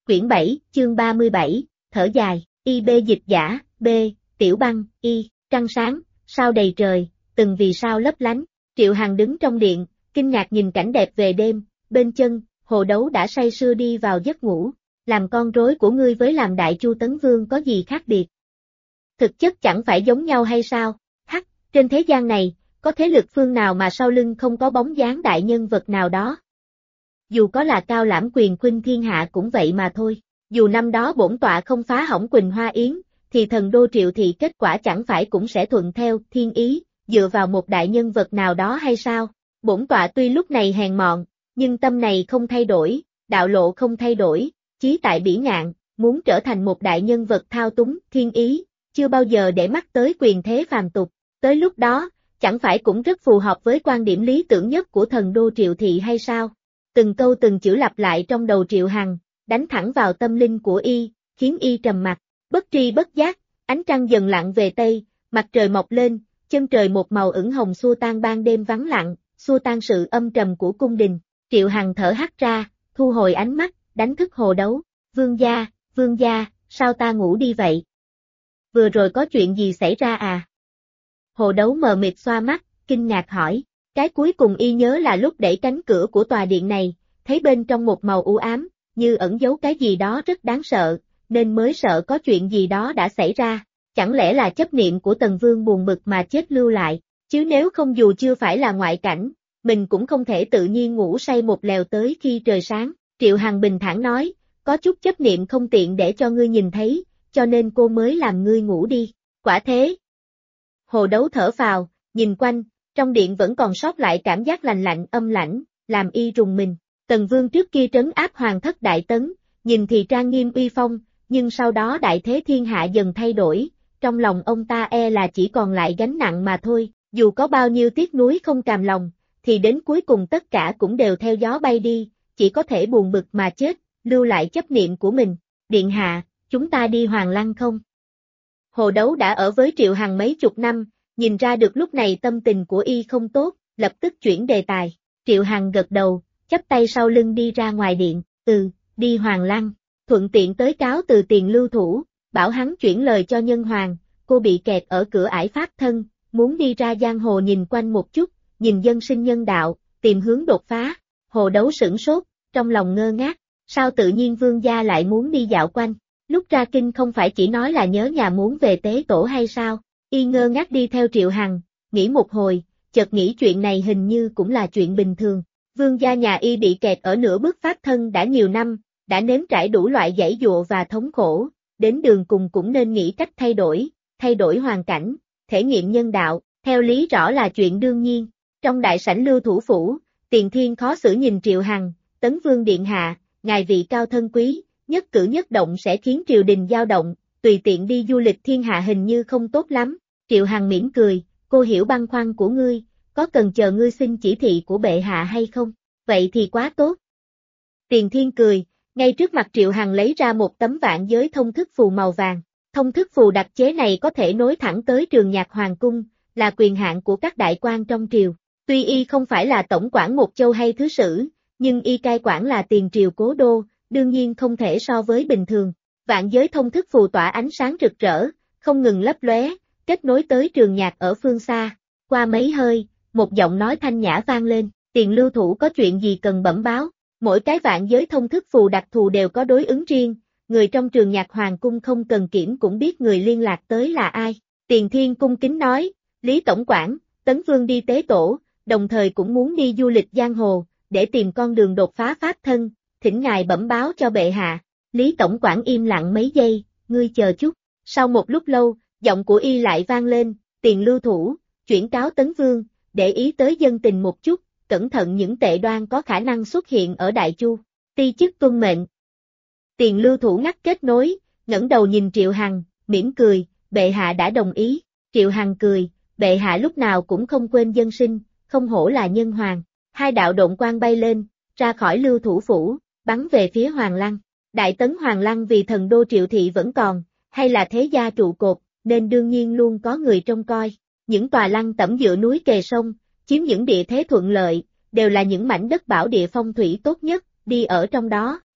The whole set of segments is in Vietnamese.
Quyển 7, chương 37, thở dài, Y.B. Dịch giả, B. Tiểu Băng, Y. Trăng sáng, sao đầy trời, từng vì sao lấp lánh. Triệu Hằng đứng trong điện, kinh ngạc nhìn cảnh đẹp về đêm, bên chân, Hồ Đấu đã say sưa đi vào giấc ngủ. Làm con rối của ngươi với làm Đại Chu Tấn Vương có gì khác biệt? Thực chất chẳng phải giống nhau hay sao? Hắc, trên thế gian này, có thế lực phương nào mà sau lưng không có bóng dáng đại nhân vật nào đó? Dù có là Cao Lãm quyền khuynh thiên hạ cũng vậy mà thôi. Dù năm đó bổn tọa không phá hỏng Quỳnh Hoa Yến, thì thần đô Triệu Thị kết quả chẳng phải cũng sẽ thuận theo thiên ý, dựa vào một đại nhân vật nào đó hay sao? Bổn tọa tuy lúc này hèn mọn, nhưng tâm này không thay đổi, đạo lộ không thay đổi, chí tại bỉ ngạn, muốn trở thành một đại nhân vật thao túng thiên ý, chưa bao giờ để mắt tới quyền thế phàm tục. Tới lúc đó, chẳng phải cũng rất phù hợp với quan điểm lý tưởng nhất của thần đô Triệu Thị hay sao? Từng câu từng chữ lặp lại trong đầu Triệu Hằng, đánh thẳng vào tâm linh của y, khiến y trầm mặc. Bất tri bất giác, ánh trăng dần lặn về tây, mặt trời mọc lên, chân trời một màu ửng hồng xua tan ban đêm vắng lặng, xua tan sự âm trầm của cung đình. Triệu Hằng thở hắt ra, thu hồi ánh mắt, đánh thức Hồ Đấu. Vương gia, sao ta ngủ đi vậy? Vừa rồi có chuyện gì xảy ra à? Hồ Đấu mờ mịt xoa mắt, kinh ngạc hỏi. Cái cuối cùng y nhớ là lúc đẩy cánh cửa của tòa điện này, thấy bên trong một màu u ám, như ẩn giấu cái gì đó rất đáng sợ, nên mới sợ có chuyện gì đó đã xảy ra. Chẳng lẽ là chấp niệm của Tần Vương buồn bực mà chết lưu lại, chứ nếu không dù chưa phải là ngoại cảnh, mình cũng không thể tự nhiên ngủ say một lèo tới khi trời sáng. Triệu Hằng bình thản nói, có chút chấp niệm không tiện để cho ngươi nhìn thấy, cho nên cô mới làm ngươi ngủ đi. Quả thế. Hồ Đấu thở phào, nhìn quanh, trong điện vẫn còn sót lại cảm giác lạnh lạnh âm lãnh, làm y rùng mình. Tần Vương trước kia trấn áp hoàng thất Đại Tấn, nhìn thì trang nghiêm uy phong, nhưng sau đó đại thế thiên hạ dần thay đổi, trong lòng ông ta là chỉ còn lại gánh nặng mà thôi, dù có bao nhiêu tiếc nuối không cam lòng, thì đến cuối cùng tất cả cũng đều theo gió bay đi, chỉ có thể buồn bực mà chết, lưu lại chấp niệm của mình. Điện hạ, chúng ta đi Hoàng Lăng không? Hồ Đấu đã ở với Triệu Hằng mấy chục năm, nhìn ra được lúc này tâm tình của y không tốt, lập tức chuyển đề tài. Triệu Hằng gật đầu, chắp tay sau lưng đi ra ngoài điện, đi Hoàng Lăng, thuận tiện tới cáo từ Tiền Lưu Thủ, bảo hắn chuyển lời cho Nhân Hoàng, cô bị kẹt ở cửa ải pháp thân, muốn đi ra giang hồ nhìn quanh một chút, nhìn dân sinh nhân đạo, tìm hướng đột phá. Hồ Đấu sửng sốt, trong lòng ngơ ngác, sao tự nhiên vương gia lại muốn đi dạo quanh, lúc ra kinh không phải chỉ nói là nhớ nhà muốn về tế tổ hay sao? Y ngơ ngác đi theo Triệu Hằng, nghĩ một hồi, chợt nghĩ chuyện này hình như cũng là chuyện bình thường. Vương gia nhà y bị kẹt ở nửa bước pháp thân đã nhiều năm, đã nếm trải đủ loại giãy giụa và thống khổ, đến đường cùng cũng nên nghĩ cách thay đổi hoàn cảnh, thể nghiệm nhân đạo, theo lý rõ là chuyện đương nhiên. Trong đại sảnh Lưu Thủ phủ, Tiền Thiên khó xử nhìn Triệu Hằng, Tấn Vương điện hạ, ngài vị cao thân quý, nhất cử nhất động sẽ khiến triều đình dao động, tùy tiện đi du lịch thiên hạ hình như không tốt lắm. Triệu Hằng mỉm cười, cô hiểu băn khoăn của ngươi, có cần chờ ngươi xin chỉ thị của bệ hạ hay không? Vậy thì quá tốt. Tiền Thiên cười, ngay trước mặt Triệu Hằng lấy ra một tấm vạn giới thông thức phù màu vàng. Thông thức phù đặc chế này có thể nối thẳng tới Trường Nhạc Hoàng cung, là quyền hạn của các đại quan trong triều. Tuy y không phải là tổng quản một châu hay thứ sử, nhưng y cai quản là tiền triều cố đô, đương nhiên không thể so với bình thường. Vạn giới thông thức phù tỏa ánh sáng rực rỡ, không ngừng lấp lóe, kết nối tới Trường Nhạc ở phương xa. Qua mấy hơi, một giọng nói thanh nhã vang lên, Tiền Lưu Thủ có chuyện gì cần bẩm báo. Mỗi cái vạn giới thông thức phù đặc thù đều có đối ứng riêng, người trong Trường Nhạc Hoàng cung không cần kiểm cũng biết người liên lạc tới là ai. Tiền Thiên cung kính nói, Lý Tổng quản, Tấn Vương đi tế tổ, đồng thời cũng muốn đi du lịch giang hồ, để tìm con đường đột phá pháp thân, thỉnh ngài bẩm báo cho bệ hạ. Lý Tổng quản im lặng mấy giây, ngươi chờ chút. Sau một lúc lâu, giọng của y lại vang lên, Tiền Lưu Thủ, chuyển cáo Tấn Vương, để ý tới dân tình một chút, cẩn thận những tệ đoan có khả năng xuất hiện ở Đại Chu. Ti chức tuân mệnh. Tiền Lưu Thủ ngắt kết nối, ngẩng đầu nhìn Triệu Hằng, mỉm cười, bệ hạ đã đồng ý. Triệu Hằng cười, bệ hạ lúc nào cũng không quên dân sinh, không hổ là nhân hoàng. Hai đạo độn quang bay lên, ra khỏi Lưu Thủ phủ, bắn về phía Hoàng Lăng. Đại Tấn Hoàng Lăng vì thần đô Triệu Thị vẫn còn, hay là thế gia trụ cột, nên đương nhiên luôn có người trông coi. Những tòa lăng tẩm dựa núi kề sông, chiếm những địa thế thuận lợi, đều là những mảnh đất bảo địa phong thủy tốt nhất, đi ở trong đó,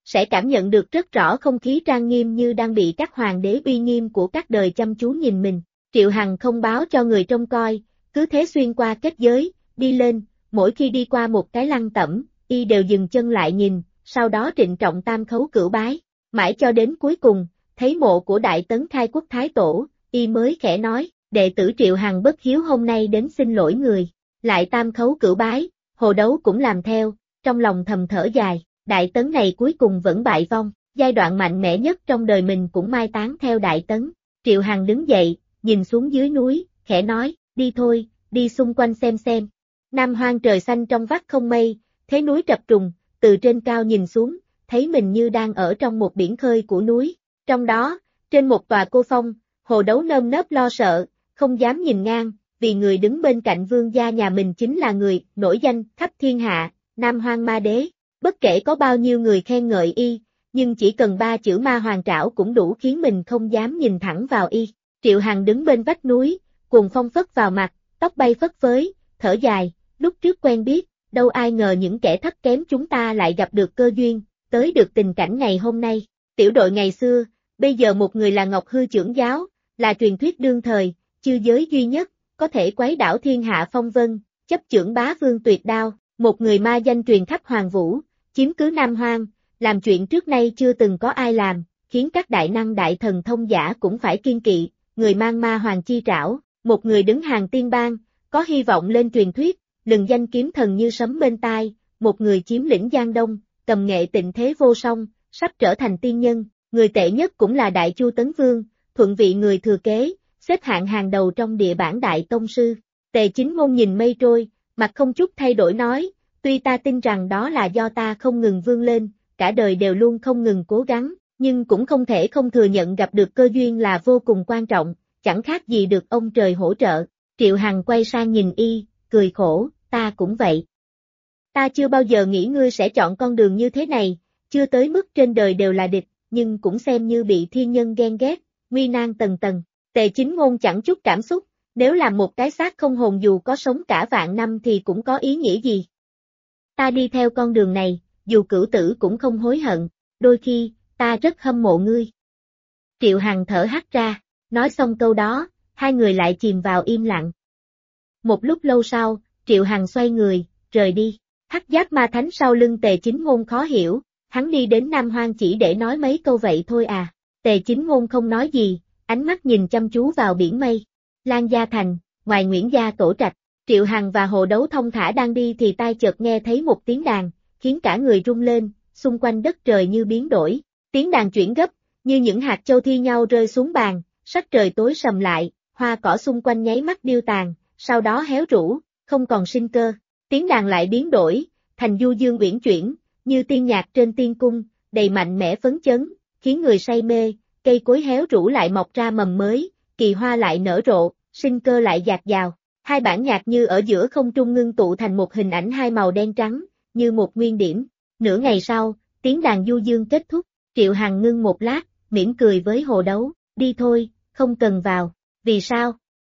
sẽ cảm nhận được rất rõ không khí trang nghiêm như đang bị các hoàng đế uy nghiêm của các đời chăm chú nhìn mình. Triệu Hằng không báo cho người trông coi, cứ thế xuyên qua kết giới, đi lên, mỗi khi đi qua một cái lăng tẩm, y đều dừng chân lại nhìn, sau đó trịnh trọng tam khấu cửu bái, mãi cho đến cuối cùng, thấy mộ của Đại Tấn Khai Quốc Thái Tổ, y mới khẽ nói, đệ tử Triệu Hằng bất hiếu hôm nay đến xin lỗi người, lại tam khấu cửu bái, Hồ Đấu cũng làm theo, trong lòng thầm thở dài, Đại Tấn này cuối cùng vẫn bại vong, giai đoạn mạnh mẽ nhất trong đời mình cũng mai táng theo Đại Tấn. Triệu Hằng đứng dậy, nhìn xuống dưới núi, khẽ nói, đi thôi, đi xung quanh xem. Nam Hoang trời xanh trong vắt không mây, thế núi trập trùng, từ trên cao nhìn xuống, thấy mình như đang ở trong một biển khơi của núi. Trong đó, trên một tòa cô phong, Hồ Đấu nơm nớp lo sợ, không dám nhìn ngang, vì người đứng bên cạnh vương gia nhà mình chính là người nổi danh khắp thiên hạ, Nam Hoang Ma Đế. Bất kể có bao nhiêu người khen ngợi y, nhưng chỉ cần 3 chữ Ma Hoàng Trảo cũng đủ khiến mình không dám nhìn thẳng vào y. Triệu Hằng đứng bên vách núi, cuồng phong phất vào mặt, tóc bay phất phới, thở dài, lúc trước quen biết, đâu ai ngờ những kẻ thấp kém chúng ta lại gặp được cơ duyên, tới được tình cảnh ngày hôm nay. Tiểu đội ngày xưa, bây giờ một người là Ngọc Hư trưởng giáo, là truyền thuyết đương thời, chư giới duy nhất, có thể quấy đảo thiên hạ phong vân, chấp chưởng bá vương tuyệt đao, một người ma danh truyền khắp hoàng vũ, chiếm cứ Nam Hoang, làm chuyện trước nay chưa từng có ai làm, khiến các đại năng đại thần thông giả cũng phải kiêng kỵ, người mang ma hoàng chi trảo, một người đứng hàng tiên bang, có hy vọng lên truyền thuyết, lừng danh kiếm thần như sấm bên tai, một người chiếm lĩnh Giang Đông, cầm nghệ tịnh thế vô song, sắp trở thành tiên nhân, người tệ nhất cũng là Đại Chu Tấn Vương, thuận vị người thừa kế, xếp hạng hàng đầu trong địa bản đại tông sư. Tề Chính Ngôn nhìn mây trôi, mặt không chút thay đổi nói, tuy ta tin rằng đó là do ta không ngừng vươn lên, cả đời đều luôn không ngừng cố gắng, nhưng cũng không thể không thừa nhận gặp được cơ duyên là vô cùng quan trọng, chẳng khác gì được ông trời hỗ trợ. Triệu Hằng quay sang nhìn y, cười khổ, ta cũng vậy. Ta chưa bao giờ nghĩ ngươi sẽ chọn con đường như thế này, chưa tới mức trên đời đều là địch, nhưng cũng xem như bị thiên nhân ghen ghét, nguy nan tầng tầng. Tề Chính Ngôn chẳng chút cảm xúc, nếu làm một cái xác không hồn dù có sống cả vạn năm thì cũng có ý nghĩa gì. Ta đi theo con đường này, dù cửu tử cũng không hối hận, đôi khi, ta rất hâm mộ ngươi. Triệu Hằng thở hắt ra, nói xong câu đó, hai người lại chìm vào im lặng. Một lúc lâu sau, Triệu Hằng xoay người, rời đi, Hắc Giáp Ma Thánh sau lưng Tề Chính Ngôn khó hiểu, hắn đi đến Nam Hoang chỉ để nói mấy câu vậy thôi à. Tề Chính Ngôn không nói gì, ánh mắt nhìn chăm chú vào biển mây. Lan Gia Thành, ngoài Nguyễn Gia Tổ Trạch, Triệu Hằng và Hồ Đấu thông thả đang đi thì tai chợt nghe thấy một tiếng đàn, khiến cả người rung lên, xung quanh đất trời như biến đổi. Tiếng đàn chuyển gấp, như những hạt châu thi nhau rơi xuống bàn, sắc trời tối sầm lại, hoa cỏ xung quanh nháy mắt điêu tàn, sau đó héo rũ, không còn sinh cơ. Tiếng đàn lại biến đổi, thành du dương uyển chuyển, như tiên nhạc trên tiên cung, đầy mạnh mẽ phấn chấn, khiến người say mê, cây cối héo rũ lại mọc ra mầm mới, kỳ hoa lại nở rộ, sinh cơ lại dạt dào. Hai bản nhạc như ở giữa không trung ngưng tụ thành một hình ảnh hai màu đen trắng, như một nguyên điểm. Nửa ngày sau, tiếng đàn du dương kết thúc, Triệu Hằng ngưng một lát, mỉm cười với Hồ Đấu, đi thôi, không cần vào. Vì sao?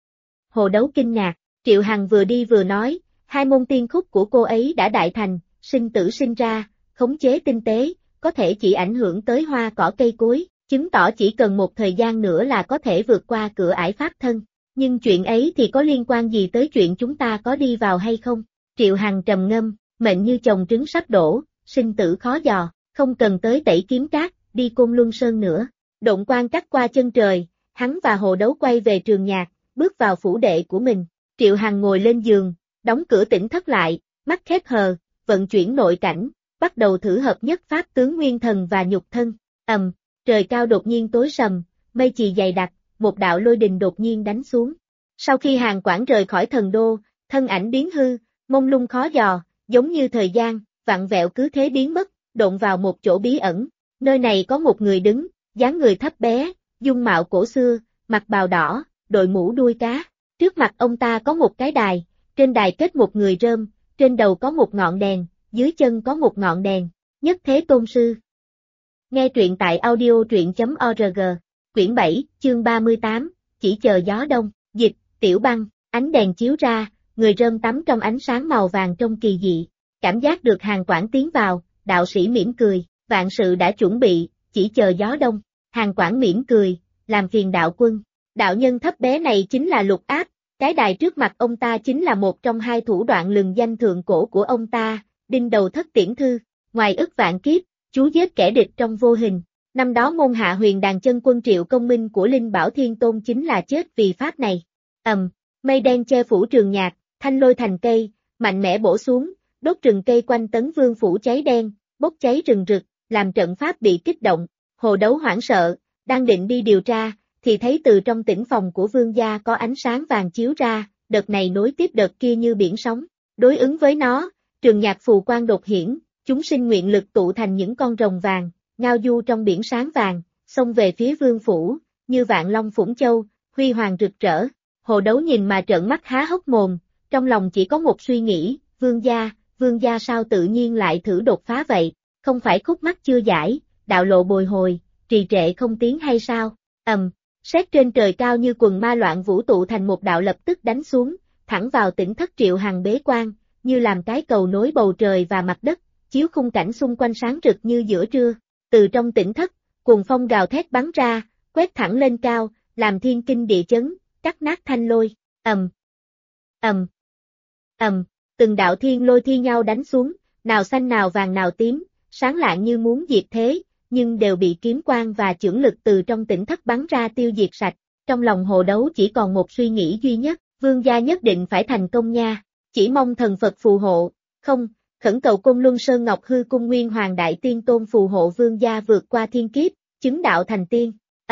Hồ Đấu kinh ngạc, Triệu Hằng vừa đi vừa nói, hai môn tiên khúc của cô ấy đã đại thành, sinh tử sinh ra, khống chế tinh tế, có thể chỉ ảnh hưởng tới hoa cỏ cây cối, chứng tỏ chỉ cần một thời gian nữa là có thể vượt qua cửa ải pháp thân. Nhưng chuyện ấy thì có liên quan gì tới chuyện chúng ta có đi vào hay không? Triệu Hằng trầm ngâm, mệnh như chồng trứng sắp đổ, sinh tử khó dò, không cần tới Tẩy Kiếm Cát, đi Côn Luân Sơn nữa. Độn quang cắt qua chân trời, hắn và Hồ Đấu quay về trường nhạc, bước vào phủ đệ của mình. Triệu Hằng ngồi lên giường, đóng cửa tỉnh thất lại, mắt khép hờ, vận chuyển nội cảnh, bắt đầu thử hợp nhất pháp tướng nguyên thần và nhục thân. Trời cao đột nhiên tối sầm, mây chì dày đặc, một đạo lôi đình đột nhiên đánh xuống. Sau khi Hàn Quảng rời khỏi thần đô, thân ảnh biến hư, mông lung khó dò, giống như thời gian, vặn vẹo cứ thế biến mất, độn vào một chỗ bí ẩn. Nơi này có một người đứng, dáng người thấp bé, dung mạo cổ xưa, mặc bào đỏ, đội mũ đuôi cá. Trước mặt ông ta có một cái đài, trên đài kết một người rơm, trên đầu có một ngọn đèn, dưới chân có một ngọn đèn. Nhất Thế Tôn Sư. Nghe truyện tại audio.org. Quyển 7, chương 38, chỉ chờ gió đông, dịch, Tiểu Băng, ánh đèn chiếu ra, người rơm tắm trong ánh sáng màu vàng trông kỳ dị. Cảm giác được Hàn Quảng tiến vào, đạo sĩ mỉm cười, vạn sự đã chuẩn bị, chỉ chờ gió đông. Hàn Quảng mỉm cười, làm phiền đạo quân. Đạo nhân thấp bé này chính là Lục Áp, cái đài trước mặt ông ta chính là một trong hai thủ đoạn lừng danh thượng cổ của ông ta, đinh đầu thất tiễn thư, ngoài ức vạn kiếp, chú giết kẻ địch trong vô hình. Năm đó môn hạ huyền đàn chân quân Triệu Công Minh của Linh Bảo Thiên Tôn chính là chết vì pháp này. Mây đen che phủ Trường Nhạc, thanh lôi thành cây, mạnh mẽ bổ xuống, đốt rừng cây quanh Tấn Vương phủ cháy đen, bốc cháy rừng rực, làm trận pháp bị kích động. Hồ Đấu hoảng sợ, đang định đi điều tra, thì thấy từ trong tĩnh phòng của vương gia có ánh sáng vàng chiếu ra, đợt này nối tiếp đợt kia như biển sóng. Đối ứng với nó, Trường Nhạc phù quang đột hiển, chúng sinh nguyện lực tụ thành những con rồng vàng, ngao du trong biển sáng vàng, xông về phía vương phủ, như vạn long phủng châu, huy hoàng rực rỡ. Hồ Đấu nhìn mà trợn mắt há hốc mồm, trong lòng chỉ có một suy nghĩ, vương gia sao tự nhiên lại thử đột phá vậy, không phải khúc mắc chưa giải, đạo lộ bồi hồi, trì trệ không tiến hay sao? Sét trên trời cao như quần ma loạn vũ tụ thành một đạo lập tức đánh xuống, thẳng vào tỉnh thất Triệu Hằng bế quan, như làm cái cầu nối bầu trời và mặt đất, chiếu khung cảnh xung quanh sáng rực như giữa trưa. Từ trong tỉnh thất, cuồng phong gào thét bắn ra, quét thẳng lên cao, làm thiên kinh địa chấn, cắt nát thanh lôi. Từng đạo thiên lôi thi nhau đánh xuống, nào xanh nào vàng nào tím, sáng lạng như muốn diệt thế, nhưng đều bị kiếm quang và chưởng lực từ trong tỉnh thất bắn ra tiêu diệt sạch. Trong lòng Hồ Đấu chỉ còn một suy nghĩ duy nhất, vương gia nhất định phải thành công nha, chỉ mong thần Phật phù hộ, không, khẩn cầu Côn Luân Sơn Ngọc Hư Cung Nguyên Hoàng Đại Tiên Tôn phù hộ vương gia vượt qua thiên kiếp, chứng đạo thành tiên.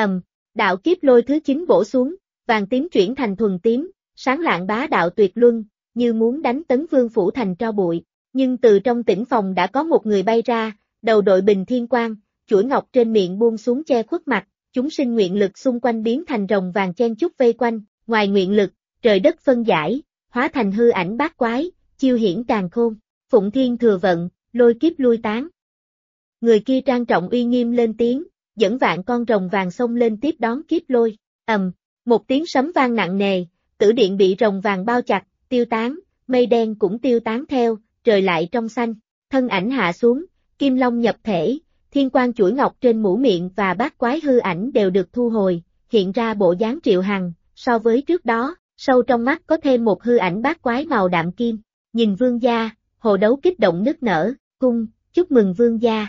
Đạo kiếp lôi thứ 9 bổ xuống, vàng tím chuyển thành thuần tím, sáng lạng bá đạo tuyệt luân, như muốn đánh Tấn Vương phủ thành tro bụi. Nhưng từ trong tĩnh phòng đã có một người bay ra, đầu đội bình thiên quang, chuỗi ngọc trên miệng buông xuống che khuất mặt, chúng sinh nguyện lực xung quanh biến thành rồng vàng chen chúc vây quanh, ngoài nguyện lực, trời đất phân giải, hóa thành hư ảnh bát quái, chiêu hiển càn khôn, phụng thiên thừa vận, lôi kiếp lui tán. Người kia trang trọng uy nghiêm lên tiếng, dẫn vạn con rồng vàng xông lên tiếp đón kiếp lôi. Một tiếng sấm vang nặng nề, tử điện bị rồng vàng bao chặt, tiêu tán, mây đen cũng tiêu tán theo, trời lại trong xanh, thân ảnh hạ xuống, kim long nhập thể, thiên quang chuỗi ngọc trên mũ miệng và bát quái hư ảnh đều được thu hồi, hiện ra bộ dáng Triệu Hằng, so với trước đó, sâu trong mắt có thêm một hư ảnh bát quái màu đạm kim. Nhìn vương gia, Hồ Đấu kích động nức nở, chúc mừng vương gia.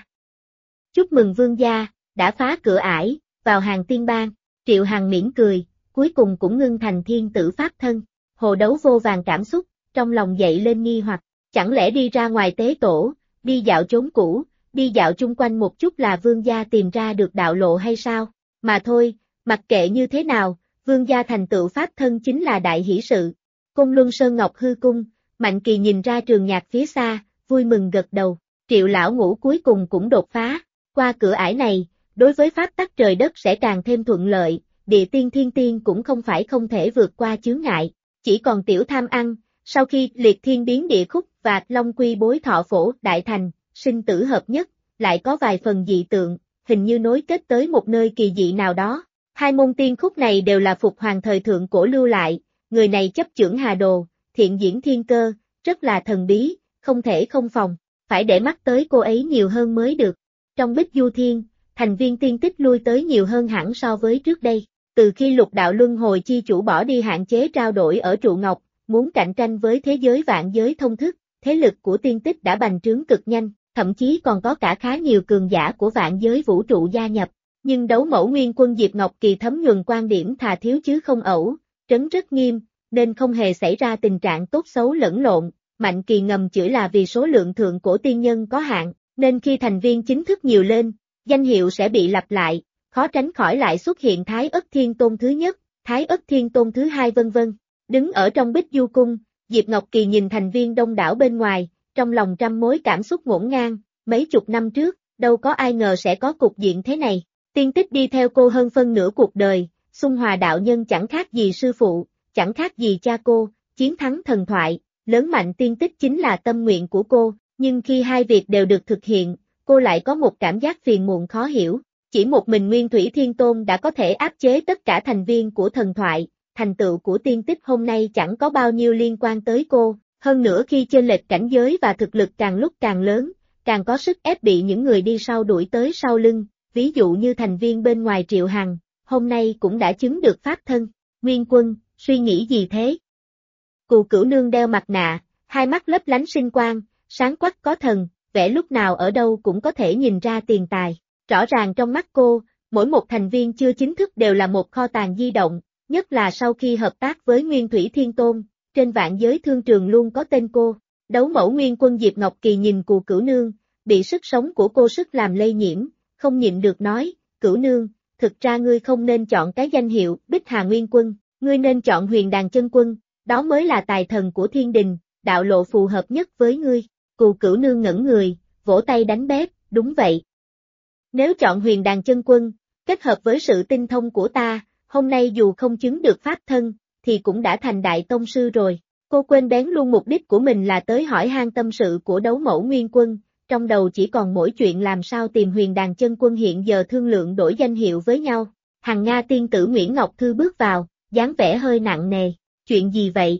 Chúc mừng vương gia, đã phá cửa ải, vào hàng tiên bang. Triệu Hằng mỉm cười, cuối cùng cũng ngưng thành thiên tử pháp thân. Hồ Đấu vô vàn cảm xúc, trong lòng dậy lên nghi hoặc, chẳng lẽ đi ra ngoài tế tổ, đi dạo chốn cũ, đi dạo chung quanh một chút là vương gia tìm ra được đạo lộ hay sao? Mà thôi, mặc kệ như thế nào, vương gia thành tựu pháp thân chính là đại hỷ sự. Côn Luân Sơn Ngọc Hư Cung, Mạnh Kỳ nhìn ra Trường Nhạc phía xa, vui mừng gật đầu. Triệu lão ngũ cuối cùng cũng đột phá, qua cửa ải này, đối với pháp tắc trời đất sẽ càng thêm thuận lợi, địa tiên thiên tiên cũng không phải không thể vượt qua chướng ngại, chỉ còn tiểu tham ăn, sau khi liệt thiên biến địa khúc và long quy bối thọ phổ đại thành, sinh tử hợp nhất, lại có vài phần dị tượng, hình như nối kết tới một nơi kỳ dị nào đó. Hai môn tiên khúc này đều là Phục Hoàng thời thượng cổ lưu lại, người này chấp chưởng Hà Đồ, thiện diễn thiên cơ, rất là thần bí, không thể không phòng, phải để mắt tới cô ấy nhiều hơn mới được. Trong Bích Du Thiên, thành viên tiên tích lui tới nhiều hơn hẳn so với trước đây, từ khi Lục Đạo Luân Hồi chi chủ bỏ đi hạn chế trao đổi ở trụ ngọc, muốn cạnh tranh với thế giới vạn giới thông thức, thế lực của tiên tích đã bành trướng cực nhanh, thậm chí còn có cả khá nhiều cường giả của vạn giới vũ trụ gia nhập. Nhưng đấu mẫu nguyên quân Diệp Ngọc Kỳ thấm nhuần quan điểm thà thiếu chứ không ẩu, trấn rất nghiêm, nên không hề xảy ra tình trạng tốt xấu lẫn lộn. Mạnh Kỳ ngầm chửi là vì số lượng thượng cổ tiên nhân có hạn, nên khi thành viên chính thức nhiều lên, danh hiệu sẽ bị lặp lại, khó tránh khỏi lại xuất hiện Thái Ất Thiên Tôn thứ nhất, Thái Ất Thiên Tôn thứ hai vân vân. Đứng ở trong Bích Du Cung, Diệp Ngọc Kỳ nhìn thành viên đông đảo bên ngoài, trong lòng trăm mối cảm xúc ngổn ngang, mấy chục năm trước, đâu có ai ngờ sẽ có cục diện thế này. Tiên tích đi theo cô hơn phân nửa cuộc đời, Xung Hòa đạo nhân chẳng khác gì sư phụ, chẳng khác gì cha cô, chiến thắng thần thoại, lớn mạnh tiên tích chính là tâm nguyện của cô, nhưng khi hai việc đều được thực hiện, cô lại có một cảm giác phiền muộn khó hiểu. Chỉ một mình Nguyên Thủy Thiên Tôn đã có thể áp chế tất cả thành viên của thần thoại, thành tựu của tiên tích hôm nay chẳng có bao nhiêu liên quan tới cô, hơn nữa khi chênh lệch cảnh giới và thực lực càng lúc càng lớn, càng có sức ép bị những người đi sau đuổi tới sau lưng, ví dụ như thành viên bên ngoài Triệu Hằng, hôm nay cũng đã chứng được pháp thân. Nguyên Quân, suy nghĩ gì thế? Cù Cửu Nương đeo mặt nạ, hai mắt lấp lánh sinh quang, sáng quắc có thần, vẻ lúc nào ở đâu cũng có thể nhìn ra tiền tài. Rõ ràng trong mắt cô, mỗi một thành viên chưa chính thức đều là một kho tàng di động, nhất là sau khi hợp tác với Nguyên Thủy Thiên Tôn, trên vạn giới thương trường luôn có tên cô. Đấu mẫu Nguyên Quân Diệp Ngọc Kỳ nhìn Cù Cửu Nương, bị sức sống của cô sức làm lây nhiễm, không nhịn được nói, Cửu Nương, thực ra ngươi không nên chọn cái danh hiệu Bích Hà Nguyên Quân, ngươi nên chọn Huyền Đàn Chân Quân, đó mới là tài thần của thiên đình, đạo lộ phù hợp nhất với ngươi. Cù Cửu Nương ngẩn người, vỗ tay đánh bếp, đúng vậy. Nếu chọn Huyền Đàn Chân Quân, kết hợp với sự tinh thông của ta, hôm nay dù không chứng được pháp thân, thì cũng đã thành đại tông sư rồi. Cô quên bén luôn mục đích của mình là tới hỏi han tâm sự của đấu mẫu Nguyên Quân, trong đầu chỉ còn mỗi chuyện làm sao tìm Huyền Đàn Chân Quân hiện giờ thương lượng đổi danh hiệu với nhau. Hằng Nga tiên tử Nguyễn Ngọc Thư bước vào, dáng vẻ hơi nặng nề, chuyện gì vậy?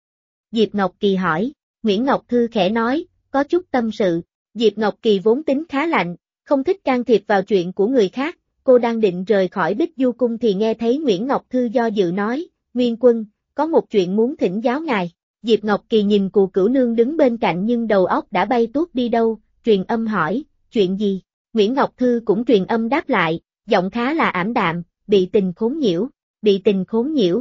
Diệp Ngọc Kỳ hỏi, Nguyễn Ngọc Thư khẽ nói, có chút tâm sự. Diệp Ngọc Kỳ vốn tính khá lạnh, không thích can thiệp vào chuyện của người khác, cô đang định rời khỏi Bích Du Cung thì nghe thấy Nguyễn Ngọc Thư do dự nói, Nguyên Quân, có một chuyện muốn thỉnh giáo ngài. Diệp Ngọc Kỳ nhìn Cù Cửu Nương đứng bên cạnh nhưng đầu óc đã bay tuốt đi đâu, truyền âm hỏi, chuyện gì? Nguyễn Ngọc Thư cũng truyền âm đáp lại, giọng khá là ảm đạm, bị tình khốn nhiễu, bị tình khốn nhiễu.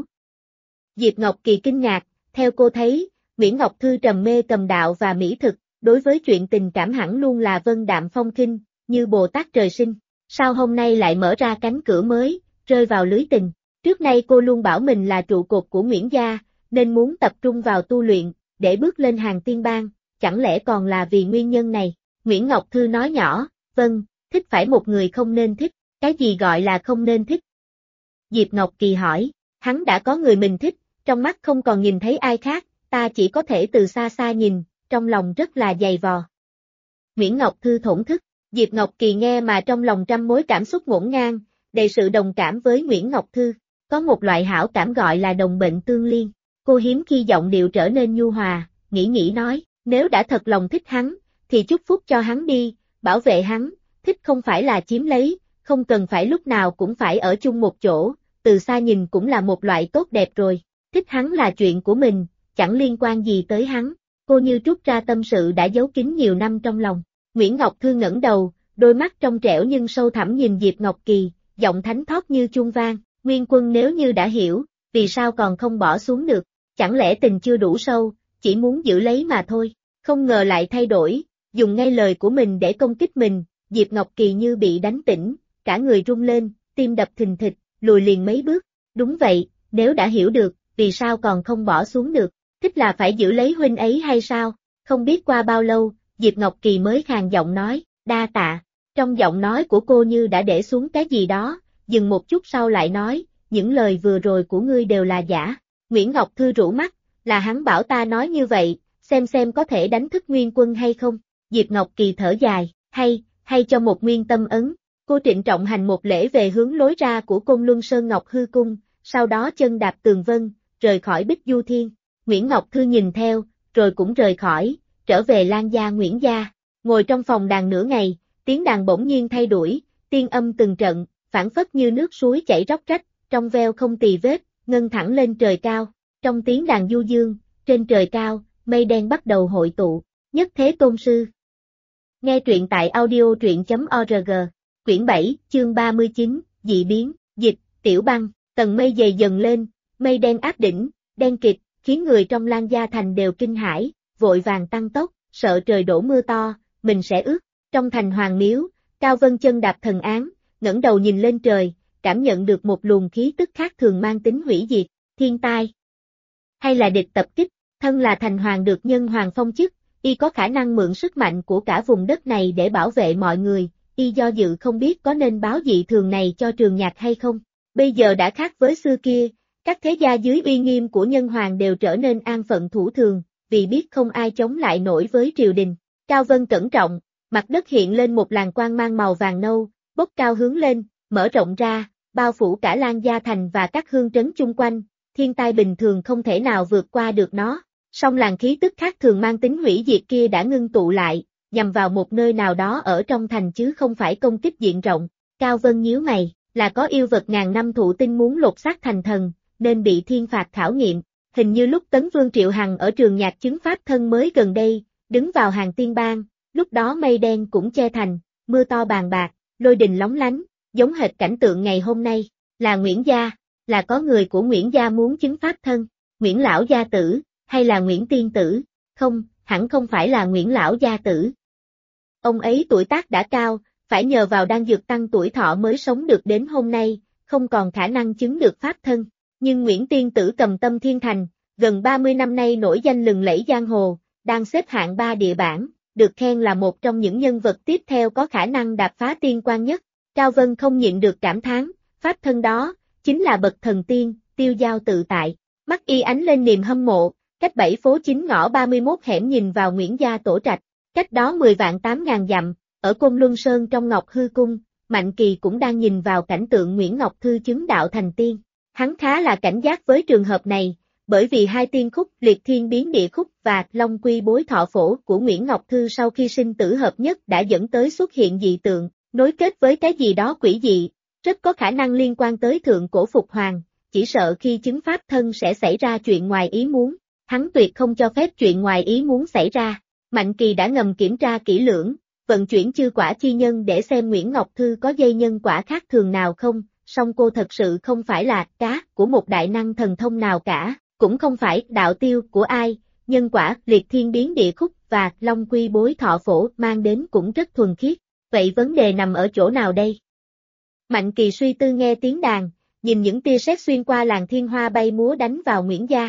Diệp Ngọc Kỳ kinh ngạc, theo cô thấy, Nguyễn Ngọc Thư trầm mê cầm đạo và mỹ thực, đối với chuyện tình cảm hẳn luôn là vân đạm phong khinh, như Bồ Tát trời sinh. Sao hôm nay lại mở ra cánh cửa mới, rơi vào lưới tình? Trước nay cô luôn bảo mình là trụ cột của Nguyễn gia, nên muốn tập trung vào tu luyện, để bước lên hàng tiên bang, chẳng lẽ còn là vì nguyên nhân này? Nguyễn Ngọc Thư nói nhỏ, vâng, thích phải một người không nên thích, cái gì gọi là không nên thích? Diệp Ngọc Kỳ hỏi, hắn đã có người mình thích, trong mắt không còn nhìn thấy ai khác, ta chỉ có thể từ xa xa nhìn, trong lòng rất là dày vò. Nguyễn Ngọc Thư thổn thức, Diệp Ngọc Kỳ nghe mà trong lòng trăm mối cảm xúc ngổn ngang, đầy sự đồng cảm với Nguyễn Ngọc Thư, có một loại hảo cảm gọi là đồng bệnh tương liên. Cô hiếm khi giọng điệu trở nên nhu hòa, nghĩ nói, nếu đã thật lòng thích hắn, thì chúc phúc cho hắn đi, bảo vệ hắn, thích không phải là chiếm lấy, không cần phải lúc nào cũng phải ở chung một chỗ, từ xa nhìn cũng là một loại tốt đẹp rồi, thích hắn là chuyện của mình, chẳng liên quan gì tới hắn. Cô như trút ra tâm sự đã giấu kín nhiều năm trong lòng. Nguyễn Ngọc Thư ngẩng đầu, đôi mắt trong trẻo nhưng sâu thẳm nhìn Diệp Ngọc Kỳ, giọng thánh thót như chuông vang, Nguyên Quân nếu như đã hiểu, vì sao còn không bỏ xuống được, chẳng lẽ tình chưa đủ sâu, chỉ muốn giữ lấy mà thôi, không ngờ lại thay đổi, dùng ngay lời của mình để công kích mình, Diệp Ngọc Kỳ như bị đánh tỉnh, cả người rung lên, tim đập thình thịch, lùi liền mấy bước, đúng vậy, nếu đã hiểu được, vì sao còn không bỏ xuống được, thích là phải giữ lấy huynh ấy hay sao? Không biết qua bao lâu, Diệp Ngọc Kỳ mới khàn giọng nói, đa tạ. Trong giọng nói của cô như đã để xuống cái gì đó, dừng một chút sau lại nói, những lời vừa rồi của ngươi đều là giả. Nguyễn Ngọc Thư rũ mắt, là hắn bảo ta nói như vậy, xem có thể đánh thức Nguyên Quân hay không? Diệp Ngọc Kỳ thở dài, hay cho một nguyên tâm ấn. Cô trịnh trọng hành một lễ về hướng lối ra của Côn Luân Sơn Ngọc Hư Cung, sau đó chân đạp tường vân, rời khỏi Bích Du Thiên. Nguyễn Ngọc Thư nhìn theo, rồi cũng rời khỏi, trở về Lan gia Nguyễn gia. Ngồi trong phòng đàn nửa ngày, tiếng đàn bỗng nhiên thay đổi, tiên âm từng trận, phảng phất như nước suối chảy róc rách, trong veo không tì vết, ngân thẳng lên trời cao. Trong tiếng đàn du dương, trên trời cao, mây đen bắt đầu hội tụ. Nhất Thế Tôn Sư. Nghe truyện tại audio.org. Quyển 7, chương 39, dị biến, dịch, Tiểu Băng. Tầng mây dày dần lên, mây đen áp đỉnh, đen kịt, khiến người trong Lan gia thành đều kinh hãi, vội vàng tăng tốc, sợ trời đổ mưa to, mình sẽ ướt. Trong thành Hoàng Miếu, Cao Vân chân đạp thần án, ngẩng đầu nhìn lên trời, cảm nhận được một luồng khí tức khác thường mang tính hủy diệt, thiên tai. Hay là địch tập kích, thân là thành hoàng được nhân hoàng phong chức, y có khả năng mượn sức mạnh của cả vùng đất này để bảo vệ mọi người, y do dự không biết có nên báo dị thường này cho Trường Nhạc hay không. Bây giờ đã khác với xưa kia, các thế gia dưới uy nghiêm của nhân hoàng đều trở nên an phận thủ thường, vì biết không ai chống lại nổi với triều đình. Cao Vân cẩn trọng, mặt đất hiện lên một làn quang mang màu vàng nâu, bốc cao hướng lên, mở rộng ra, bao phủ cả Lan gia thành và các hương trấn chung quanh, thiên tai bình thường không thể nào vượt qua được nó. Song làn khí tức khác thường mang tính hủy diệt kia đã ngưng tụ lại, nhằm vào một nơi nào đó ở trong thành chứ không phải công kích diện rộng. Cao Vân nhíu mày, là có yêu vật ngàn năm thụ tinh muốn lột xác thành thần, nên bị thiên phạt khảo nghiệm. Hình như lúc Tấn Vương Triệu Hằng ở trường nhạc chứng pháp thân mới gần đây, đứng vào hàng tiên bang, lúc đó mây đen cũng che thành, mưa to bàn bạc, lôi đình lóng lánh, giống hệt cảnh tượng ngày hôm nay. Là Nguyễn gia, là có người của Nguyễn gia muốn chứng pháp thân, Nguyễn lão gia tử, hay là Nguyễn tiên tử? Không, hẳn không phải là Nguyễn lão gia tử. Ông ấy tuổi tác đã cao, phải nhờ vào đan dược tăng tuổi thọ mới sống được đến hôm nay, không còn khả năng chứng được pháp thân. Nhưng Nguyễn tiên tử cầm tâm thiên thành, gần 30 năm nay nổi danh lừng lẫy giang hồ, đang xếp hạng 3 địa bảng, được khen là một trong những nhân vật tiếp theo có khả năng đạp phá tiên quan nhất. Cao Vân không nhịn được cảm thán, pháp thân đó, chính là bậc thần tiên, tiêu dao tự tại. Mắt y ánh lên niềm hâm mộ, cách 7 phố 9 ngõ 31 hẻm nhìn vào Nguyễn gia tổ trạch, cách đó 10 vạn 8.000 dặm, ở Côn Luân Sơn trong Ngọc Hư Cung, Mạnh Kỳ cũng đang nhìn vào cảnh tượng Nguyễn Ngọc Thư chứng đạo thành tiên. Hắn khá là cảnh giác với trường hợp này, bởi vì hai tiên khúc Liệt Thiên Biến Địa Khúc và Long Quy Bối Thọ Phổ của Nguyễn Ngọc Thư sau khi sinh tử hợp nhất đã dẫn tới xuất hiện dị tượng, nối kết với cái gì đó quỷ dị, rất có khả năng liên quan tới thượng cổ Phục Hoàng, chỉ sợ khi chứng pháp thân sẽ xảy ra chuyện ngoài ý muốn, hắn tuyệt không cho phép chuyện ngoài ý muốn xảy ra. Mạnh Kỳ đã ngầm kiểm tra kỹ lưỡng, vận chuyển chư quả chi nhân để xem Nguyễn Ngọc Thư có dây nhân quả khác thường nào không, song cô thật sự không phải là cá của một đại năng thần thông nào cả, cũng không phải đạo tiêu của ai, nhân quả Liệt Thiên Biến Địa Khúc và Long Quy Bối Thọ Phổ mang đến cũng rất thuần khiết, vậy vấn đề nằm ở chỗ nào đây? Mạnh Kỳ suy tư nghe tiếng đàn, nhìn những tia sét xuyên qua làn thiên hoa bay múa đánh vào Nguyễn gia,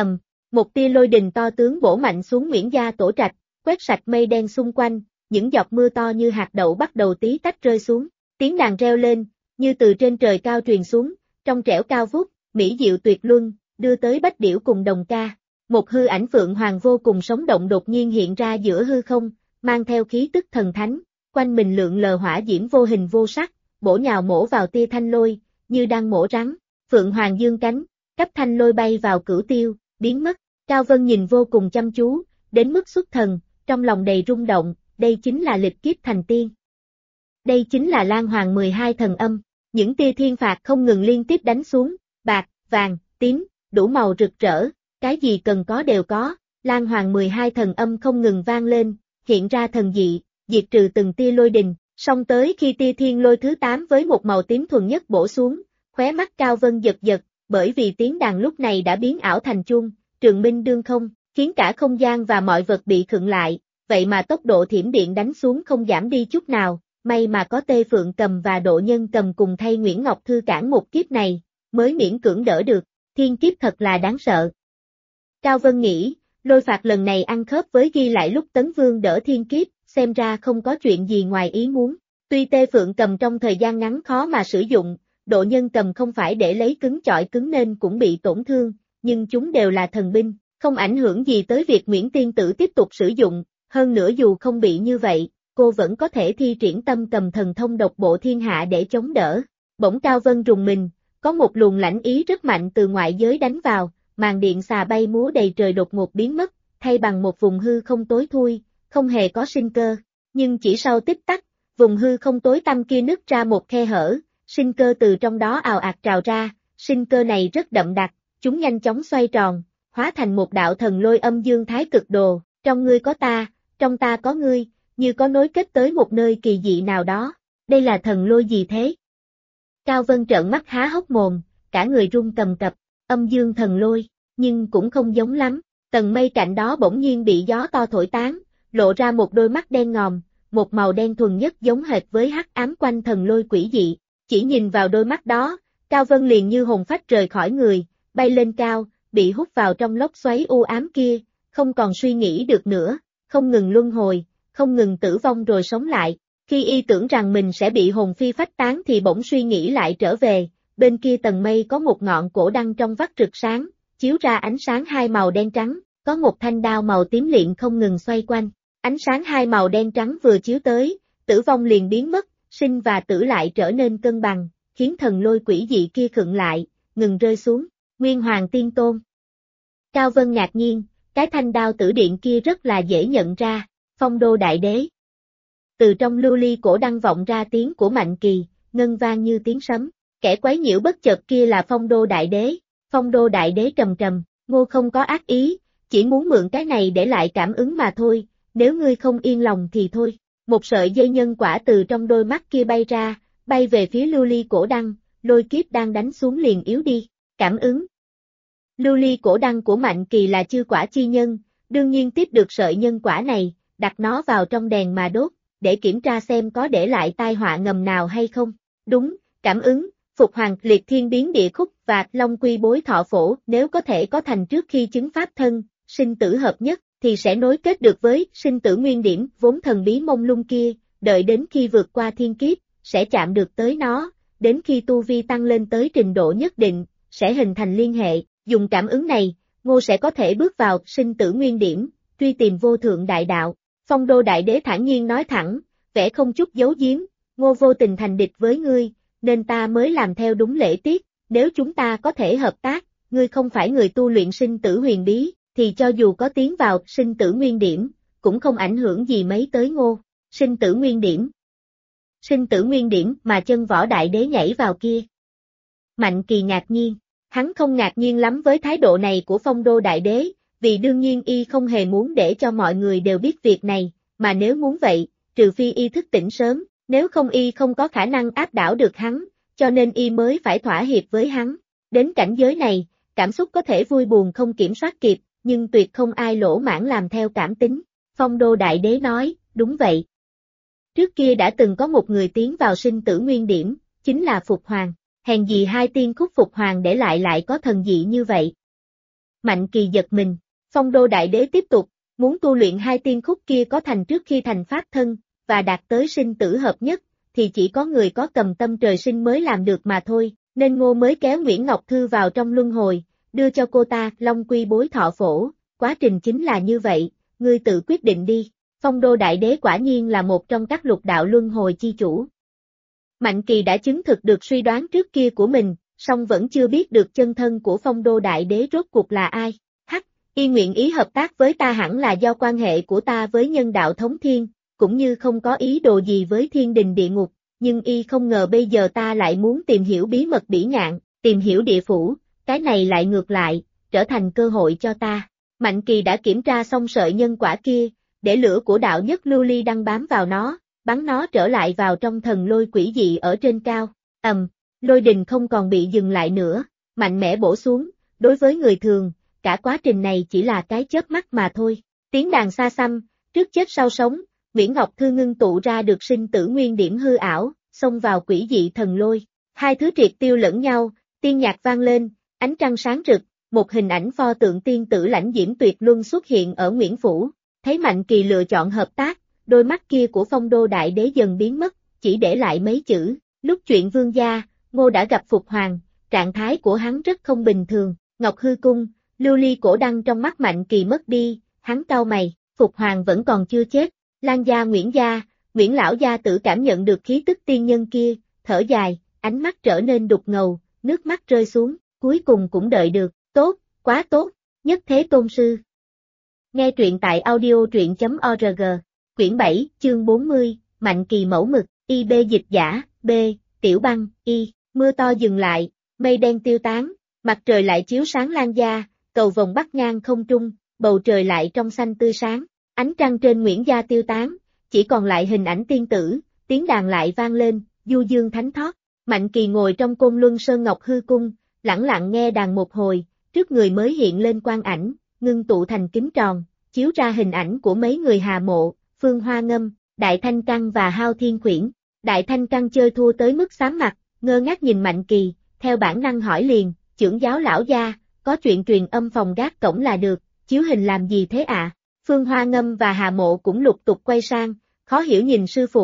một tia lôi đình to tướng bổ mạnh xuống Nguyễn gia tổ trạch, quét sạch mây đen xung quanh, những giọt mưa to như hạt đậu bắt đầu tí tách rơi xuống, tiếng đàn reo lên, như từ trên trời cao truyền xuống, trong trẻo cao vút, mỹ diệu tuyệt luân, đưa tới bách điểu cùng đồng ca. Một hư ảnh phượng hoàng vô cùng sống động đột nhiên hiện ra giữa hư không, mang theo khí tức thần thánh, quanh mình lượn lờ hỏa diễm vô hình vô sắc, bổ nhào mổ vào tia thanh lôi, như đang mổ rắn. Phượng hoàng dương cánh, cấp thanh lôi bay vào cửu tiêu, biến mất. Cao Vân nhìn vô cùng chăm chú, đến mức xuất thần, trong lòng đầy rung động, đây chính là lịch kiếp thành tiên. Đây chính là Lan Hoàng 12 thần âm, những tia thiên phạt không ngừng liên tiếp đánh xuống, bạc, vàng, tím, đủ màu rực rỡ, cái gì cần có đều có, Lan Hoàng 12 thần âm không ngừng vang lên, hiện ra thần dị, diệt trừ từng tia lôi đình, song tới khi tia thiên lôi thứ 8 với một màu tím thuần nhất bổ xuống, khóe mắt Cao Vân giật giật, bởi vì tiếng đàn lúc này đã biến ảo thành chuông, trường minh đương không, khiến cả không gian và mọi vật bị khựng lại, vậy mà tốc độ thiểm điện đánh xuống không giảm đi chút nào, may mà có Tê Phượng Cầm và Độ Nhân Cầm cùng thay Nguyễn Ngọc Thư cản một kiếp này, mới miễn cưỡng đỡ được, thiên kiếp thật là đáng sợ. Cao Vân nghĩ, lôi phạt lần này ăn khớp với ghi lại lúc Tấn Vương đỡ thiên kiếp, xem ra không có chuyện gì ngoài ý muốn. Tuy Tê Phượng Cầm trong thời gian ngắn khó mà sử dụng, Độ Nhân Cầm không phải để lấy cứng chọi cứng nên cũng bị tổn thương, nhưng chúng đều là thần binh, không ảnh hưởng gì tới việc Nguyễn Tiên Tử tiếp tục sử dụng, hơn nữa dù không bị như vậy, cô vẫn có thể thi triển tâm cầm thần thông độc bộ thiên hạ để chống đỡ. Bỗng Cao Vân rùng mình, có một luồng lãnh ý rất mạnh từ ngoại giới đánh vào, màn điện xà bay múa đầy trời đột ngột biến mất, thay bằng một vùng hư không tối thui, không hề có sinh cơ. Nhưng chỉ sau tích tắc, vùng hư không tối tăm kia nứt ra một khe hở, sinh cơ từ trong đó ào ạt trào ra, sinh cơ này rất đậm đặc, chúng nhanh chóng xoay tròn, hóa thành một đạo thần lôi âm dương thái cực đồ, trong ngươi có ta, trong ta có ngươi, như có nối kết tới một nơi kỳ dị nào đó. Đây là thần lôi gì thế? Cao Vân trợn mắt há hốc mồm, cả người run cầm cập, âm dương thần lôi, nhưng cũng không giống lắm. Tầng mây cạnh đó bỗng nhiên bị gió to thổi tán, lộ ra một đôi mắt đen ngòm, một màu đen thuần nhất giống hệt với hắc ám quanh thần lôi quỷ dị. Chỉ nhìn vào đôi mắt đó, Cao Vân liền như hồn phách rời khỏi người, bay lên cao, bị hút vào trong lốc xoáy u ám kia, không còn suy nghĩ được nữa, không ngừng luân hồi, không ngừng tử vong rồi sống lại. Khi y tưởng rằng mình sẽ bị hồn phi phách tán thì bỗng suy nghĩ lại trở về, bên kia tầng mây có một ngọn cổ đăng trong vắt rực sáng, chiếu ra ánh sáng hai màu đen trắng, có một thanh đao màu tím liệng không ngừng xoay quanh. Ánh sáng hai màu đen trắng vừa chiếu tới, tử vong liền biến mất, sinh và tử lại trở nên cân bằng, khiến thần lôi quỷ dị kia khựng lại, ngừng rơi xuống. Nguyên Hoàng Tiên Tôn. Cao Vân ngạc nhiên, cái thanh đao tử điện kia rất là dễ nhận ra, Phong Đô Đại Đế. Từ trong lưu ly cổ đăng vọng ra tiếng của Mạnh Kỳ, ngân vang như tiếng sấm. Kẻ quấy nhiễu bất chợt kia là Phong Đô Đại Đế. Phong Đô Đại Đế trầm trầm, Ngô không có ác ý, chỉ muốn mượn cái này để lại cảm ứng mà thôi, nếu ngươi không yên lòng thì thôi. Một sợi dây nhân quả từ trong đôi mắt kia bay ra, bay về phía lưu ly cổ đăng, lôi kiếp đang đánh xuống liền yếu đi. Cảm ứng. Lưu ly cổ đăng của Mạnh Kỳ là chư quả chi nhân, đương nhiên tiếp được sợi nhân quả này, đặt nó vào trong đèn mà đốt, để kiểm tra xem có để lại tai họa ngầm nào hay không. Đúng, cảm ứng, Phục Hoàng, Liệt Thiên Biến Địa Khúc và Long Quy Bối Thọ Phổ nếu có thể có thành trước khi chứng pháp thân, sinh tử hợp nhất, thì sẽ nối kết được với sinh tử nguyên điểm vốn thần bí mông lung kia, đợi đến khi vượt qua thiên kiếp, sẽ chạm được tới nó, đến khi tu vi tăng lên tới trình độ nhất định, sẽ hình thành liên hệ, dùng cảm ứng này, Ngô sẽ có thể bước vào sinh tử nguyên điểm, truy tìm vô thượng đại đạo. Phong Đô Đại Đế thản nhiên nói thẳng, vẻ không chút giấu giếm, Ngô vô tình thành địch với ngươi, nên ta mới làm theo đúng lễ tiết, nếu chúng ta có thể hợp tác, ngươi không phải người tu luyện sinh tử huyền bí, thì cho dù có tiến vào sinh tử nguyên điểm, cũng không ảnh hưởng gì mấy tới Ngô. Sinh tử nguyên điểm. Sinh tử nguyên điểm mà chân võ đại đế nhảy vào kia. Mạnh Kỳ ngạc nhiên, hắn không ngạc nhiên lắm với thái độ này của Phong Đô Đại Đế, vì đương nhiên y không hề muốn để cho mọi người đều biết việc này, mà nếu muốn vậy, trừ phi y thức tỉnh sớm, nếu không y không có khả năng áp đảo được hắn, cho nên y mới phải thỏa hiệp với hắn. Đến cảnh giới này, cảm xúc có thể vui buồn không kiểm soát kịp, nhưng tuyệt không ai lỗ mãng làm theo cảm tính. Phong Đô Đại Đế nói, đúng vậy. Trước kia đã từng có một người tiến vào sinh tử nguyên điểm, chính là Phục Hoàng. Hèn gì hai tiên khúc Phục Hoàng để lại có thần dị như vậy. Mạnh Kỳ giật mình, Phong Đô Đại Đế tiếp tục, muốn tu luyện hai tiên khúc kia có thành trước khi thành pháp thân, và đạt tới sinh tử hợp nhất, thì chỉ có người có cầm tâm trời sinh mới làm được mà thôi, nên Ngô mới kéo Nguyễn Ngọc Thư vào trong luân hồi, đưa cho cô ta Long Quy Bối Thọ Phổ, quá trình chính là như vậy, ngươi tự quyết định đi. Phong Đô Đại Đế quả nhiên là một trong các lục đạo luân hồi chi chủ. Mạnh Kỳ đã chứng thực được suy đoán trước kia của mình, song vẫn chưa biết được chân thân của Phong Đô Đại Đế rốt cuộc là ai. Y nguyện ý hợp tác với ta hẳn là do quan hệ của ta với nhân đạo thống thiên, cũng như không có ý đồ gì với thiên đình địa ngục, nhưng y không ngờ bây giờ ta lại muốn tìm hiểu bí mật bỉ ngạn, tìm hiểu địa phủ, cái này lại ngược lại, trở thành cơ hội cho ta. Mạnh Kỳ đã kiểm tra xong sợi nhân quả kia, để lửa của đạo nhất lưu ly đăng bám vào nó, bắn nó trở lại vào trong thần lôi quỷ dị ở trên cao. Lôi đình không còn bị dừng lại nữa, mạnh mẽ bổ xuống, đối với người thường, cả quá trình này chỉ là cái chớp mắt mà thôi. Tiếng đàn xa xăm, trước chết sau sống, Nguyễn Ngọc Thư ngưng tụ ra được sinh tử nguyên điểm hư ảo, xông vào quỷ dị thần lôi. Hai thứ triệt tiêu lẫn nhau, tiên nhạc vang lên, ánh trăng sáng rực, một hình ảnh pho tượng tiên tử lãnh diễm tuyệt luân xuất hiện ở Nguyễn Phủ. Thấy Mạnh Kỳ lựa chọn hợp tác, đôi mắt kia của Phong Đô Đại Đế dần biến mất, chỉ để lại mấy chữ, lúc chuyện vương gia, Ngô đã gặp Phục Hoàng, trạng thái của hắn rất không bình thường, Ngọc Hư Cung, lưu ly cổ đăng trong mắt Mạnh Kỳ mất đi, hắn cau mày, Phục Hoàng vẫn còn chưa chết, Lan gia, Nguyễn lão gia tử cảm nhận được khí tức tiên nhân kia, thở dài, ánh mắt trở nên đục ngầu, nước mắt rơi xuống, cuối cùng cũng đợi được, tốt, quá tốt, nhất thế tôn sư. Nghe truyện tại audio.org, quyển 7, chương 40, Mạnh Kỳ mẫu mực, IB dịch giả, B, Tiểu Băng, Y, mưa to dừng lại, mây đen tiêu tán, mặt trời lại chiếu sáng Lan gia, cầu vồng bắc ngang không trung, bầu trời lại trong xanh tươi sáng, ánh trăng trên Nguyễn gia tiêu tán, chỉ còn lại hình ảnh tiên tử, tiếng đàn lại vang lên, du dương thánh thót. Mạnh Kỳ ngồi trong Côn Luân Sơn Ngọc Hư Cung, lẳng lặng nghe đàn một hồi, trước người mới hiện lên quang ảnh, ngưng tụ thành kính tròn, chiếu ra hình ảnh của mấy người Hà Mộ, Phương Hoa Ngâm, Đại Thanh Căn và Hao Thiên Khuyển. Đại Thanh Căn chơi thua tới mức xám mặt, ngơ ngác nhìn Mạnh Kỳ, theo bản năng hỏi liền, trưởng giáo lão gia, có chuyện truyền âm phòng gác cổng là được, chiếu hình làm gì thế ạ? Phương Hoa Ngâm và Hà Mộ cũng lục tục quay sang, khó hiểu nhìn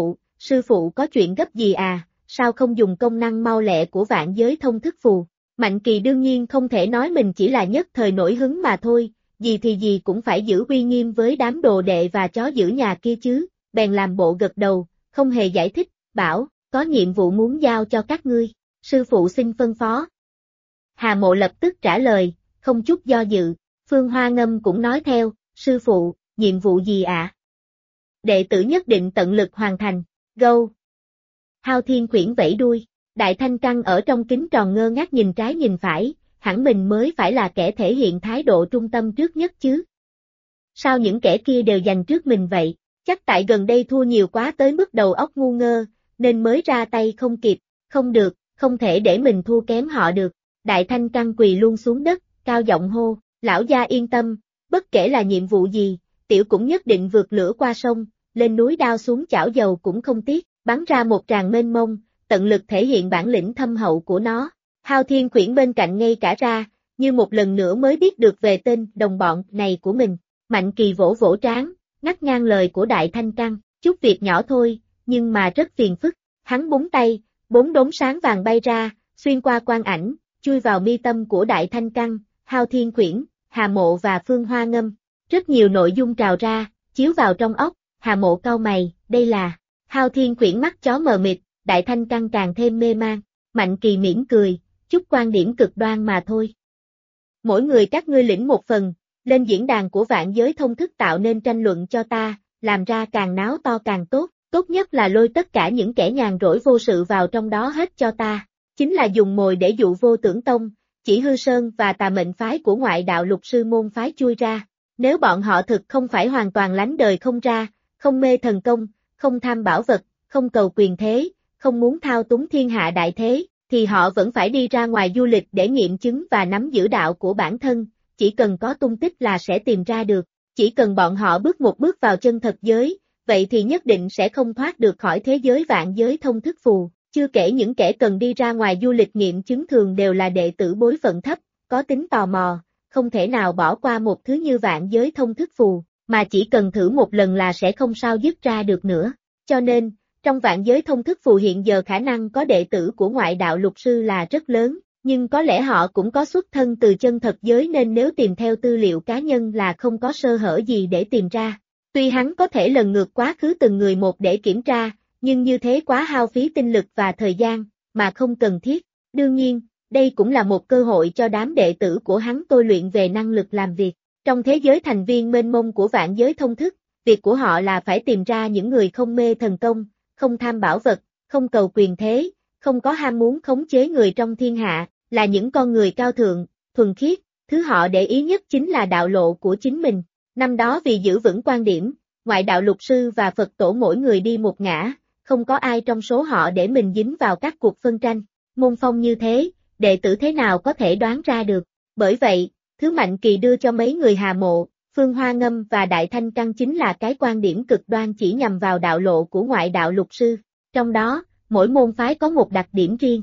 sư phụ có chuyện gấp gì à, sao không dùng công năng mau lẹ của vạn giới thông thức phù? Mạnh Kỳ đương nhiên không thể nói mình chỉ là nhất thời nổi hứng mà thôi, gì thì gì cũng phải giữ uy nghiêm với đám đồ đệ và chó giữ nhà kia chứ, bèn làm bộ gật đầu, không hề giải thích, bảo, có nhiệm vụ muốn giao cho các ngươi, sư phụ xin phân phó. Hà Mộ lập tức trả lời, không chút do dự, Phương Hoa Ngâm cũng nói theo, sư phụ, nhiệm vụ gì ạ? đệ tử nhất định tận lực hoàn thành, Go! Hao Thiên Quyển vẫy đuôi, Đại Thanh Căng ở trong kính tròn ngơ ngác nhìn trái nhìn phải, hẳn mình mới phải là kẻ thể hiện thái độ trung tâm trước nhất chứ. Sao những kẻ kia đều giành trước mình vậy, chắc tại gần đây thua nhiều quá tới mức đầu óc ngu ngơ, nên mới ra tay không kịp, không được, không thể để mình thua kém họ được. Đại Thanh Căng quỳ luôn xuống đất, cao giọng hô, lão gia yên tâm, bất kể là nhiệm vụ gì, tiểu cũng nhất định vượt lửa qua sông, lên núi đao xuống chảo dầu cũng không tiếc, bắn ra một tràng mênh mông, tận lực thể hiện bản lĩnh thâm hậu của nó. Hao Thiên Quyển bên cạnh ngây cả ra, như một lần nữa mới biết được về tên đồng bọn này của mình. Mạnh Kỳ vỗ vỗ trán, ngắt ngang lời của Đại Thanh Căng, chút việc nhỏ thôi, nhưng mà rất phiền phức. Hắn búng tay, 4 đốm sáng vàng bay ra, xuyên qua quang ảnh, chui vào mi tâm của Đại Thanh Căng, Hao Thiên Quyển, Hà Mộ và Phương Hoa Ngâm. Rất nhiều nội dung trào ra, chiếu vào trong óc, Hà Mộ cau mày, đây là... Hao Thiên Quyển mắt chó mờ mịt, Đại Thanh Căng càng thêm mê man. Mạnh Kỳ mỉm cười, chút quan điểm cực đoan mà thôi. Mỗi người các ngươi lĩnh một phần, lên diễn đàn của vạn giới thông thức tạo nên tranh luận cho ta, làm ra càng náo to càng tốt, tốt nhất là lôi tất cả những kẻ nhàn rỗi vô sự vào trong đó hết cho ta, chính là dùng mồi để dụ Vô Tưởng Tông, Chỉ Hư Sơn và Tà Mệnh phái của ngoại đạo lục sư môn phái chui ra, nếu bọn họ thực không phải hoàn toàn lánh đời không ra, không mê thần công, không tham bảo vật, không cầu quyền thế, không muốn thao túng thiên hạ đại thế, thì họ vẫn phải đi ra ngoài du lịch để nghiệm chứng và nắm giữ đạo của bản thân, chỉ cần có tung tích là sẽ tìm ra được, chỉ cần bọn họ bước một bước vào chân thật giới, vậy thì nhất định sẽ không thoát được khỏi thế giới vạn giới thông thức phù, chưa kể những kẻ cần đi ra ngoài du lịch nghiệm chứng thường đều là đệ tử bối phận thấp, có tính tò mò, không thể nào bỏ qua một thứ như vạn giới thông thức phù, mà chỉ cần thử một lần là sẽ không sao dứt ra được nữa, cho nên, trong vạn giới thông thức phù hiện giờ khả năng có đệ tử của ngoại đạo lục sư là rất lớn, nhưng có lẽ họ cũng có xuất thân từ chân thật giới nên nếu tìm theo tư liệu cá nhân là không có sơ hở gì để tìm ra. Tuy hắn có thể lần ngược quá khứ từng người một để kiểm tra, nhưng như thế quá hao phí tinh lực và thời gian, mà không cần thiết. Đương nhiên, đây cũng là một cơ hội cho đám đệ tử của hắn tôi luyện về năng lực làm việc. Trong thế giới thành viên mênh mông của vạn giới thông thức, việc của họ là phải tìm ra những người không mê thần công, không tham bảo vật, không cầu quyền thế, không có ham muốn khống chế người trong thiên hạ, là những con người cao thượng, thuần khiết, thứ họ để ý nhất chính là đạo lộ của chính mình. Năm đó vì giữ vững quan điểm, ngoại đạo lục sư và Phật tổ mỗi người đi một ngã, không có ai trong số họ để mình dính vào các cuộc phân tranh. Môn phong như thế, đệ tử thế nào có thể đoán ra được. Bởi vậy, thứ Mạnh Kỳ đưa cho mấy người Hà Mộ, Phương Hoa Ngâm và Đại Thanh Căng chính là cái quan điểm cực đoan chỉ nhằm vào đạo lộ của ngoại đạo lục sư. Trong đó, mỗi môn phái có một đặc điểm riêng.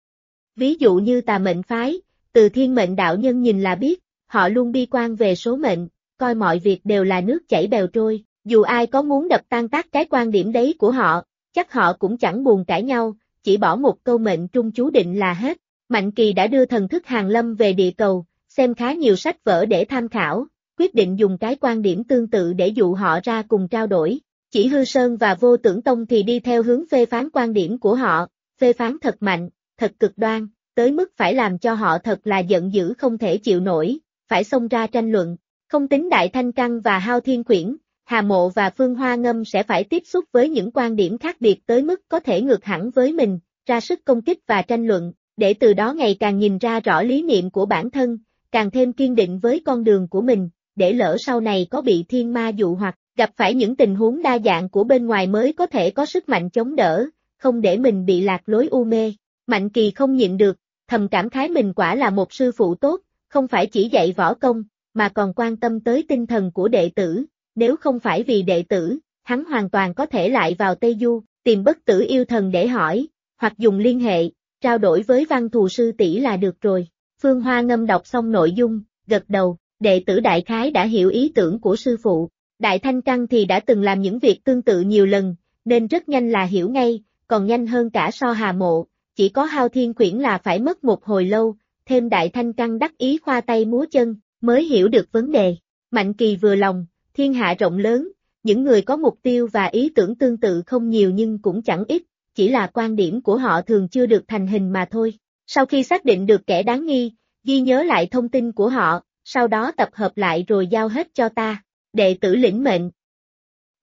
Ví dụ như Tà Mệnh phái, từ Thiên Mệnh đạo nhân nhìn là biết, họ luôn bi quan về số mệnh, coi mọi việc đều là nước chảy bèo trôi, dù ai có muốn đập tan tác cái quan điểm đấy của họ, chắc họ cũng chẳng buồn cãi nhau, chỉ bỏ một câu mệnh trung chú định là hết. Mạnh Kỳ đã đưa thần thức hàng lâm về địa cầu, xem khá nhiều sách vở để tham khảo, quyết định dùng cái quan điểm tương tự để dụ họ ra cùng trao đổi. Chỉ Hư Sơn và Vô Tưởng Tông thì đi theo hướng phê phán quan điểm của họ, phê phán thật mạnh, thật cực đoan, tới mức phải làm cho họ thật là giận dữ không thể chịu nổi, phải xông ra tranh luận. Không tính Đại Thanh Căng và Hao Thiên Quyển, Hà Mộ và Phương Hoa Ngâm sẽ phải tiếp xúc với những quan điểm khác biệt tới mức có thể ngược hẳn với mình, ra sức công kích và tranh luận, để từ đó ngày càng nhìn ra rõ lý niệm của bản thân, càng thêm kiên định với con đường của mình, để lỡ sau này có bị thiên ma dụ hoặc gặp phải những tình huống đa dạng của bên ngoài mới có thể có sức mạnh chống đỡ, không để mình bị lạc lối u mê. Mạnh Kỳ không nhịn được, thầm cảm khái mình quả là một sư phụ tốt, không phải chỉ dạy võ công, mà còn quan tâm tới tinh thần của đệ tử, nếu không phải vì đệ tử, hắn hoàn toàn có thể lại vào Tây Du, tìm Bất Tử Yêu Thần để hỏi, hoặc dùng liên hệ, trao đổi với Văn Thù sư tỷ là được rồi. Phương Hoa Ngâm đọc xong nội dung, gật đầu, đệ tử đại khái đã hiểu ý tưởng của sư phụ. Đại Thanh Căng thì đã từng làm những việc tương tự nhiều lần, nên rất nhanh là hiểu ngay, còn nhanh hơn cả So Hà Mộ, chỉ có Hao Thiên Quyển là phải mất một hồi lâu, thêm Đại Thanh Căng đắc ý khoa tay múa chân, mới hiểu được vấn đề. Mạnh Kỳ vừa lòng, thiên hạ rộng lớn, những người có mục tiêu và ý tưởng tương tự không nhiều nhưng cũng chẳng ít, chỉ là quan điểm của họ thường chưa được thành hình mà thôi. Sau khi xác định được kẻ đáng nghi, ghi nhớ lại thông tin của họ, sau đó tập hợp lại rồi giao hết cho ta. Đệ tử lĩnh mệnh.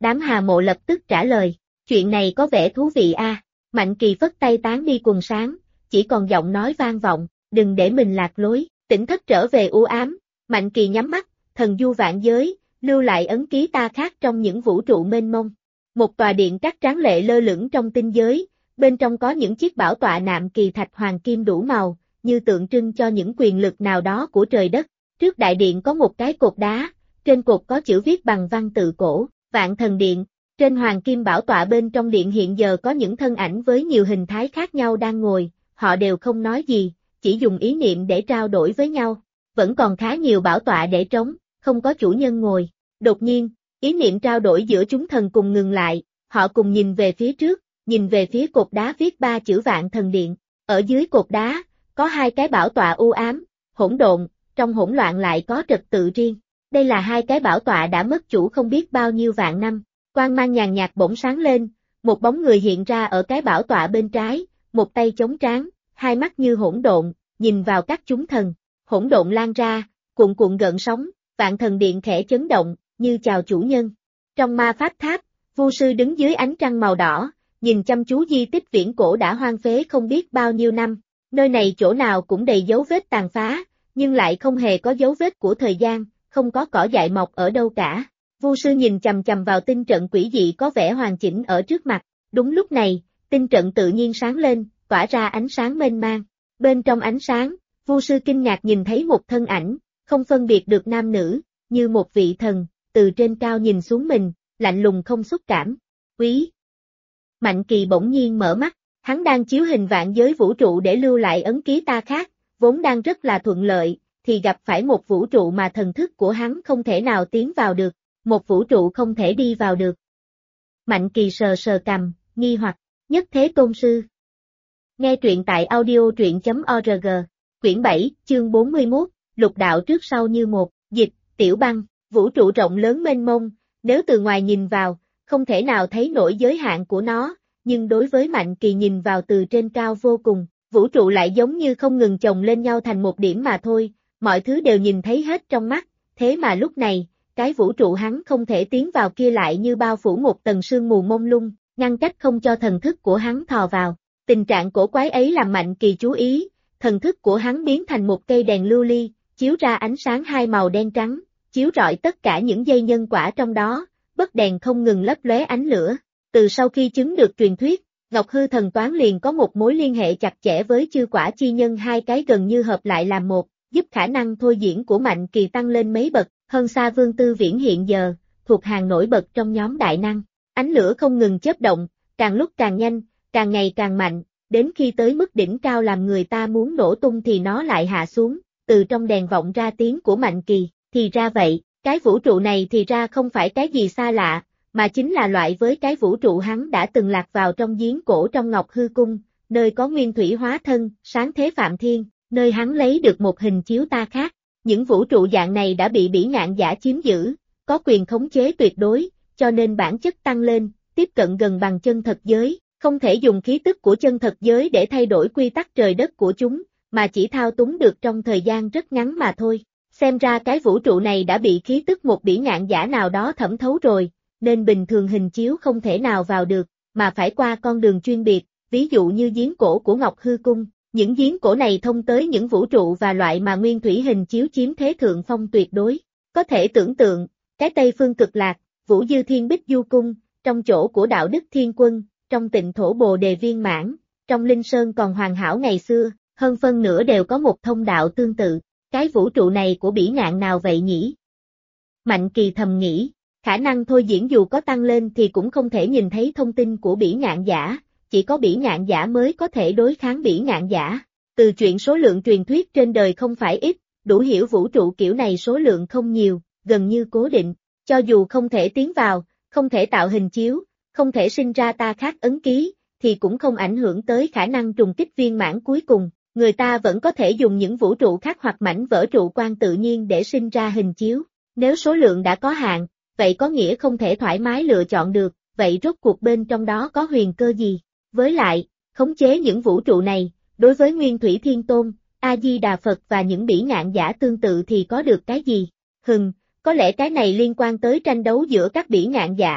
Đám Hà Mộ lập tức trả lời, chuyện này có vẻ thú vị a. Mạnh Kỳ phất tay tán đi quần sáng, chỉ còn giọng nói vang vọng, đừng để mình lạc lối, tỉnh thất trở về u ám, Mạnh Kỳ nhắm mắt, thần du vạn giới, lưu lại ấn ký ta khác trong những vũ trụ mênh mông. Một tòa điện các tráng lệ lơ lửng trong tinh giới, bên trong có những chiếc bảo tọa nạm kỳ thạch hoàng kim đủ màu, như tượng trưng cho những quyền lực nào đó của trời đất. Trước đại điện có một cái cột đá, trên cột có chữ viết bằng văn tự cổ, Vạn Thần Điện. Trên hoàng kim bảo tọa bên trong điện hiện giờ có những thân ảnh với nhiều hình thái khác nhau đang ngồi, họ đều không nói gì, chỉ dùng ý niệm để trao đổi với nhau. Vẫn còn khá nhiều bảo tọa để trống, không có chủ nhân ngồi. Đột nhiên, ý niệm trao đổi giữa chúng thần cùng ngừng lại, họ cùng nhìn về phía trước, nhìn về phía cột đá viết 3 chữ Vạn Thần Điện. Ở dưới cột đá, có 2 cái bảo tọa u ám, hỗn độn, trong hỗn loạn lại có trật tự riêng. Đây là 2 cái bảo tọa đã mất chủ không biết bao nhiêu vạn năm. Quang mang nhàn nhạt bỗng sáng lên, một bóng người hiện ra ở cái bảo tọa bên trái, một tay chống trán, hai mắt như hỗn độn, nhìn vào các chúng thần. Hỗn độn lan ra, cuộn cuộn gợn sóng, Vạn Thần Điện khẽ chấn động, như chào chủ nhân. Trong ma pháp tháp, Vu sư đứng dưới ánh trăng màu đỏ, nhìn chăm chú di tích viễn cổ đã hoang phế không biết bao nhiêu năm. Nơi này chỗ nào cũng đầy dấu vết tàn phá, nhưng lại không hề có dấu vết của thời gian, không có cỏ dại mọc ở đâu cả. Vu sư nhìn chằm chằm vào tinh trận quỷ dị có vẻ hoàn chỉnh ở trước mặt. Đúng lúc này, tinh trận tự nhiên sáng lên, tỏa ra ánh sáng mênh mang. Bên trong ánh sáng, Vu sư kinh ngạc nhìn thấy một thân ảnh, không phân biệt được nam nữ, như một vị thần, từ trên cao nhìn xuống mình, lạnh lùng không xúc cảm. Quý! Mạnh Kỳ bỗng nhiên mở mắt, hắn đang chiếu hình vạn giới vũ trụ để lưu lại ấn ký ta khác, vốn đang rất là thuận lợi, thì gặp phải một vũ trụ mà thần thức của hắn không thể nào tiến vào được, một vũ trụ không thể đi vào được. Mạnh Kỳ sờ sờ cằm, nghi hoặc, Nhất Thế Tôn Sư. Nghe truyện tại audio truyện.org, quyển 7, chương 41, lục đạo trước sau như một, dịch, Tiểu Băng, vũ trụ rộng lớn mênh mông, nếu từ ngoài nhìn vào, không thể nào thấy nổi giới hạn của nó, nhưng đối với Mạnh Kỳ nhìn vào từ trên cao vô cùng, vũ trụ lại giống như không ngừng chồng lên nhau thành một điểm mà thôi, mọi thứ đều nhìn thấy hết trong mắt, thế mà lúc này, cái vũ trụ hắn không thể tiến vào kia lại như bao phủ một tầng sương mù mông lung, ngăn cách không cho thần thức của hắn thò vào. Tình trạng cổ quái ấy làm Mạnh Kỳ chú ý, thần thức của hắn biến thành một cây đèn lưu ly, chiếu ra ánh sáng hai màu đen trắng, chiếu rọi tất cả những dây nhân quả trong đó, bấc đèn không ngừng lấp lóe ánh lửa. Từ sau khi chứng được truyền thuyết, Ngọc Hư Thần Toán liền có một mối liên hệ chặt chẽ với chư quả chi nhân, hai cái gần như hợp lại làm một, giúp khả năng thôi diễn của Mạnh Kỳ tăng lên mấy bậc, hơn xa Vương Tư Viễn hiện giờ, thuộc hàng nổi bật trong nhóm đại năng. Ánh lửa không ngừng chớp động, càng lúc càng nhanh, càng ngày càng mạnh, đến khi tới mức đỉnh cao làm người ta muốn nổ tung thì nó lại hạ xuống, từ trong đèn vọng ra tiếng của Mạnh Kỳ, thì ra vậy, cái vũ trụ này thì ra không phải cái gì xa lạ, mà chính là loại với cái vũ trụ hắn đã từng lạc vào trong giếng cổ trong Ngọc Hư Cung, nơi có nguyên thủy hóa thân, sáng thế phạm thiên, nơi hắn lấy được một hình chiếu ta khác. Những vũ trụ dạng này đã bị bỉ ngạn giả chiếm giữ, có quyền khống chế tuyệt đối, cho nên bản chất tăng lên, tiếp cận gần bằng chân thật giới, không thể dùng khí tức của chân thật giới để thay đổi quy tắc trời đất của chúng, mà chỉ thao túng được trong thời gian rất ngắn mà thôi. Xem ra cái vũ trụ này đã bị khí tức một bỉ ngạn giả nào đó thẩm thấu rồi, nên bình thường hình chiếu không thể nào vào được, mà phải qua con đường chuyên biệt, ví dụ như giếng cổ của Ngọc Hư Cung. Những giếng cổ này thông tới những vũ trụ và loại mà nguyên thủy hình chiếu chiếm thế thượng phong tuyệt đối. Có thể tưởng tượng, cái Tây Phương Cực Lạc, Vũ Dư Thiên Bích Du Cung, trong chỗ của Đạo Đức Thiên Quân, trong Tịnh Thổ Bồ Đề Viên Mãn, trong Linh Sơn còn hoàn hảo ngày xưa, hơn phân nửa đều có một thông đạo tương tự. Cái vũ trụ này của bỉ ngạn nào vậy nhỉ? Mạnh Kỳ thầm nghĩ, khả năng thôi diễn dù có tăng lên thì cũng không thể nhìn thấy thông tin của bỉ ngạn giả, chỉ có bỉ ngạn giả mới có thể đối kháng bỉ ngạn giả. Từ chuyện số lượng truyền thuyết trên đời không phải ít, đủ hiểu vũ trụ kiểu này số lượng không nhiều, gần như cố định, cho dù không thể tiến vào, không thể tạo hình chiếu, không thể sinh ra ta khác ấn ký, thì cũng không ảnh hưởng tới khả năng trùng kích viên mãn cuối cùng. Người ta vẫn có thể dùng những vũ trụ khác hoặc mảnh vỡ trụ quan tự nhiên để sinh ra hình chiếu. Nếu số lượng đã có hạn, vậy có nghĩa không thể thoải mái lựa chọn được, vậy rốt cuộc bên trong đó có huyền cơ gì? Với lại, khống chế những vũ trụ này, đối với Nguyên Thủy Thiên Tôn, A-di-đà Phật và những bỉ ngạn giả tương tự thì có được cái gì? Có lẽ cái này liên quan tới tranh đấu giữa các bỉ ngạn giả,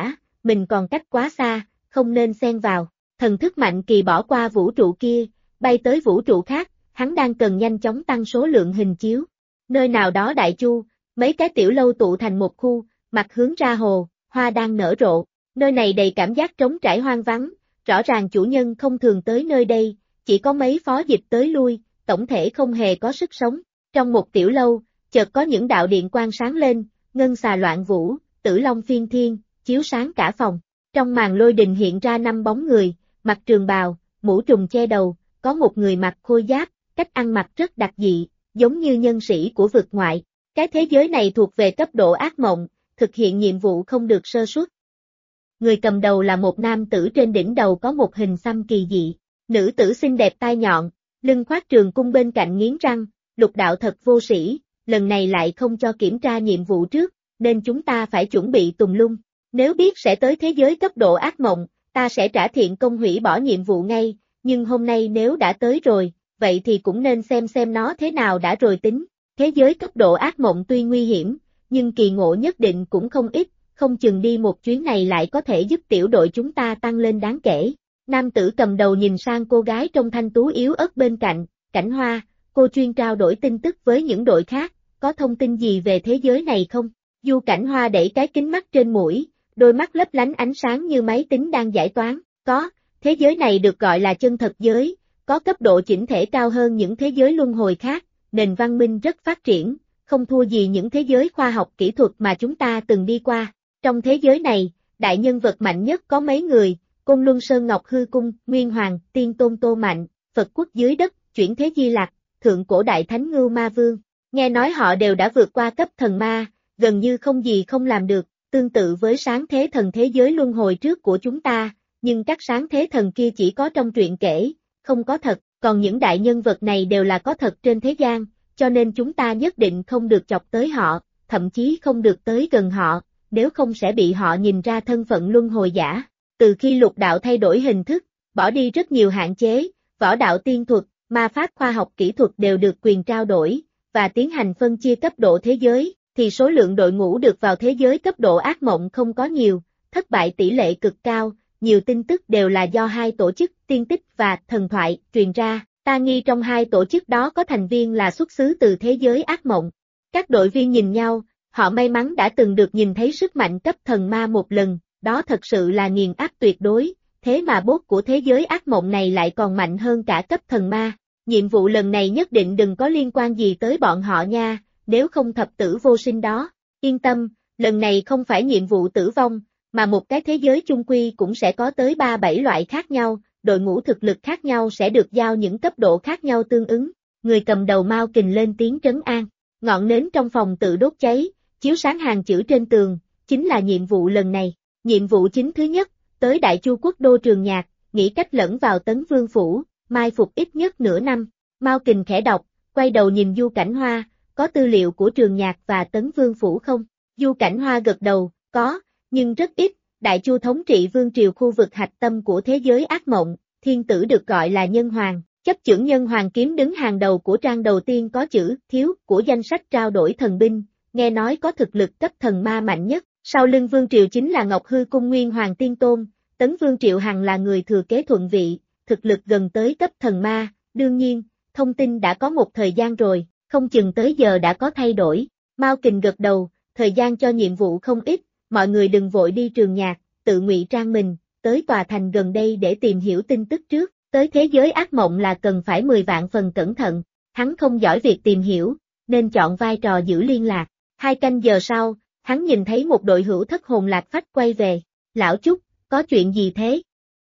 mình còn cách quá xa, không nên xen vào. Thần thức Mạnh Kỳ bỏ qua vũ trụ kia, bay tới vũ trụ khác, hắn đang cần nhanh chóng tăng số lượng hình chiếu. Nơi nào đó Đại Chu, mấy cái tiểu lâu tụ thành một khu, mặt hướng ra hồ, hoa đang nở rộ. Nơi này đầy cảm giác trống trải hoang vắng, rõ ràng chủ nhân không thường tới nơi đây, chỉ có mấy phó dịch tới lui, tổng thể không hề có sức sống. Trong một tiểu lâu, chợt có những đạo điện quang sáng lên, ngân xà loạn vũ, tử long phiên thiên, chiếu sáng cả phòng. Trong màn lôi đình hiện ra 5 bóng người, mặc trường bào, mũ trùm che đầu, có một người mặc khôi giáp, cách ăn mặc rất đặc dị, giống như nhân sĩ của vực ngoại. Cái thế giới này thuộc về cấp độ ác mộng, thực hiện nhiệm vụ không được sơ suất. Người cầm đầu là một nam tử, trên đỉnh đầu có một hình xăm kỳ dị. Nữ tử xinh đẹp tai nhọn, lưng khoác trường cung, bên cạnh nghiến răng, Lục đạo thật vô sĩ, lần này lại không cho kiểm tra nhiệm vụ trước, nên chúng ta phải chuẩn bị tùm lum. Nếu biết sẽ tới thế giới cấp độ ác mộng, ta sẽ trả thiện công hủy bỏ nhiệm vụ ngay, nhưng hôm nay nếu đã tới rồi, vậy thì cũng nên xem nó thế nào đã rồi tính. Thế giới cấp độ ác mộng tuy nguy hiểm, nhưng kỳ ngộ nhất định cũng không ít, không chừng đi một chuyến này lại có thể giúp tiểu đội chúng ta tăng lên đáng kể. Nam tử cầm đầu nhìn sang cô gái trong thanh tú yếu ớt bên cạnh, Cảnh Hoa, cô chuyên trao đổi tin tức với những đội khác, có thông tin gì về thế giới này không? Du Cảnh Hoa đẩy cái kính mắt trên mũi, đôi mắt lấp lánh ánh sáng như máy tính đang giải toán. Có, thế giới này được gọi là chân thật giới, có cấp độ chỉnh thể cao hơn những thế giới luân hồi khác, nền văn minh rất phát triển, không thua gì những thế giới khoa học kỹ thuật mà chúng ta từng đi qua. Trong thế giới này, đại nhân vật mạnh nhất có mấy người: Côn Luân Sơn Ngọc Hư Cung, Nguyên Hoàng, Tiên Tôn Tô Mạnh, Phật Quốc dưới đất, Chuyển Thế Di Lặc, Thượng Cổ Đại Thánh Ngưu Ma Vương. Nghe nói họ đều đã vượt qua cấp thần ma, gần như không gì không làm được, tương tự với sáng thế thần thế giới luân hồi trước của chúng ta, nhưng các sáng thế thần kia chỉ có trong truyện kể, không có thật, còn những đại nhân vật này đều là có thật trên thế gian, cho nên chúng ta nhất định không được chọc tới họ, thậm chí không được tới gần họ, nếu không sẽ bị họ nhìn ra thân phận luân hồi giả. Từ khi lục đạo thay đổi hình thức, bỏ đi rất nhiều hạn chế, võ đạo tiên thuật, ma pháp khoa học kỹ thuật đều được quyền trao đổi, và tiến hành phân chia cấp độ thế giới, thì số lượng đội ngũ được vào thế giới cấp độ ác mộng không có nhiều, thất bại tỷ lệ cực cao, nhiều tin tức đều là do hai tổ chức Tiên Tích và Thần Thoại truyền ra, ta nghi trong hai tổ chức đó có thành viên là xuất xứ từ thế giới ác mộng. Các đội viên nhìn nhau, họ may mắn đã từng được nhìn thấy sức mạnh cấp thần ma một lần, đó thật sự là nghiền áp tuyệt đối, thế mà boss của thế giới ác mộng này lại còn mạnh hơn cả cấp thần ma. Nhiệm vụ lần này nhất định đừng có liên quan gì tới bọn họ nha, nếu không thập tử vô sinh đó. Yên tâm, lần này không phải nhiệm vụ tử vong, mà một cái thế giới chung quy cũng sẽ có tới 3-7 loại khác nhau, đội ngũ thực lực khác nhau sẽ được giao những cấp độ khác nhau tương ứng. Người cầm đầu Mao Kình lên tiếng trấn an. Ngọn nến trong phòng tự đốt cháy, chiếu sáng hàng chữ trên tường, chính là nhiệm vụ lần này. Nhiệm vụ chính thứ nhất, tới Đại Chu quốc đô Trường Nhạc, nghĩ cách lẫn vào Tấn Vương phủ, mai phục ít nhất nửa năm. Mao Kình khẽ đọc, quay đầu nhìn Du Cảnh Hoa, có tư liệu của Trường Nhạc và Tấn Vương phủ không? Du Cảnh Hoa gật đầu, có, nhưng rất ít. Đại Chu thống trị vương triều khu vực hạch tâm của thế giới ác mộng, thiên tử được gọi là Nhân Hoàng, chấp chưởng Nhân Hoàng kiếm đứng hàng đầu của trang đầu tiên có chữ thiếu của danh sách trao đổi thần binh, nghe nói có thực lực cấp thần ma mạnh nhất. Sau lưng vương triều chính là Ngọc Hư Cung Nguyên Hoàng Tiên Tôn, Tấn Vương Triệu Hằng là người thừa kế thuận vị, thực lực gần tới cấp thần ma. Đương nhiên, thông tin đã có một thời gian rồi, không chừng tới giờ đã có thay đổi. Mao Kình gật đầu, thời gian cho nhiệm vụ không ít, mọi người đừng vội đi Trường Nhạc, tự ngụy trang mình, tới tòa thành gần đây để tìm hiểu tin tức trước, tới thế giới ác mộng là cần phải 10 vạn phần cẩn thận. Hắn không giỏi việc tìm hiểu, nên chọn vai trò giữ liên lạc. 2 canh giờ sau, hắn nhìn thấy một đội hữu thất hồn lạc phách quay về. Lão Chúc, có chuyện gì thế?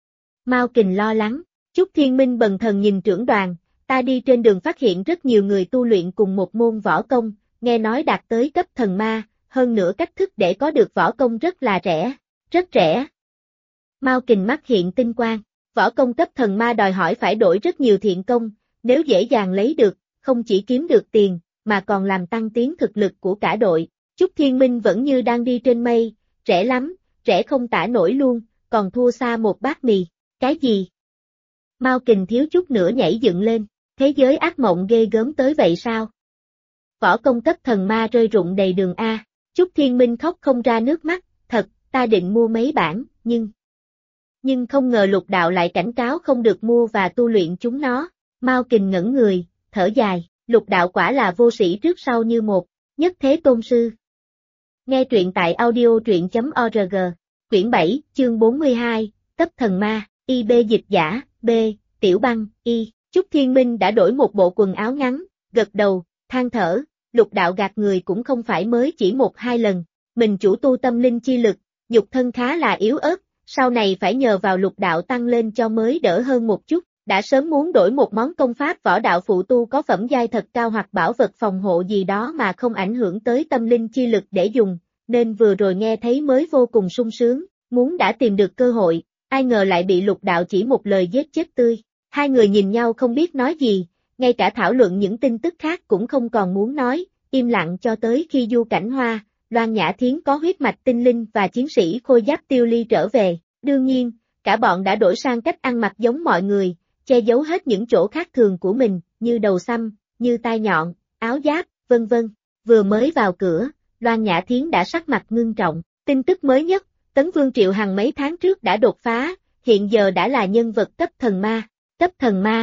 Mao Kình lo lắng. Chúc Thiên Minh bần thần nhìn trưởng đoàn, ta đi trên đường phát hiện rất nhiều người tu luyện cùng một môn võ công, nghe nói đạt tới cấp thần ma, hơn nữa cách thức để có được võ công rất là rẻ, rất rẻ. Mao Kình mắt hiện tinh quang, võ công cấp thần ma đòi hỏi phải đổi rất nhiều thiện công, nếu dễ dàng lấy được, không chỉ kiếm được tiền, mà còn làm tăng tiến thực lực của cả đội. Chúc Thiên Minh vẫn như đang đi trên mây, rẻ lắm, rẻ không tả nổi luôn, còn thua xa một bát mì. Cái gì? Mao Kình thiếu chút nữa nhảy dựng lên, thế giới ác mộng ghê gớm tới vậy sao? Võ công cấp thần ma rơi rụng đầy đường A. Chúc Thiên Minh khóc không ra nước mắt, thật, ta định mua mấy bản, nhưng không ngờ Lục đạo lại cảnh cáo không được mua và tu luyện chúng nó. Mao Kình ngẩn người, thở dài, Lục đạo quả là vô sĩ trước sau như một, nhất thế tôn sư. Nghe truyện tại audio.truyện.org, quyển 7, chương 42, Cấp thần ma, IB dịch giả, B, Tiểu Băng, Y. Chúc Thiên Minh đã đổi một bộ quần áo ngắn, gật đầu, than thở, Lục đạo gạt người cũng không phải mới chỉ một hai lần, mình chủ tu tâm linh chi lực, nhục thân khá là yếu ớt, sau này phải nhờ vào Lục đạo tăng lên cho mới đỡ hơn một chút, đã sớm muốn đổi một món công pháp võ đạo phụ tu có phẩm giai thật cao hoặc bảo vật phòng hộ gì đó mà không ảnh hưởng tới tâm linh chi lực để dùng, nên vừa rồi nghe thấy mới vô cùng sung sướng, muốn đã tìm được cơ hội, ai ngờ lại bị Lục đạo chỉ một lời giết chết tươi. Hai người nhìn nhau không biết nói gì, ngay cả thảo luận những tin tức khác cũng không còn muốn nói, im lặng cho tới khi Du Cảnh Hoa, Loan Nhã Thiến có huyết mạch tinh linh và chiến sĩ khôi giáp Tiêu Ly trở về. Đương nhiên, cả bọn đã đổi sang cách ăn mặc giống mọi người, che giấu hết những chỗ khác thường của mình, như đầu xăm, như tai nhọn, áo giáp, vân vân. Vừa mới vào cửa, Loan Nhã Thiến đã sắc mặt ngưng trọng. Tin tức mới nhất, Tấn Vương Triệu Hằng mấy tháng trước đã đột phá, hiện giờ đã là nhân vật cấp thần ma. Cấp thần ma.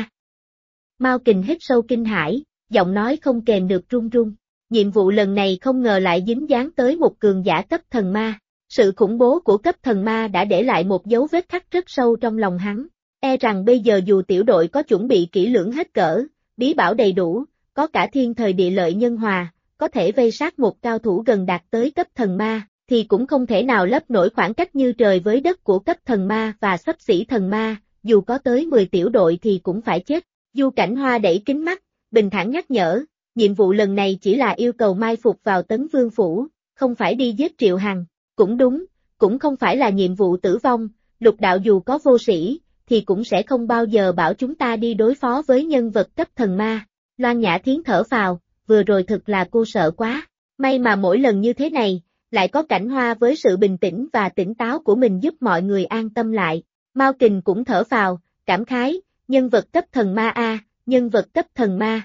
Mao Kình hít sâu kinh hãi, giọng nói không kèm được run run. Nhiệm vụ lần này không ngờ lại dính dáng tới một cường giả cấp thần ma. Sự khủng bố của cấp thần ma đã để lại một dấu vết khắc rất sâu trong lòng hắn. E rằng bây giờ dù tiểu đội có chuẩn bị kỹ lưỡng hết cỡ, bí bảo đầy đủ, có cả thiên thời địa lợi nhân hòa, có thể vây sát một cao thủ gần đạt tới cấp thần ma, thì cũng không thể nào lấp nổi khoảng cách như trời với đất của cấp thần ma và xấp xỉ thần ma, dù có tới 10 tiểu đội thì cũng phải chết. Du Cảnh Hoa đẩy kính mắt, bình thản nhắc nhở, nhiệm vụ lần này chỉ là yêu cầu mai phục vào Tấn Vương Phủ, không phải đi giết Triệu Hằng. Cũng đúng, cũng không phải là nhiệm vụ tử vong, Lục đạo dù có vô sĩ, thì cũng sẽ không bao giờ bảo chúng ta đi đối phó với nhân vật cấp thần ma. Loan Nhã Thiến thở phào, vừa rồi thực là cô sợ quá, may mà mỗi lần như thế này, lại có Cảnh Hoa với sự bình tĩnh và tỉnh táo của mình giúp mọi người an tâm lại. Mao Kình cũng thở phào, cảm khái, nhân vật cấp thần ma a, nhân vật cấp thần ma.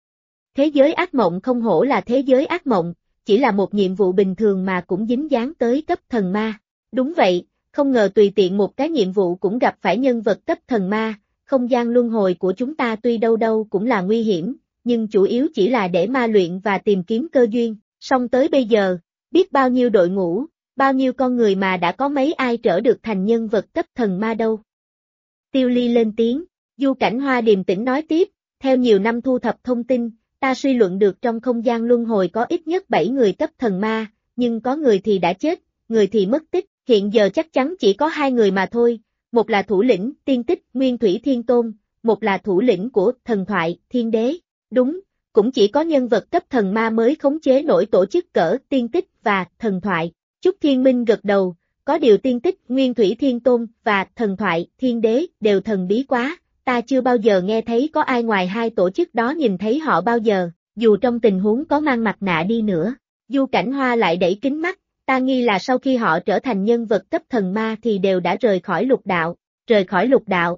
Thế giới ác mộng không hổ là thế giới ác mộng, chỉ là một nhiệm vụ bình thường mà cũng dính dáng tới cấp thần ma. Đúng vậy, không ngờ tùy tiện một cái nhiệm vụ cũng gặp phải nhân vật cấp thần ma, không gian luân hồi của chúng ta tuy đâu đâu cũng là nguy hiểm, nhưng chủ yếu chỉ là để ma luyện và tìm kiếm cơ duyên, song tới bây giờ, biết bao nhiêu đội ngũ, bao nhiêu con người mà đã có mấy ai trở được thành nhân vật cấp thần ma đâu. Tiêu Ly lên tiếng, Du Cảnh Hoa điềm tĩnh nói tiếp, theo nhiều năm thu thập thông tin, ta suy luận được trong không gian luân hồi có ít nhất 7 người cấp thần ma, nhưng có người thì đã chết, người thì mất tích, hiện giờ chắc chắn chỉ có 2 người mà thôi, một là thủ lĩnh, tiên tích, Nguyên Thủy Thiên Tôn, một là thủ lĩnh của thần thoại, Thiên Đế. Đúng, cũng chỉ có nhân vật cấp thần ma mới khống chế nổi tổ chức cỡ tiên tích và thần thoại. Chúc Thiên Minh gật đầu, có điều tiên tích, Nguyên Thủy Thiên Tôn và thần thoại, Thiên Đế đều thần bí quá, ta chưa bao giờ nghe thấy có ai ngoài hai tổ chức đó nhìn thấy họ bao giờ, dù trong tình huống có mang mặt nạ đi nữa. Du Cảnh Hoa lại đẩy kính mắt, ta nghi là sau khi họ trở thành nhân vật cấp thần ma thì đều đã rời khỏi lục đạo, rời khỏi lục đạo.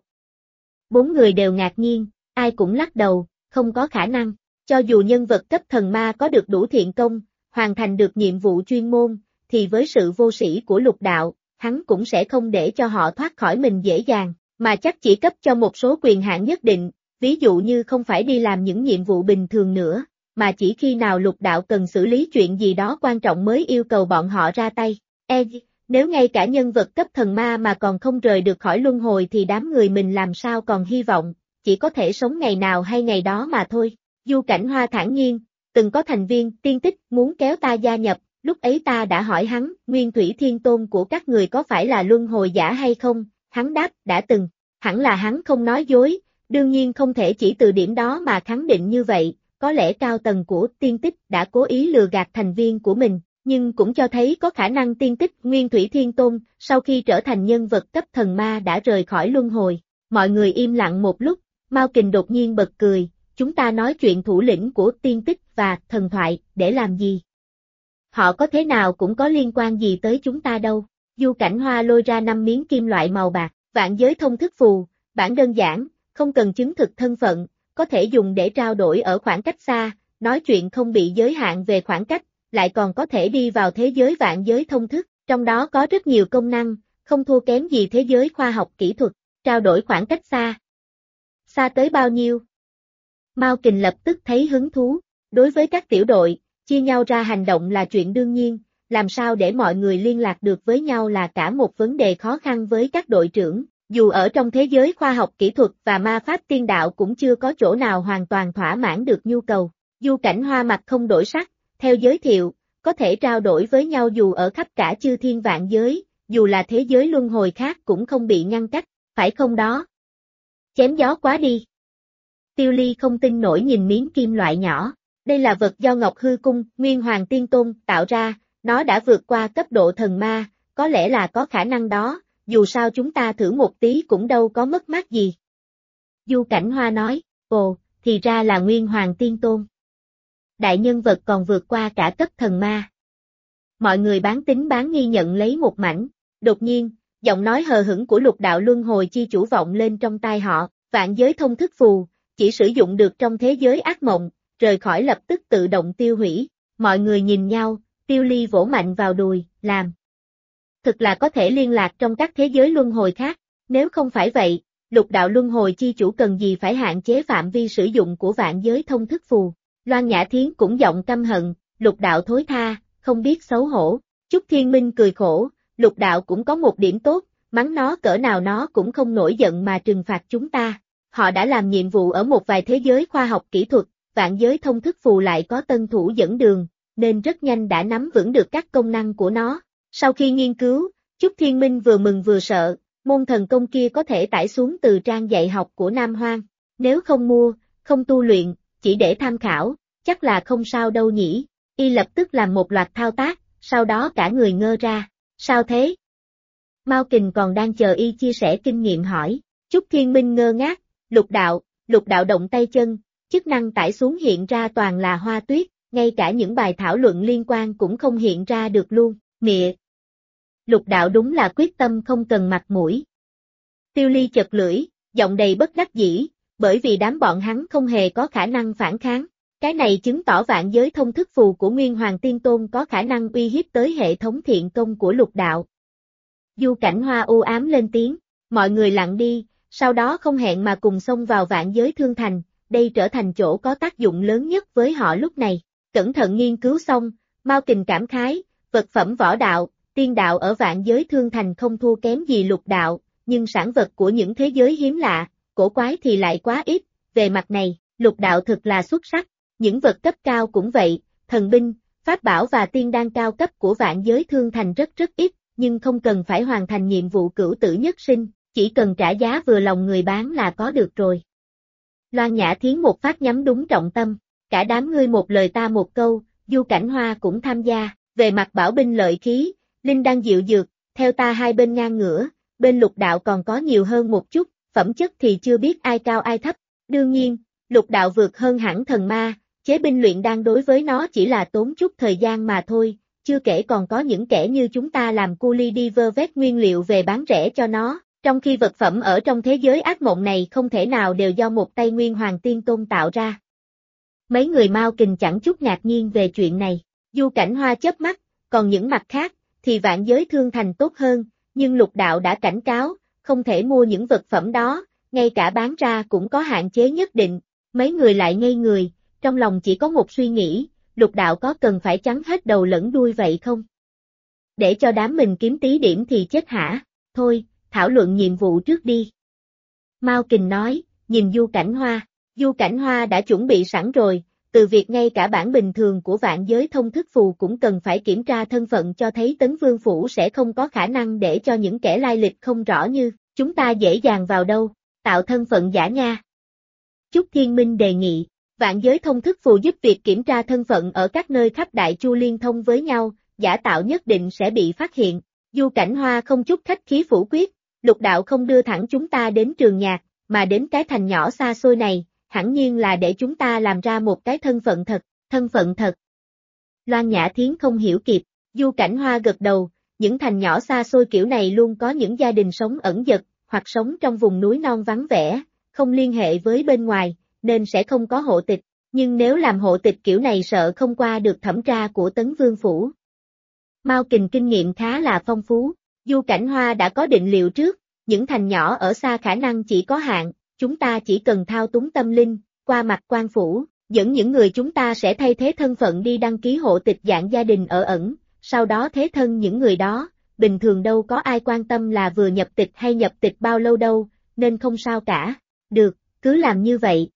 4 người đều ngạc nhiên, ai cũng lắc đầu, không có khả năng, cho dù nhân vật cấp thần ma có được đủ thiện công, hoàn thành được nhiệm vụ chuyên môn, thì với sự vô sĩ của lục đạo, hắn cũng sẽ không để cho họ thoát khỏi mình dễ dàng, mà chắc chỉ cấp cho một số quyền hạn nhất định, ví dụ như không phải đi làm những nhiệm vụ bình thường nữa, mà chỉ khi nào lục đạo cần xử lý chuyện gì đó quan trọng mới yêu cầu bọn họ ra tay. Nếu ngay cả nhân vật cấp thần ma mà còn không rời được khỏi luân hồi thì đám người mình làm sao còn hy vọng, chỉ có thể sống ngày nào hay ngày đó mà thôi. Du Cảnh Hoa thản nhiên, từng có thành viên tiên tích muốn kéo ta gia nhập, lúc ấy ta đã hỏi hắn, Nguyên Thủy Thiên Tôn của các người có phải là luân hồi giả hay không, hắn đáp, đã từng, hẳn là hắn không nói dối, đương nhiên không thể chỉ từ điểm đó mà khẳng định như vậy, có lẽ cao tầng của tiên tích đã cố ý lừa gạt thành viên của mình, nhưng cũng cho thấy có khả năng tiên tích Nguyên Thủy Thiên Tôn, sau khi trở thành nhân vật cấp thần ma đã rời khỏi luân hồi. Mọi người im lặng một lúc, Mao Kình đột nhiên bật cười, chúng ta nói chuyện thủ lĩnh của tiên tích và thần thoại, để làm gì? Họ có thế nào cũng có liên quan gì tới chúng ta đâu. Du Cảnh Hoa lôi ra 5 miếng kim loại màu bạc, vạn giới thông thức phù, bản đơn giản, không cần chứng thực thân phận, có thể dùng để trao đổi ở khoảng cách xa, nói chuyện không bị giới hạn về khoảng cách, lại còn có thể đi vào thế giới vạn giới thông thức, Trong đó có rất nhiều công năng, không thua kém gì thế giới khoa học kỹ thuật, trao đổi khoảng cách xa. Xa tới bao nhiêu? Mao Kình lập tức thấy hứng thú, đối với các tiểu đội, chia nhau ra hành động là chuyện đương nhiên, làm sao để mọi người liên lạc được với nhau là cả một vấn đề khó khăn với các đội trưởng, dù ở trong thế giới khoa học kỹ thuật và ma pháp tiên đạo cũng chưa có chỗ nào hoàn toàn thỏa mãn được nhu cầu. Du Cảnh Hoa mặt không đổi sắc, theo giới thiệu, có thể trao đổi với nhau dù ở khắp cả chư thiên vạn giới, dù là thế giới luân hồi khác cũng không bị ngăn cách, phải không đó? Chém gió quá đi. Tiêu Ly không tin nổi nhìn miếng kim loại nhỏ, đây là vật do Ngọc Hư Cung, Nguyên Hoàng Tiên Tôn tạo ra, nó đã vượt qua cấp độ thần ma, có lẽ là có khả năng đó, dù sao chúng ta thử một tí cũng đâu có mất mát gì. Du Cảnh Hoa nói, ồ, thì ra là Nguyên Hoàng Tiên Tôn. Đại nhân vật còn vượt qua cả cấp thần ma. Mọi người bán tín bán nghi nhận lấy một mảnh, đột nhiên, giọng nói hờ hững của Lục Đạo Luân Hồi Chi Chủ vọng lên trong tai họ, vạn giới thông thức phù, chỉ sử dụng được trong thế giới ác mộng, rời khỏi lập tức tự động tiêu hủy, mọi người nhìn nhau, Tiêu Ly vỗ mạnh vào đùi, làm. Thực là có thể liên lạc trong các thế giới luân hồi khác, nếu không phải vậy, Lục Đạo Luân Hồi Chi Chủ cần gì phải hạn chế phạm vi sử dụng của vạn giới thông thức phù. Loan Nhã Thiến cũng giọng căm hận, Lục Đạo thối tha, không biết xấu hổ. Chúc Thiên Minh cười khổ, Lục Đạo cũng có một điểm tốt, mắng nó cỡ nào nó cũng không nổi giận mà trừng phạt chúng ta. Họ đã làm nhiệm vụ ở một vài thế giới khoa học kỹ thuật, vạn giới thông thức phù lại có tân thủ dẫn đường, nên rất nhanh đã nắm vững được các công năng của nó. Sau khi nghiên cứu, Chúc Thiên Minh vừa mừng vừa sợ, môn thần công kia có thể tải xuống từ trang dạy học của Nam Hoang. Nếu không mua, không tu luyện, chỉ để tham khảo, chắc là không sao đâu nhỉ. Y lập tức làm một loạt thao tác, sau đó cả người ngơ ra. Sao thế? Mao Kình còn đang chờ Y chia sẻ kinh nghiệm hỏi. Chúc Thiên Minh ngơ ngác, Lục Đạo động tay chân, chức năng tải xuống hiện ra toàn là hoa tuyết, ngay cả những bài thảo luận liên quan cũng không hiện ra được luôn, mịa. Lục Đạo đúng là quyết tâm không cần mặt mũi. Tiêu Ly chật lưỡi, giọng đầy bất đắc dĩ, bởi vì đám bọn hắn không hề có khả năng phản kháng. Cái này chứng tỏ vạn giới thông thức phù của Nguyên Hoàng Tiên Tôn có khả năng uy hiếp tới hệ thống thiện công của Lục Đạo. Du Cảnh Hoa u ám lên tiếng, mọi người lặng đi, sau đó không hẹn mà cùng xông vào vạn giới thương thành, đây trở thành chỗ có tác dụng lớn nhất với họ lúc này. Cẩn thận nghiên cứu xong, Mao Kình cảm khái, vật phẩm võ đạo, tiên đạo ở vạn giới thương thành không thua kém gì Lục Đạo, nhưng sản vật của những thế giới hiếm lạ, cổ quái thì lại quá ít, về mặt này, Lục Đạo thực là xuất sắc, những vật cấp cao cũng vậy, thần binh, pháp bảo và tiên đan cao cấp của vạn giới thương thành rất ít, nhưng không cần phải hoàn thành nhiệm vụ cửu tử nhất sinh, chỉ cần trả giá vừa lòng người bán là có được rồi. Loan Nhã Thiến một phát nhắm đúng trọng tâm, cả đám ngươi một lời ta một câu, Du Cảnh Hoa cũng tham gia, về mặt bảo binh lợi khí, linh đan diệu dược, theo ta hai bên ngang ngửa, bên Lục Đạo còn có nhiều hơn một chút, phẩm chất thì chưa biết ai cao ai thấp, đương nhiên, Lục Đạo vượt hơn hẳn thần ma, chế binh luyện đan đối với nó chỉ là tốn chút thời gian mà thôi, chưa kể còn có những kẻ như chúng ta làm cu li đi vơ vét nguyên liệu về bán rẻ cho nó, trong khi vật phẩm ở trong thế giới ác mộng này không thể nào đều do một tay Nguyên Hoàng Tiên Tôn tạo ra. Mấy người Mao Kình chẳng chút ngạc nhiên về chuyện này, Du Cảnh Hoa chớp mắt, còn những mặt khác, thì vạn giới thương thành tốt hơn, nhưng Lục Đạo đã cảnh cáo, không thể mua những vật phẩm đó, ngay cả bán ra cũng có hạn chế nhất định, mấy người lại ngây người, trong lòng chỉ có một suy nghĩ, Lục Đạo có cần phải trắng hết đầu lẫn đuôi vậy không? Để cho đám mình kiếm tí điểm thì chết hả? Thôi, thảo luận nhiệm vụ trước đi. Mao Kình nói, nhìn Du Cảnh Hoa đã chuẩn bị sẵn rồi, từ việc ngay cả bản bình thường của vạn giới thông thức phù cũng cần phải kiểm tra thân phận cho thấy Tấn Vương Phủ sẽ không có khả năng để cho những kẻ lai lịch không rõ như chúng ta dễ dàng vào đâu, tạo thân phận giả nha. Chúc Thiên Minh đề nghị, vạn giới thông thức phù giúp việc kiểm tra thân phận ở các nơi khắp Đại Chu liên thông với nhau, giả tạo nhất định sẽ bị phát hiện. Du Cảnh Hoa không chút khách khí phủ quyết, Lục Đạo không đưa thẳng chúng ta đến trường nhạc, mà đến cái thành nhỏ xa xôi này, hẳn nhiên là để chúng ta làm ra một cái thân phận thật. Loan Nhã Thiến không hiểu kịp, Du Cảnh Hoa gật đầu, những thành nhỏ xa xôi kiểu này luôn có những gia đình sống ẩn dật, hoặc sống trong vùng núi non vắng vẻ, không liên hệ với bên ngoài, nên sẽ không có hộ tịch, nhưng nếu làm hộ tịch kiểu này sợ không qua được thẩm tra của Tấn Vương Phủ. Mao Kình kinh nghiệm khá là phong phú, Du Cảnh Hoa đã có định liệu trước, những thành nhỏ ở xa khả năng chỉ có hạn, chúng ta chỉ cần thao túng tâm linh, qua mặt quan phủ, dẫn những người chúng ta sẽ thay thế thân phận đi đăng ký hộ tịch dạng gia đình ở ẩn, sau đó thế thân những người đó, bình thường đâu có ai quan tâm là vừa nhập tịch hay nhập tịch bao lâu đâu, nên không sao cả, được, cứ làm như vậy.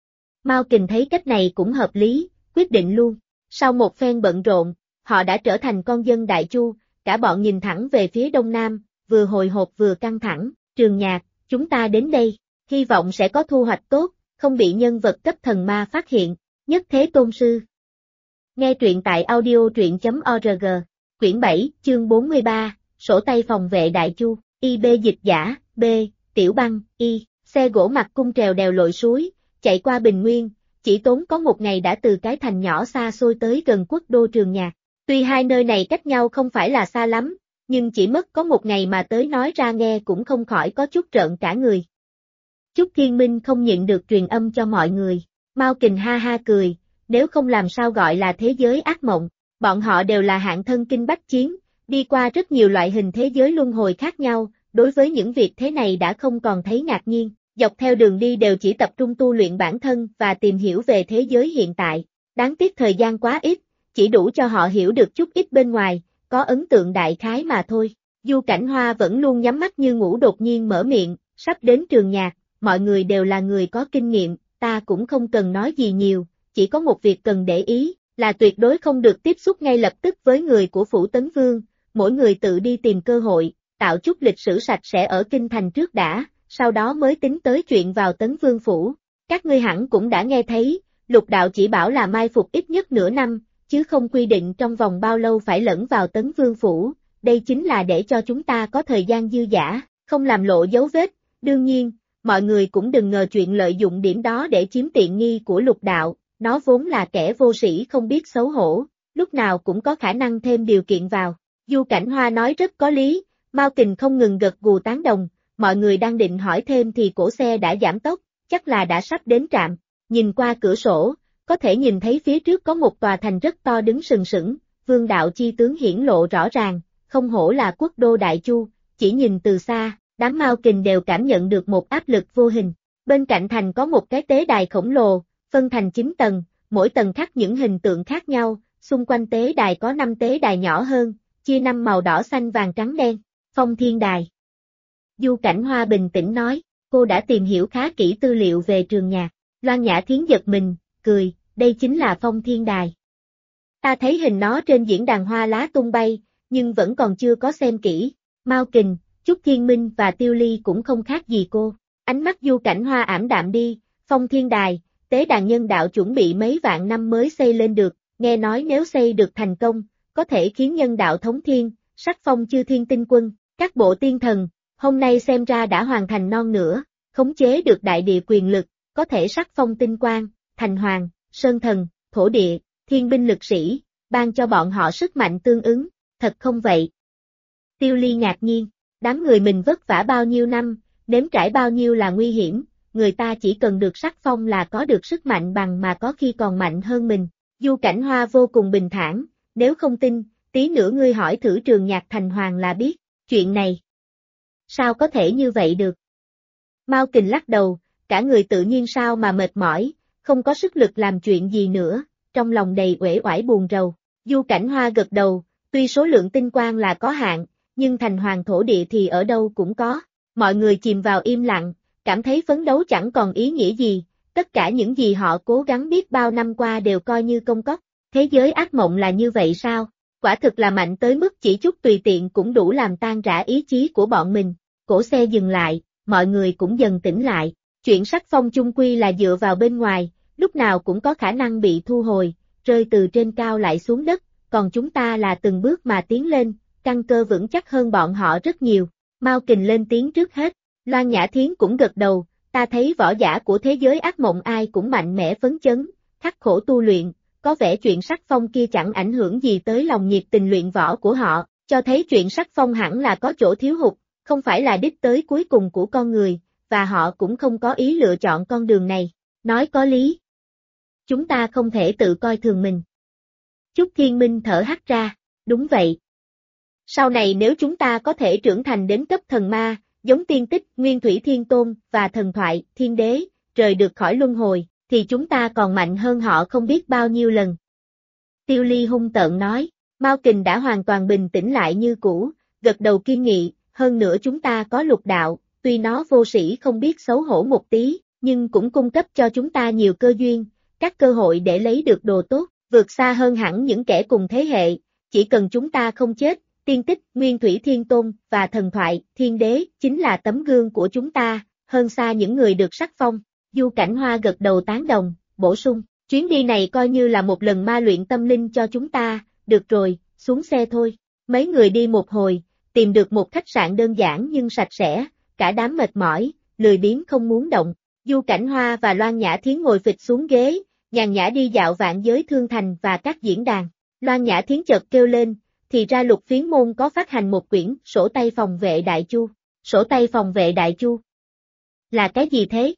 Mao Kình thấy cách này cũng hợp lý, quyết định luôn, sau một phen bận rộn, họ đã trở thành con dân Đại Chu, cả bọn nhìn thẳng về phía đông nam, vừa hồi hộp vừa căng thẳng, Trường Nhạc, chúng ta đến đây, hy vọng sẽ có thu hoạch tốt, không bị nhân vật cấp thần ma phát hiện, Nhất Thế Tôn Sư. Nghe truyện tại audio.org, quyển 7, chương 43, sổ tay phòng vệ Đại Chu, IB dịch giả, B, Tiểu Băng, Y, xe gỗ mặt cung trèo đèo lội suối, chạy qua Bình Nguyên, chỉ tốn có một ngày đã từ cái thành nhỏ xa xôi tới gần quốc đô Trường Nhạc. Tuy hai nơi này cách nhau không phải là xa lắm, nhưng chỉ mất có một ngày mà tới nói ra nghe cũng không khỏi có chút trợn cả người. Chúc Thiên Minh không nhịn được truyền âm cho mọi người, Mao Kình ha ha cười, nếu không làm sao gọi là thế giới ác mộng, bọn họ đều là hạng thân kinh bách chiến, đi qua rất nhiều loại hình thế giới luân hồi khác nhau, đối với những việc thế này đã không còn thấy ngạc nhiên, dọc theo đường đi đều chỉ tập trung tu luyện bản thân và tìm hiểu về thế giới hiện tại, đáng tiếc thời gian quá ít, chỉ đủ cho họ hiểu được chút ít bên ngoài, có ấn tượng đại khái mà thôi. Du Cảnh Hoa vẫn luôn nhắm mắt như ngủ đột nhiên mở miệng, sắp đến Trường Nhạc, mọi người đều là người có kinh nghiệm, ta cũng không cần nói gì nhiều, chỉ có một việc cần để ý, là tuyệt đối không được tiếp xúc ngay lập tức với người của Phủ Tấn Vương, mỗi người tự đi tìm cơ hội, tạo chút lịch sử sạch sẽ ở kinh thành trước đã, sau đó mới tính tới chuyện vào Tấn Vương Phủ. Các ngươi hẳn cũng đã nghe thấy, Lục Đạo chỉ bảo là mai phục ít nhất nửa năm, chứ không quy định trong vòng bao lâu phải lẫn vào Tấn Vương Phủ, đây chính là để cho chúng ta có thời gian dư dả, không làm lộ dấu vết, đương nhiên, mọi người cũng đừng ngờ chuyện lợi dụng điểm đó để chiếm tiện nghi của Lục Đạo, nó vốn là kẻ vô sĩ không biết xấu hổ, lúc nào cũng có khả năng thêm điều kiện vào. Du Cảnh Hoa nói rất có lý, Mao Kình không ngừng gật gù tán đồng, mọi người đang định hỏi thêm thì cổ xe đã giảm tốc, chắc là đã sắp đến trạm, nhìn qua cửa sổ, có thể nhìn thấy phía trước có một tòa thành rất to đứng sừng sững, vương đạo chi tướng hiển lộ rõ ràng, không hổ là quốc đô Đại Chu, chỉ nhìn từ xa, đám Mao Kình đều cảm nhận được một áp lực vô hình. Bên cạnh thành có một cái tế đài khổng lồ, phân thành 9 tầng, mỗi tầng khắc những hình tượng khác nhau, xung quanh tế đài có 5 tế đài nhỏ hơn, chia 5 màu đỏ xanh vàng trắng đen, Phong Thiên Đài. Du Cảnh Hoa bình tĩnh nói, cô đã tìm hiểu khá kỹ tư liệu về Trường Nhạc, Loan Nhã Thiến giật mình, cười, đây chính là Phong Thiên Đài. Ta thấy hình nó trên diễn đàn hoa lá tung bay, nhưng vẫn còn chưa có xem kỹ, Mao Kình, Chúc Thiên Minh và Tiêu Ly cũng không khác gì cô, ánh mắt Du Cảnh Hoa ảm đạm đi, Phong Thiên Đài, tế đàn nhân đạo chuẩn bị mấy vạn năm mới xây lên được, nghe nói nếu xây được thành công, có thể khiến nhân đạo thống thiên, sắc phong chư thiên tinh quân, các bộ tiên thần, hôm nay xem ra đã hoàn thành non nữa, khống chế được đại địa quyền lực, có thể sắc phong tinh quang, thành hoàng, sơn thần, thổ địa, thiên binh lực sĩ, ban cho bọn họ sức mạnh tương ứng, thật không vậy? Tiêu Ly ngạc nhiên, đám người mình vất vả bao nhiêu năm, nếm trải bao nhiêu là nguy hiểm, người ta chỉ cần được sắc phong là có được sức mạnh bằng mà có khi còn mạnh hơn mình. Du Cảnh Hoa vô cùng bình thản, nếu không tin, tí nữa ngươi hỏi thử Trường Nhạc thành hoàng là biết, chuyện này. Sao có thể như vậy được? Mao Kình lắc đầu, cả người tự nhiên sao mà mệt mỏi, không có sức lực làm chuyện gì nữa, trong lòng đầy uể oải buồn rầu. Du Cảnh Hoa gật đầu, tuy số lượng tinh quang là có hạn, nhưng thành hoàng thổ địa thì ở đâu cũng có. Mọi người chìm vào im lặng, cảm thấy phấn đấu chẳng còn ý nghĩa gì, tất cả những gì họ cố gắng biết bao năm qua đều coi như công cốc. Thế giới ác mộng là như vậy sao? Quả thực là mạnh tới mức chỉ chút tùy tiện cũng đủ làm tan rã ý chí của bọn mình. Cổ xe dừng lại, mọi người cũng dần tỉnh lại. Chuyện sắc phong chung quy là dựa vào bên ngoài, lúc nào cũng có khả năng bị thu hồi, rơi từ trên cao lại xuống đất, còn chúng ta là từng bước mà tiến lên, căn cơ vững chắc hơn bọn họ rất nhiều. Mao Kình lên tiếng trước hết, Loan Nhã Thiến cũng gật đầu, ta thấy võ giả của thế giới ác mộng ai cũng mạnh mẽ phấn chấn, khắc khổ tu luyện, có vẻ chuyện sắc phong kia chẳng ảnh hưởng gì tới lòng nhiệt tình luyện võ của họ, cho thấy chuyện sắc phong hẳn là có chỗ thiếu hụt, không phải là đích tới cuối cùng của con người, và họ cũng không có ý lựa chọn con đường này, nói có lý. Chúng ta không thể tự coi thường mình. Chúc Thiên Minh thở hắt ra, đúng vậy, Sau này nếu chúng ta có thể trưởng thành đến cấp thần ma, giống Tiên Tích, Nguyên Thủy Thiên Tôn và thần thoại, Thiên Đế, rời được khỏi luân hồi, thì chúng ta còn mạnh hơn họ không biết bao nhiêu lần. Tiêu Ly hung tợn nói, Mao Kình đã hoàn toàn bình tĩnh lại như cũ, gật đầu kiên nghị, hơn nữa chúng ta có lục đạo, tuy nó vô sĩ không biết xấu hổ một tí, nhưng cũng cung cấp cho chúng ta nhiều cơ duyên, các cơ hội để lấy được đồ tốt, vượt xa hơn hẳn những kẻ cùng thế hệ, chỉ cần chúng ta không chết, Tiên Tích, Nguyên Thủy Thiên Tôn và thần thoại, Thiên Đế chính là tấm gương của chúng ta, hơn xa những người được sắc phong. Du Cảnh Hoa gật đầu tán đồng, bổ sung, chuyến đi này coi như là một lần ma luyện tâm linh cho chúng ta, được rồi, xuống xe thôi. Mấy người đi một hồi, tìm được một khách sạn đơn giản nhưng sạch sẽ, cả đám mệt mỏi, lười biếng không muốn động. Du Cảnh Hoa và Loan Nhã Thiến ngồi phịch xuống ghế, nhàn nhã đi dạo vạn giới thương thành và các diễn đàn. Loan Nhã Thiến chợt kêu lên, thì ra Lục Phiến Môn có phát hành một quyển sổ tay phòng vệ Đại Chu. Sổ tay phòng vệ Đại Chu? Là cái gì thế?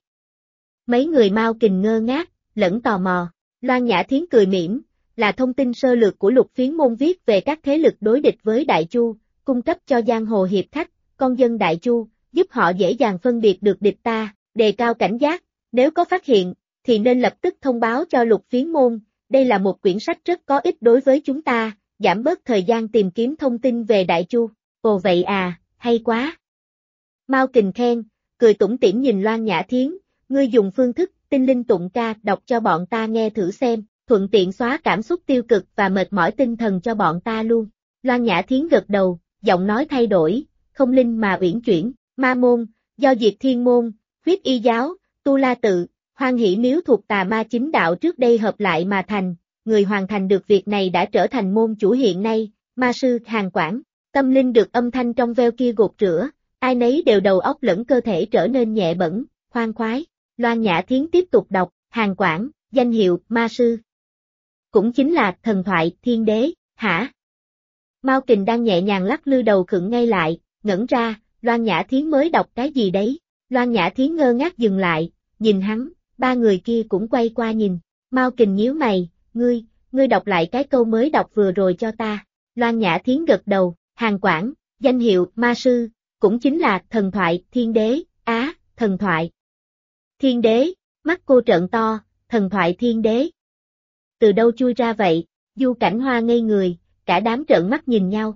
Mấy người Mao Kình ngơ ngác, lẫn tò mò. Loan Nhã Thiến cười mỉm, là thông tin sơ lược của Lục Phiến Môn viết về các thế lực đối địch với Đại Chu, cung cấp cho giang hồ hiệp khách, con dân Đại Chu, giúp họ dễ dàng phân biệt được địch ta, đề cao cảnh giác, nếu có phát hiện, thì nên lập tức thông báo cho Lục Phiến Môn, đây là một quyển sách rất có ích đối với chúng ta, giảm bớt thời gian tìm kiếm thông tin về Đại Chu. Ồ vậy à, hay quá. Mao Kình khen, cười tủm tỉm nhìn Loan Nhã Thiến, ngươi dùng phương thức tinh linh tụng ca đọc cho bọn ta nghe thử xem, thuận tiện xóa cảm xúc tiêu cực và mệt mỏi tinh thần cho bọn ta luôn. Loan Nhã Thiến gật đầu, giọng nói thay đổi, không linh mà uyển chuyển, ma môn, do Diệt Thiên Môn, Huyết Y Giáo, Tu La Tự, Hoan Hỷ Miếu thuộc tà ma chính đạo trước đây hợp lại mà thành, người hoàn thành được việc này đã trở thành môn chủ hiện nay, ma sư Hàn Quảng. Tâm linh được âm thanh trong veo kia gột rửa, ai nấy đều đầu óc lẫn cơ thể trở nên nhẹ bẫng, khoan khoái. Loan Nhã Thiến tiếp tục đọc, Hàn Quảng, danh hiệu, ma sư. Cũng chính là thần thoại, Thiên Đế, hả? Mao Kình đang nhẹ nhàng lắc lư đầu khựng ngay lại, ngẩn ra, Loan Nhã Thiến mới đọc cái gì đấy? Loan Nhã Thiến ngơ ngác dừng lại, nhìn hắn, ba người kia cũng quay qua nhìn. Mao Kình nhíu mày, ngươi đọc lại cái câu mới đọc vừa rồi cho ta. Loan Nhã Thiến gật đầu, Hàn Quảng, danh hiệu, ma sư, cũng chính là thần thoại, Thiên Đế, thần thoại. Thiên Đế, mắt cô trợn to, thần thoại Thiên Đế. Từ đâu chui ra vậy? Du Cảnh Hoa ngây người, cả đám trợn mắt nhìn nhau.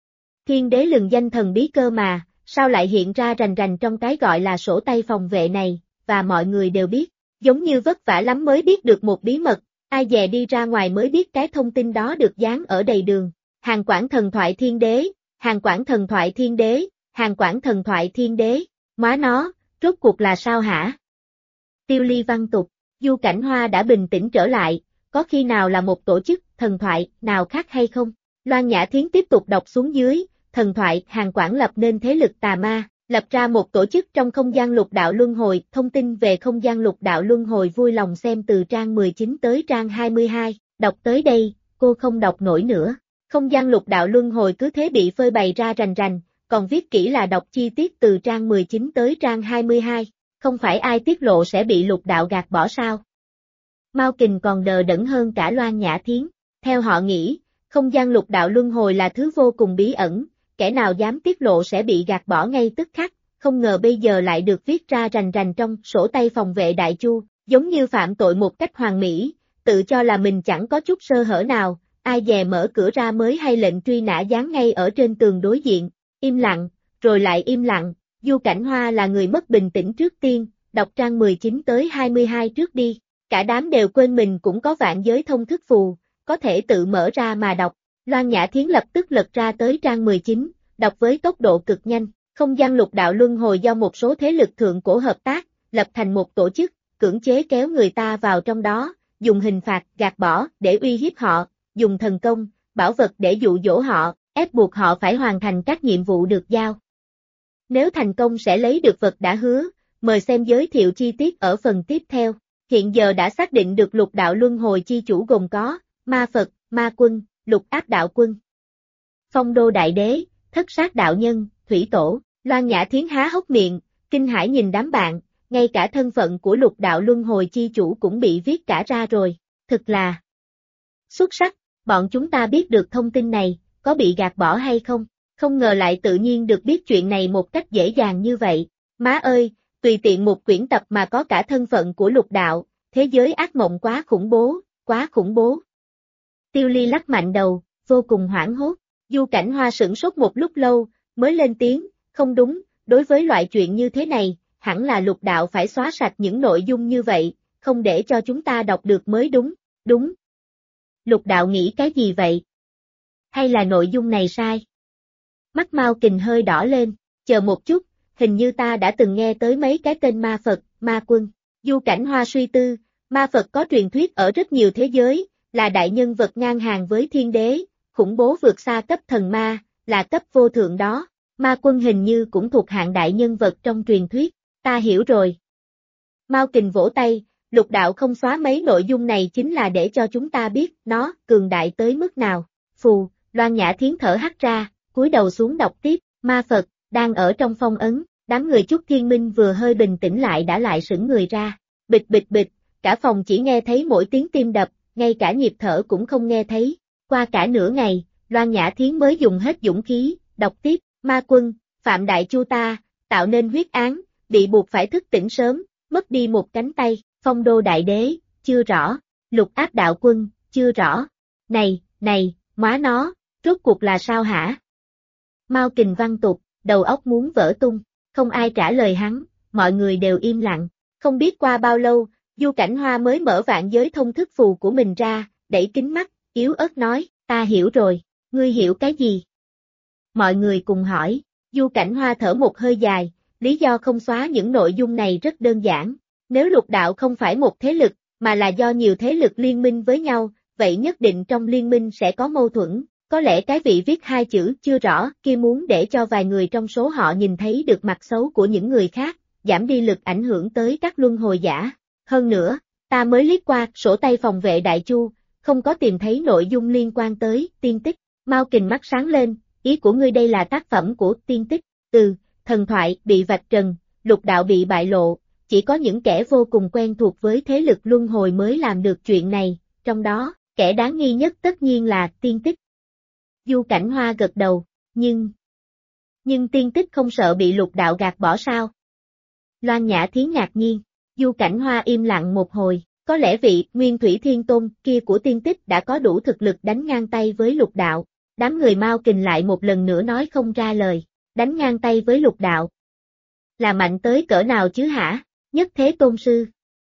Thiên Đế lừng danh thần bí cơ mà, sao lại hiện ra rành rành trong cái gọi là sổ tay phòng vệ này, và mọi người đều biết, giống như vất vả lắm mới biết được một bí mật, ai dè đi ra ngoài mới biết cái thông tin đó được dán ở đầy đường. Hàn Quảng thần thoại Thiên Đế, Hàn Quảng thần thoại Thiên Đế, Hàn Quảng thần thoại Thiên Đế, má nó, rốt cuộc là sao hả? Tiêu Ly văn tục, Du Cảnh Hoa đã bình tĩnh trở lại, có khi nào là một tổ chức, thần thoại, nào khác hay không? Loan Nhã Thiến tiếp tục đọc xuống dưới, thần thoại, Hàn Quảng lập nên thế lực tà ma, lập ra một tổ chức trong không gian lục đạo luân hồi, thông tin về không gian lục đạo luân hồi vui lòng xem từ trang 19 tới trang 22, đọc tới đây, cô không đọc nổi nữa. Không gian lục đạo luân hồi cứ thế bị phơi bày ra rành rành, còn viết kỹ là đọc chi tiết từ trang 19 tới trang 22, không phải ai tiết lộ sẽ bị lục đạo gạt bỏ sao? Mao Kình còn đờ đẫn hơn cả Loan Nhã Thiến, theo họ nghĩ, không gian lục đạo luân hồi là thứ vô cùng bí ẩn, kẻ nào dám tiết lộ sẽ bị gạt bỏ ngay tức khắc, không ngờ bây giờ lại được viết ra rành rành trong sổ tay phòng vệ Đại Chu, giống như phạm tội một cách hoàn mỹ, tự cho là mình chẳng có chút sơ hở nào, ai dè mở cửa ra mới hay lệnh truy nã dán ngay ở trên tường đối diện, im lặng, rồi lại im lặng, Du Cảnh Hoa là người mất bình tĩnh trước tiên, đọc trang 19 tới 22 trước đi, cả đám đều quên mình cũng có vạn giới thông thức phù, có thể tự mở ra mà đọc. Loan Nhã Thiến lập tức lật ra tới trang 19, đọc với tốc độ cực nhanh, không gian lục đạo luân hồi do một số thế lực thượng cổ hợp tác, lập thành một tổ chức, cưỡng chế kéo người ta vào trong đó, dùng hình phạt, gạt bỏ, để uy hiếp họ, dùng thần công, bảo vật để dụ dỗ họ, ép buộc họ phải hoàn thành các nhiệm vụ được giao. Nếu thành công sẽ lấy được vật đã hứa, mời xem giới thiệu chi tiết ở phần tiếp theo. Hiện giờ đã xác định được lục đạo luân hồi chi chủ gồm có, ma Phật, ma quân, lục áp đạo quân, phong đô đại đế, thất sát đạo nhân, thủy tổ. Loan Nhã Thiến há hốc miệng, kinh hãi nhìn đám bạn, ngay cả thân phận của lục đạo luân hồi chi chủ cũng bị viết cả ra rồi, thực là xuất sắc, bọn chúng ta biết được thông tin này, có bị gạt bỏ hay không? không ngờ lại tự nhiên được biết chuyện này một cách dễ dàng như vậy. Má ơi, tùy tiện một quyển tập mà có cả thân phận của Lục đạo, thế giới ác mộng quá khủng bố, quá khủng bố. Tiêu Ly lắc mạnh đầu, vô cùng hoảng hốt. Du Cảnh Hoa sửng sốt một lúc lâu, mới lên tiếng, không đúng, đối với loại chuyện như thế này, hẳn là Lục đạo phải xóa sạch những nội dung như vậy, không để cho chúng ta đọc được mới đúng, đúng. Lục đạo nghĩ cái gì vậy? Hay là nội dung này sai? Mắt Mao Kình hơi đỏ lên, chờ một chút, hình như ta đã từng nghe tới mấy cái tên ma Phật, ma quân. Du Cảnh Hoa suy tư, ma Phật có truyền thuyết ở rất nhiều thế giới, là đại nhân vật ngang hàng với thiên đế, khủng bố vượt xa cấp thần ma, là cấp vô thượng đó. Ma quân hình như cũng thuộc hạng đại nhân vật trong truyền thuyết, ta hiểu rồi. Mao Kình vỗ tay, Lục đạo không xóa mấy nội dung này chính là để cho chúng ta biết nó cường đại tới mức nào. Phù, Loan Nhã Thiến thở hắt ra, cúi đầu xuống đọc tiếp, ma Phật, đang ở trong phong ấn, đám người Chúc Thiên Minh vừa hơi bình tĩnh lại đã lại sững người ra. Bịch bịch bịch, cả phòng chỉ nghe thấy mỗi tiếng tim đập, ngay cả nhịp thở cũng không nghe thấy. Qua cả nửa ngày, Loan Nhã Thiến mới dùng hết dũng khí, đọc tiếp, ma quân, Phạm Đại Chu ta, tạo nên huyết án, bị buộc phải thức tỉnh sớm, mất đi một cánh tay, Phong Đô Đại Đế, chưa rõ, Lục Áp Đạo Quân, chưa rõ. Này, móa nó, rốt cuộc là sao hả? Mao Kình văng tục, đầu óc muốn vỡ tung, không ai trả lời hắn, mọi người đều im lặng. Không biết qua bao lâu, Du Cảnh Hoa mới mở vạn giới thông thức phù của mình ra, đẩy kính mắt, yếu ớt nói, ta hiểu rồi, ngươi hiểu cái gì? Mọi người cùng hỏi, Du Cảnh Hoa thở một hơi dài, lý do không xóa những nội dung này rất đơn giản. Nếu Lục đạo không phải một thế lực, mà là do nhiều thế lực liên minh với nhau, vậy nhất định trong liên minh sẽ có mâu thuẫn. Có lẽ cái vị viết hai chữ chưa rõ kia muốn để cho vài người trong số họ nhìn thấy được mặt xấu của những người khác, giảm đi lực ảnh hưởng tới các luân hồi giả. Hơn nữa, ta mới liếc qua sổ tay phòng vệ Đại Chu, không có tìm thấy nội dung liên quan tới tiên tích. Mao Kình mắt sáng lên, ý của ngươi đây là tác phẩm của tiên tích. Thần thoại bị vạch trần, Lục đạo bị bại lộ, chỉ có những kẻ vô cùng quen thuộc với thế lực luân hồi mới làm được chuyện này, trong đó, kẻ đáng nghi nhất tất nhiên là tiên tích. Du Cảnh Hoa gật đầu, nhưng tiên tích không sợ bị Lục đạo gạt bỏ sao? Loan Nhã Thiến ngạc nhiên, Du Cảnh Hoa im lặng một hồi, có lẽ vị Nguyên Thủy Thiên Tôn kia của tiên tích đã có đủ thực lực đánh ngang tay với Lục đạo. Đám người Mao Kình lại một lần nữa nói không ra lời, đánh ngang tay với Lục đạo. Là mạnh tới cỡ nào chứ hả? Nhất Thế Tôn Sư.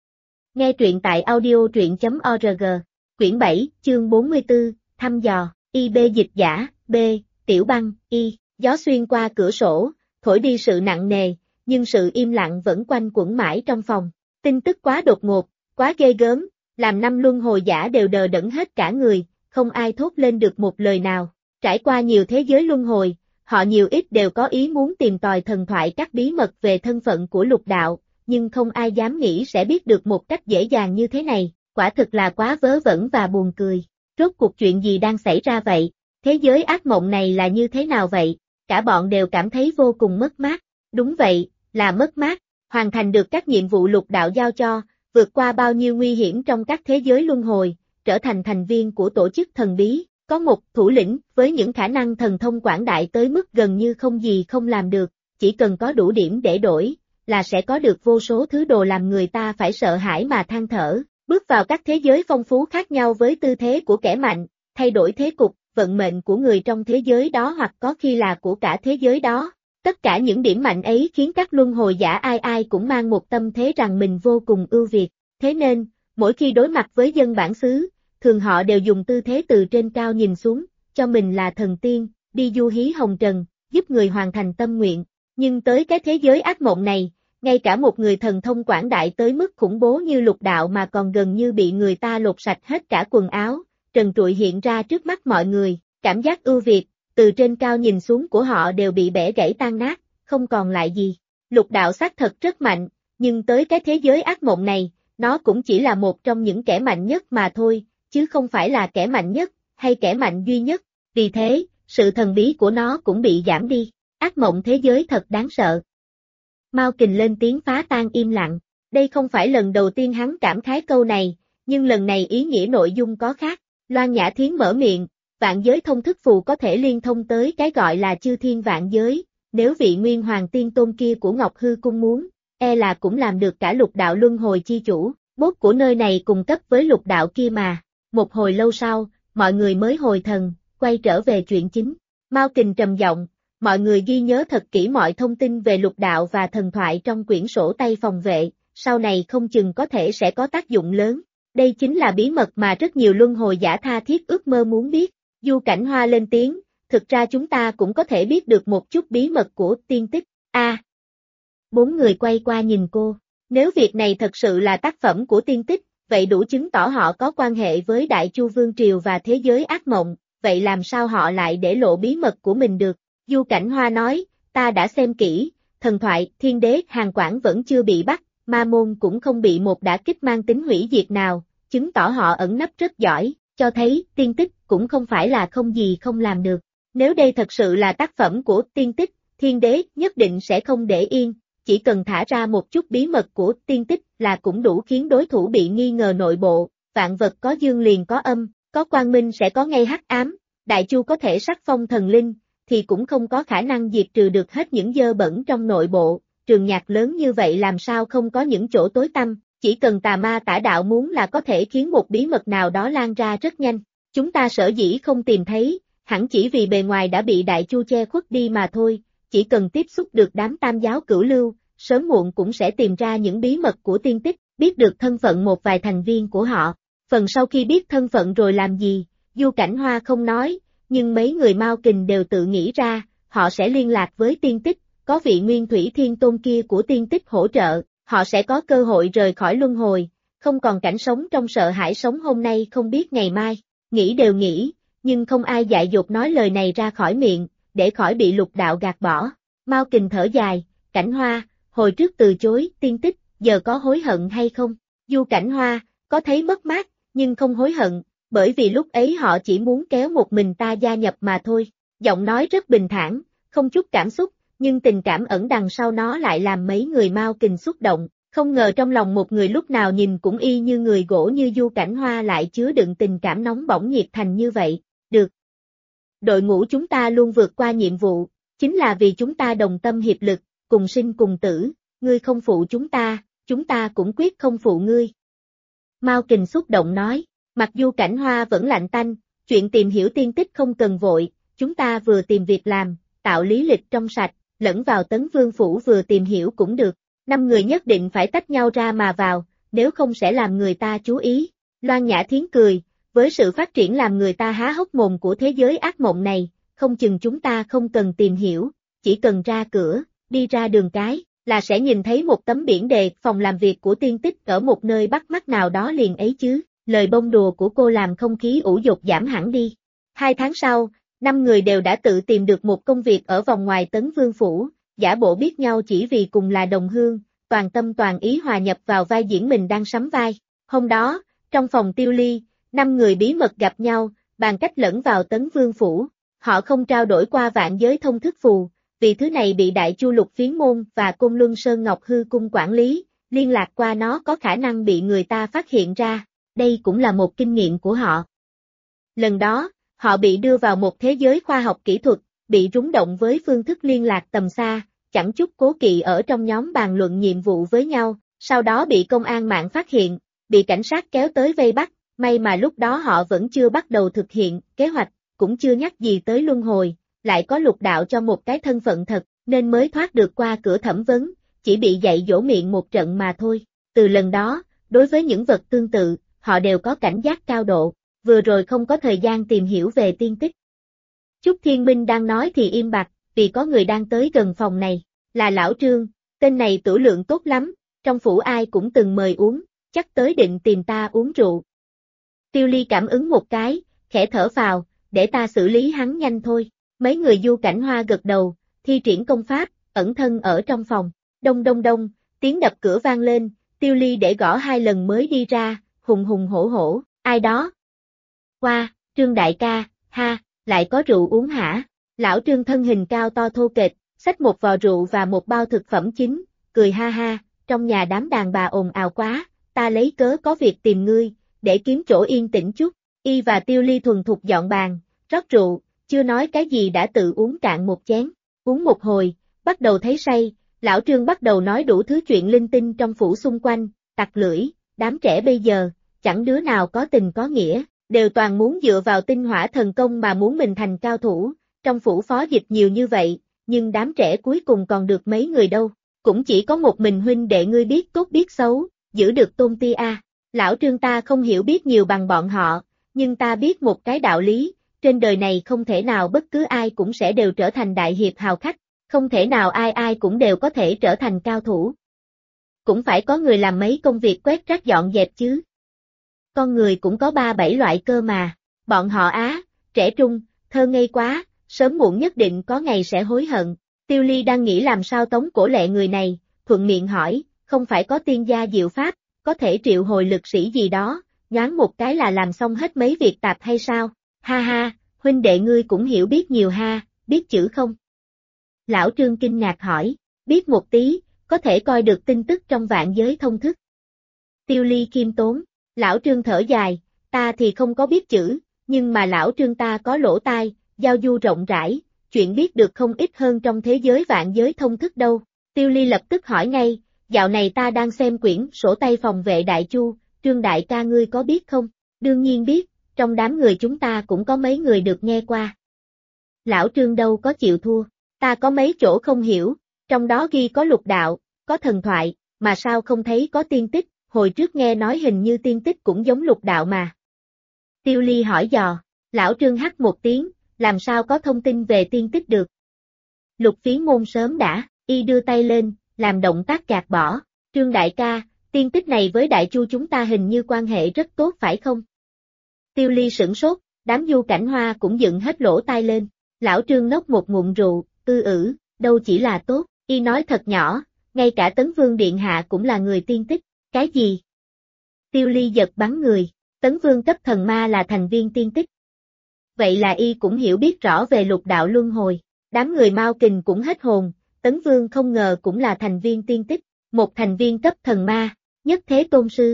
Nghe truyện tại audio.org, quyển 7, chương 44, thăm dò, IB dịch giả, B, Tiểu Băng, Y, gió xuyên qua cửa sổ, thổi đi sự nặng nề, nhưng sự im lặng vẫn quanh quẩn mãi trong phòng. Tin tức quá đột ngột, quá ghê gớm, làm năm luân hồi giả đều đờ đẫn hết cả người, không ai thốt lên được một lời nào. Trải qua nhiều thế giới luân hồi, họ nhiều ít đều có ý muốn tìm tòi thần thoại các bí mật về thân phận của Lục đạo, nhưng không ai dám nghĩ sẽ biết được một cách dễ dàng như thế này, quả thực là quá vớ vẩn và buồn cười. Rốt cuộc chuyện gì đang xảy ra vậy? Thế giới ác mộng này là như thế nào vậy? Cả bọn đều cảm thấy vô cùng mất mát. Đúng vậy, là mất mát. Hoàn thành được các nhiệm vụ Lục đạo giao cho, vượt qua bao nhiêu nguy hiểm trong các thế giới luân hồi, trở thành thành viên của tổ chức thần bí, có một thủ lĩnh với những khả năng thần thông quảng đại tới mức gần như không gì không làm được, chỉ cần có đủ điểm để đổi, là sẽ có được vô số thứ đồ làm người ta phải sợ hãi mà than thở, bước vào các thế giới phong phú khác nhau với tư thế của kẻ mạnh, thay đổi thế cục, vận mệnh của người trong thế giới đó hoặc có khi là của cả thế giới đó. Tất cả những điểm mạnh ấy khiến các luân hồi giả ai ai cũng mang một tâm thế rằng mình vô cùng ưu việt, thế nên, mỗi khi đối mặt với dân bản xứ, thường họ đều dùng tư thế từ trên cao nhìn xuống, cho mình là thần tiên, đi du hí hồng trần, giúp người hoàn thành tâm nguyện. Nhưng tới cái thế giới ác mộng này, ngay cả một người thần thông quảng đại tới mức khủng bố như Lục đạo mà còn gần như bị người ta lột sạch hết cả quần áo, trần trụi hiện ra trước mắt mọi người, cảm giác ưu việt, từ trên cao nhìn xuống của họ đều bị bẻ gãy tan nát, không còn lại gì. Lục đạo xác thật rất mạnh, nhưng tới cái thế giới ác mộng này, nó cũng chỉ là một trong những kẻ mạnh nhất mà thôi, chứ không phải là kẻ mạnh nhất, hay kẻ mạnh duy nhất. Vì thế, sự thần bí của nó cũng bị giảm đi. Ác mộng thế giới thật đáng sợ. Mao Kình lên tiếng phá tan im lặng. Đây không phải lần đầu tiên hắn cảm khái câu này, nhưng lần này ý nghĩa nội dung có khác. Loan Nhã Thiến mở miệng, Vạn giới thông thức phù có thể liên thông tới cái gọi là chư thiên vạn giới, nếu vị nguyên hoàng tiên tôn kia của Ngọc Hư Cung muốn, là cũng làm được cả lục đạo luân hồi chi chủ, bốt của nơi này cùng cấp với lục đạo kia mà. Một hồi lâu sau, mọi người mới hồi thần, quay trở về chuyện chính. Mao Kình trầm giọng, mọi người ghi nhớ thật kỹ mọi thông tin về lục đạo và thần thoại trong quyển sổ tay phòng vệ, sau này không chừng có thể sẽ có tác dụng lớn. Đây chính là bí mật mà rất nhiều luân hồi giả tha thiết ước mơ muốn biết. Du Cảnh Hoa lên tiếng, thực ra chúng ta cũng có thể biết được một chút bí mật của tiên tích. Bốn người quay qua nhìn cô. Nếu việc này thật sự là tác phẩm của tiên tích, vậy đủ chứng tỏ họ có quan hệ với Đại Chu Vương Triều và thế giới ác mộng, vậy làm sao họ lại để lộ bí mật của mình được? Du Cảnh Hoa nói, ta đã xem kỹ, thần thoại, thiên đế, Hàn Quảng vẫn chưa bị bắt, ma môn cũng không bị một đả kích mang tính hủy diệt nào, chứng tỏ họ ẩn nấp rất giỏi, cho thấy tiên tích cũng không phải là không gì không làm được. Nếu đây thật sự là tác phẩm của tiên tích, thiên đế nhất định sẽ không để yên, chỉ cần thả ra một chút bí mật của tiên tích là cũng đủ khiến đối thủ bị nghi ngờ nội bộ, vạn vật có dương liền có âm, có quang minh sẽ có ngay hắc ám, Đại Chu có thể sắc phong thần linh, thì cũng không có khả năng diệt trừ được hết những dơ bẩn trong nội bộ, trường nhạc lớn như vậy làm sao không có những chỗ tối tăm, chỉ cần tà ma tả đạo muốn là có thể khiến một bí mật nào đó lan ra rất nhanh. Chúng ta sở dĩ không tìm thấy, hẳn chỉ vì bề ngoài đã bị Đại Chu che khuất đi mà thôi, chỉ cần tiếp xúc được đám tam giáo cửu lưu, sớm muộn cũng sẽ tìm ra những bí mật của tiên tích, biết được thân phận một vài thành viên của họ. Phần sau khi biết thân phận rồi làm gì, Du Cảnh Hoa không nói, nhưng mấy người Mao Kình đều tự nghĩ ra, họ sẽ liên lạc với tiên tích, có vị Nguyên Thủy Thiên Tôn kia của tiên tích hỗ trợ, họ sẽ có cơ hội rời khỏi luân hồi, không còn cảnh sống trong sợ hãi sống hôm nay không biết ngày mai. Nghĩ đều nghĩ, nhưng không ai dại dột nói lời này ra khỏi miệng, để khỏi bị lục đạo gạt bỏ. Mao Kình thở dài, Cảnh Hoa, hồi trước từ chối tiên tích, giờ có hối hận hay không? Du Cảnh Hoa, có thấy mất mát, nhưng không hối hận, bởi vì lúc ấy họ chỉ muốn kéo một mình ta gia nhập mà thôi. Giọng nói rất bình thản, không chút cảm xúc, nhưng tình cảm ẩn đằng sau nó lại làm mấy người Mao Kình xúc động. Không ngờ trong lòng một người lúc nào nhìn cũng y như người gỗ như Du Cảnh Hoa lại chứa đựng tình cảm nóng bỏng nhiệt thành như vậy. Được. Đội ngũ chúng ta luôn vượt qua nhiệm vụ, chính là vì chúng ta đồng tâm hiệp lực, cùng sinh cùng tử, ngươi không phụ chúng ta cũng quyết không phụ ngươi. Mao Kình xúc động nói, mặc dù Cảnh Hoa vẫn lạnh tanh, chuyện tìm hiểu tiên tích không cần vội, chúng ta vừa tìm việc làm, tạo lý lịch trong sạch, lẫn vào Tấn Vương Phủ vừa tìm hiểu cũng được. 5 người nhất định phải tách nhau ra mà vào, nếu không sẽ làm người ta chú ý. Loan Nhã Thiến cười, với sự phát triển làm người ta há hốc mồm của thế giới ác mộng này, không chừng chúng ta không cần tìm hiểu, chỉ cần ra cửa, đi ra đường cái, là sẽ nhìn thấy một tấm biển đề phòng làm việc của tiên tích ở một nơi bắt mắt nào đó liền ấy chứ. Lời bông đùa của cô làm không khí ủ dột giảm hẳn đi. 2 tháng sau, 5 người đều đã tự tìm được một công việc ở vòng ngoài Tấn Vương Phủ, giả bộ biết nhau chỉ vì cùng là đồng hương, toàn tâm toàn ý hòa nhập vào vai diễn mình đang sắm vai. Hôm đó, trong phòng Tiêu Ly, 5 người bí mật gặp nhau, bàn cách lẫn vào Tấn Vương Phủ. Họ không trao đổi qua vạn giới thông thức phù, vì thứ này bị Đại Chu Lục Phiến Môn và Côn Luân Sơn Ngọc Hư Cung quản lý, liên lạc qua nó có khả năng bị người ta phát hiện ra. Đây cũng là một kinh nghiệm của họ. Lần đó, họ bị đưa vào một thế giới khoa học kỹ thuật, bị rúng động với phương thức liên lạc tầm xa, chẳng chút cố kỵ ở trong nhóm bàn luận nhiệm vụ với nhau, sau đó bị công an mạng phát hiện, bị cảnh sát kéo tới vây bắt, may mà lúc đó họ vẫn chưa bắt đầu thực hiện kế hoạch, cũng chưa nhắc gì tới luân hồi, lại có lục đạo cho một cái thân phận thật, nên mới thoát được qua cửa thẩm vấn, chỉ bị dạy dỗ miệng một trận mà thôi. Từ lần đó, đối với những vật tương tự, họ đều có cảnh giác cao độ, vừa rồi không có thời gian tìm hiểu về tiên tích. Chúc Thiên Minh đang nói thì im bặt, vì có người đang tới gần phòng này, là Lão Trương, tên này tửu lượng tốt lắm, trong phủ ai cũng từng mời uống, chắc tới định tìm ta uống rượu. Tiêu Ly cảm ứng một cái, khẽ thở phào, để ta xử lý hắn nhanh thôi. Mấy người Du Cảnh Hoa gật đầu, thi triển công pháp, ẩn thân ở trong phòng. Đông đông đông, tiếng đập cửa vang lên, Tiêu Ly để gõ 2 lần mới đi ra, hùng hùng hổ hổ, ai đó? Qua, Trương đại ca, ha, lại có rượu uống hả? Lão Trương thân hình cao to thô kệch, xách một vò rượu và một bao thực phẩm chính, cười ha ha, trong nhà đám đàn bà ồn ào quá, ta lấy cớ có việc tìm ngươi, để kiếm chỗ yên tĩnh chút. Y và Tiêu Ly thuần thục dọn bàn, rót rượu, chưa nói cái gì đã tự uống cạn một chén, uống một hồi, bắt đầu thấy say, lão Trương bắt đầu nói đủ thứ chuyện linh tinh trong phủ xung quanh, tặc lưỡi, đám trẻ bây giờ, chẳng đứa nào có tình có nghĩa, đều toàn muốn dựa vào tinh hỏa thần công mà muốn mình thành cao thủ, trong phủ phó dịch nhiều như vậy, nhưng đám trẻ cuối cùng còn được mấy người đâu, cũng chỉ có một mình huynh đệ ngươi biết tốt biết xấu, giữ được tôn ti a. Lão Trương ta không hiểu biết nhiều bằng bọn họ, nhưng ta biết một cái đạo lý, trên đời này không thể nào bất cứ ai cũng sẽ đều trở thành đại hiệp hào khách, không thể nào ai ai cũng đều có thể trở thành cao thủ. Cũng phải có người làm mấy công việc quét rác dọn dẹp chứ. Con người cũng có 3-7 loại cơ mà, bọn họ trẻ trung, thơ ngây quá, sớm muộn nhất định có ngày sẽ hối hận. Tiêu Ly đang nghĩ làm sao tống cổ lệ người này, thuận miệng hỏi, không phải có tiên gia diệu pháp, có thể triệu hồi lực sĩ gì đó, nhoáng một cái là làm xong hết mấy việc tạp hay sao? Ha ha, huynh đệ ngươi cũng hiểu biết nhiều ha, biết chữ không? Lão Trương kinh ngạc hỏi, biết một tí, có thể coi được tin tức trong vạn giới thông thức. Tiêu Ly khiêm tốn, lão Trương thở dài, ta thì không có biết chữ, nhưng mà lão Trương ta có lỗ tai, giao du rộng rãi, chuyện biết được không ít hơn trong thế giới vạn giới thông thức đâu. Tiêu Ly lập tức hỏi ngay, dạo này ta đang xem quyển sổ tay phòng vệ Đại Chu, Trương đại ca ngươi có biết không? Đương nhiên biết, trong đám người chúng ta cũng có mấy người được nghe qua. Lão Trương đâu có chịu thua, ta có mấy chỗ không hiểu, trong đó ghi có lục đạo, có thần thoại, mà sao không thấy có tiên tích, hồi trước nghe nói hình như tiên tích cũng giống lục đạo mà. Tiêu Ly hỏi dò, lão Trương hắt một tiếng, làm sao có thông tin về tiên tích được. Lục Phiến Môn sớm đã, y đưa tay lên, làm động tác gạt bỏ, Trương đại ca, tiên tích này với Đại Chu chúng ta hình như quan hệ rất tốt phải không? Tiêu Ly sửng sốt, đám Du Cảnh Hoa cũng dựng hết lỗ tai lên, lão Trương nốc một ngụm rượu, đâu chỉ là tốt, y nói thật nhỏ, ngay cả Tấn Vương Điện Hạ cũng là người tiên tích, cái gì? Tiêu Ly giật bắn người, Tấn Vương cấp thần ma là thành viên tiên tích. Vậy là y cũng hiểu biết rõ về lục đạo luân hồi, đám người Mao Kình cũng hết hồn, Tấn Vương không ngờ cũng là thành viên tiên tích, một thành viên cấp thần ma, nhất thế tôn sư.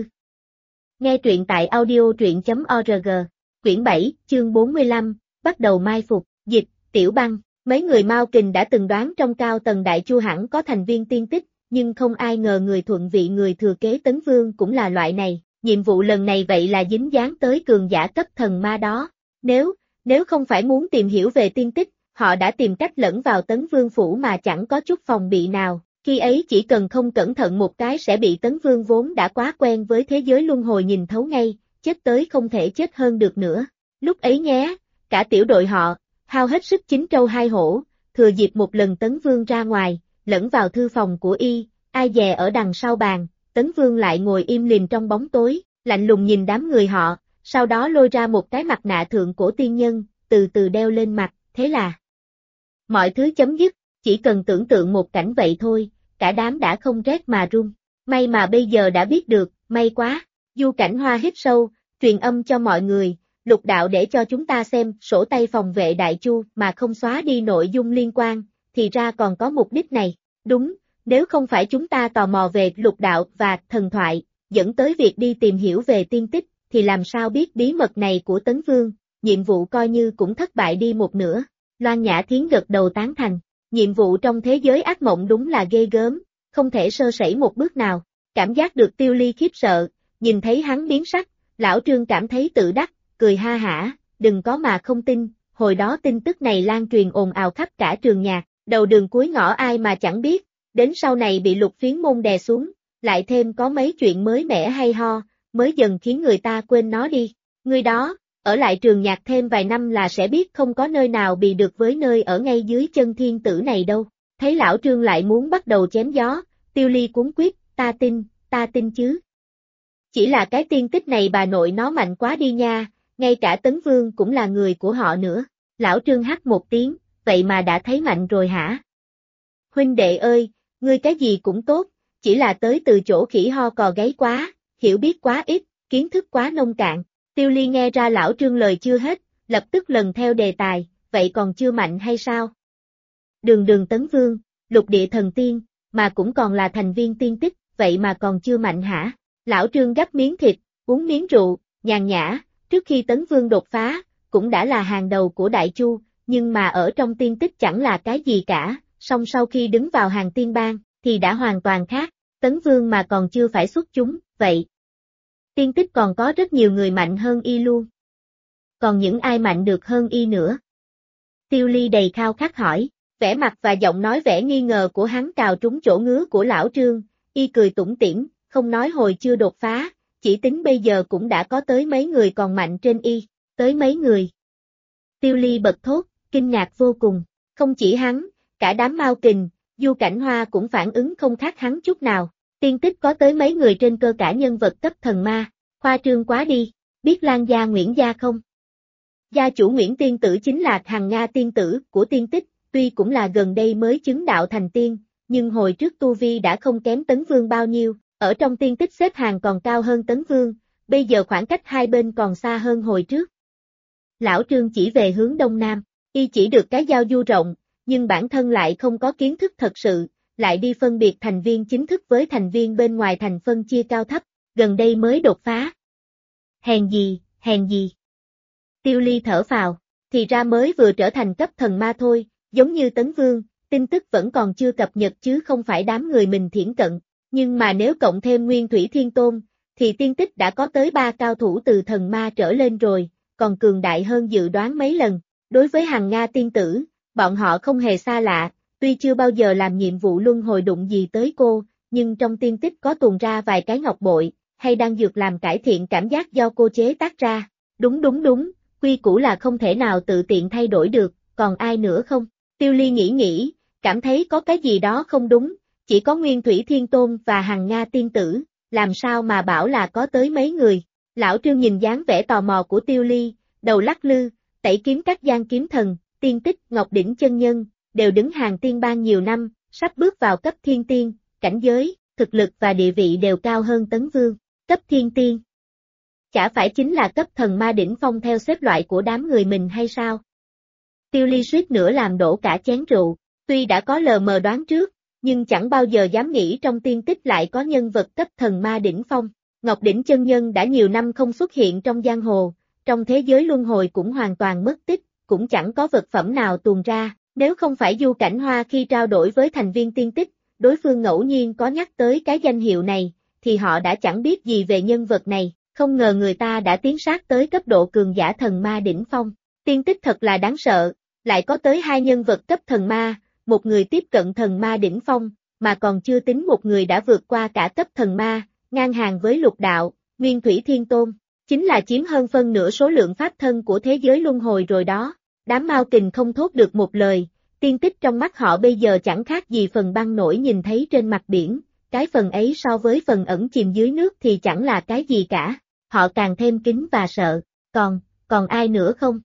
Nghe truyện tại audio.org, quyển 7, chương 45, bắt đầu mai phục, dịch, Tiểu Băng, mấy người Mao Kình đã từng đoán trong cao tầng Đại Chu hẳn có thành viên tiên tích, nhưng không ai ngờ người thuận vị người thừa kế Tấn Vương cũng là loại này, nhiệm vụ lần này vậy là dính dáng tới cường giả cấp thần ma đó, nếu không phải muốn tìm hiểu về tiên tích, họ đã tìm cách lẫn vào Tấn Vương phủ mà chẳng có chút phòng bị nào, khi ấy chỉ cần không cẩn thận một cái sẽ bị Tấn Vương vốn đã quá quen với thế giới luân hồi nhìn thấu ngay, chết tới không thể chết hơn được nữa. Lúc ấy nhé, cả tiểu đội họ, hao hết sức chín trâu hai hổ, thừa dịp một lần Tấn Vương ra ngoài, lẫn vào thư phòng của y, ai dè ở đằng sau bàn, Tấn Vương lại ngồi im lìm trong bóng tối, lạnh lùng nhìn đám người họ, sau đó lôi ra một cái mặt nạ thượng cổ tiên nhân, từ từ đeo lên mặt, thế là mọi thứ chấm dứt, chỉ cần tưởng tượng một cảnh vậy thôi, cả đám đã không rét mà run. May mà bây giờ đã biết được, may quá. Du Cảnh Hoa hít sâu, truyền âm cho mọi người, lục đạo để cho chúng ta xem sổ tay phòng vệ Đại Chu mà không xóa đi nội dung liên quan, thì ra còn có mục đích này. Đúng, nếu không phải chúng ta tò mò về lục đạo và thần thoại, dẫn tới việc đi tìm hiểu về tiên tích, thì làm sao biết bí mật này của Tấn Vương, nhiệm vụ coi như cũng thất bại đi một nửa. Loan Nhã Thiến gật đầu tán thành, nhiệm vụ trong thế giới ác mộng đúng là ghê gớm, không thể sơ sẩy một bước nào, cảm giác được Tiêu Ly khiếp sợ, nhìn thấy hắn biến sắc, lão Trương cảm thấy tự đắc, cười ha hả, đừng có mà không tin, hồi đó tin tức này lan truyền ồn ào khắp cả trường nhạc, đầu đường cuối ngõ ai mà chẳng biết, đến sau này bị Lục Phiến Môn đè xuống, lại thêm có mấy chuyện mới mẻ hay ho, mới dần khiến người ta quên nó đi, người đó, ở lại trường nhạc thêm vài năm là sẽ biết không có nơi nào bị được với nơi ở ngay dưới chân thiên tử này đâu. Thấy lão Trương lại muốn bắt đầu chém gió, Tiêu Ly cuống quýt, ta tin chứ. Chỉ là cái tiên tích này bà nội nó mạnh quá đi nha, ngay cả Tấn Vương cũng là người của họ nữa. Lão Trương hắt một tiếng, vậy mà đã thấy mạnh rồi hả? Huynh đệ ơi, ngươi cái gì cũng tốt, chỉ là tới từ chỗ khỉ ho cò gáy quá, hiểu biết quá ít, kiến thức quá nông cạn. Tiêu Ly nghe ra lão Trương lời chưa hết, lập tức lần theo đề tài, vậy còn chưa mạnh hay sao? Đường Tấn Vương, lục địa thần tiên, mà cũng còn là thành viên tiên tích, vậy mà còn chưa mạnh hả? Lão Trương gắp miếng thịt, uống miếng rượu, nhàn nhã, trước khi Tấn Vương đột phá, cũng đã là hàng đầu của Đại Chu, nhưng mà ở trong tiên tích chẳng là cái gì cả, song sau khi đứng vào hàng tiên bang, thì đã hoàn toàn khác, Tấn Vương mà còn chưa phải xuất chúng, vậy. Tiên tích còn có rất nhiều người mạnh hơn y luôn. Còn những ai mạnh được hơn y nữa? Tiêu Ly đầy khao khát hỏi, vẻ mặt và giọng nói vẻ nghi ngờ của hắn cào trúng chỗ ngứa của lão Trương, y cười tủm tỉm, không nói hồi chưa đột phá, chỉ tính bây giờ cũng đã có tới mấy người còn mạnh trên y, tới mấy người. Tiêu Ly bật thốt, kinh ngạc vô cùng, không chỉ hắn, cả đám Mao Kình, Du Cảnh Hoa cũng phản ứng không khác hắn chút nào, tiên tích có tới mấy người trên cơ cả nhân vật cấp thần ma, khoa trương quá đi, biết Lan gia Nguyễn gia không? Gia chủ Nguyễn Tiên Tử chính là Hằng Nga tiên tử của tiên tích, tuy cũng là gần đây mới chứng đạo thành tiên, nhưng hồi trước tu vi đã không kém Tấn Vương bao nhiêu, ở trong tiên tích xếp hàng còn cao hơn Tấn Vương, bây giờ khoảng cách hai bên còn xa hơn hồi trước. Lão Trương chỉ về hướng đông nam, y chỉ được cái giao du rộng, nhưng bản thân lại không có kiến thức thật sự, lại đi phân biệt thành viên chính thức với thành viên bên ngoài thành phân chia cao thấp, gần đây mới đột phá. Hèn gì. Tiêu Ly thở phào, thì ra mới vừa trở thành cấp thần ma thôi, giống như Tấn Vương, tin tức vẫn còn chưa cập nhật chứ không phải đám người mình thiển cận, nhưng mà nếu cộng thêm Nguyên Thủy Thiên Tôn, thì tiên tích đã có tới 3 cao thủ từ thần ma trở lên rồi, còn cường đại hơn dự đoán mấy lần. Đối với Hằng Nga tiên tử, bọn họ không hề xa lạ, tuy chưa bao giờ làm nhiệm vụ luân hồi đụng gì tới cô, nhưng trong tiên tích có tuồn ra vài cái ngọc bội, hay đang dược làm cải thiện cảm giác do cô chế tác ra. Đúng, quy củ là không thể nào tự tiện thay đổi được, còn ai nữa không? Tiêu Ly nghĩ, cảm thấy có cái gì đó không đúng, chỉ có Nguyên Thủy Thiên Tôn và Hằng Nga tiên tử, làm sao mà bảo là có tới mấy người? Lão Trương nhìn dáng vẻ tò mò của Tiêu Ly, đầu lắc lư, tẩy kiếm các gian kiếm thần, tiên tích, Ngọc Đỉnh chân nhân, đều đứng hàng tiên bang nhiều năm, sắp bước vào cấp thiên tiên, cảnh giới, thực lực và địa vị đều cao hơn Tấn Vương, cấp thiên tiên. Chả phải chính là cấp thần ma đỉnh phong theo xếp loại của đám người mình hay sao? Tiêu Ly suýt nữa làm đổ cả chén rượu, tuy đã có lờ mờ đoán trước, nhưng chẳng bao giờ dám nghĩ trong tiên tích lại có nhân vật cấp thần ma đỉnh phong. Ngọc Đỉnh chân nhân đã nhiều năm không xuất hiện trong giang hồ, trong thế giới luân hồi cũng hoàn toàn mất tích, cũng chẳng có vật phẩm nào tuồn ra, nếu không phải Du Cảnh Hoa khi trao đổi với thành viên tiên tích, đối phương ngẫu nhiên có nhắc tới cái danh hiệu này, thì họ đã chẳng biết gì về nhân vật này, không ngờ người ta đã tiến sát tới cấp độ cường giả thần ma đỉnh phong. Tiên tích thật là đáng sợ, lại có tới 2 nhân vật cấp thần ma, một người tiếp cận thần ma đỉnh phong, mà còn chưa tính một người đã vượt qua cả cấp thần ma, ngang hàng với Lục Đạo, Nguyên Thủy Thiên Tôn, chính là chiếm hơn phân nửa số lượng pháp thân của thế giới luân hồi rồi đó. Đám Mao Kình không thốt được một lời, tiên tích trong mắt họ bây giờ chẳng khác gì phần băng nổi nhìn thấy trên mặt biển, cái phần ấy so với phần ẩn chìm dưới nước thì chẳng là cái gì cả, họ càng thêm kính và sợ, còn ai nữa không?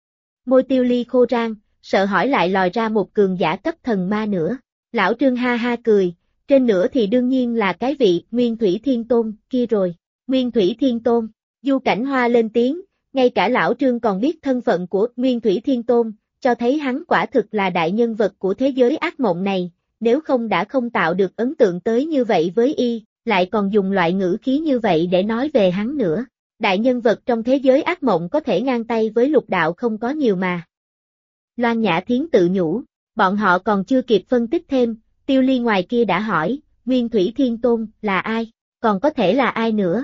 Môi Tiêu Ly khô rang, sợ hỏi lại lòi ra một cường giả cấp thần ma nữa. Lão Trương ha ha cười, trên nữa thì đương nhiên là cái vị Nguyên Thủy Thiên Tôn kia rồi. Nguyên Thủy Thiên Tôn, Du Cảnh Hoa lên tiếng, ngay cả Lão Trương còn biết thân phận của Nguyên Thủy Thiên Tôn, cho thấy hắn quả thực là đại nhân vật của thế giới ác mộng này, nếu không đã không tạo được ấn tượng tới như vậy với y, lại còn dùng loại ngữ khí như vậy để nói về hắn nữa. Đại nhân vật trong thế giới ác mộng có thể ngang tay với Lục Đạo không có nhiều mà. Loan Nhã Thiến tự nhủ, bọn họ còn chưa kịp phân tích thêm, Tiêu Ly ngoài kia đã hỏi, Nguyên Thủy Thiên Tôn là ai, còn có thể là ai nữa?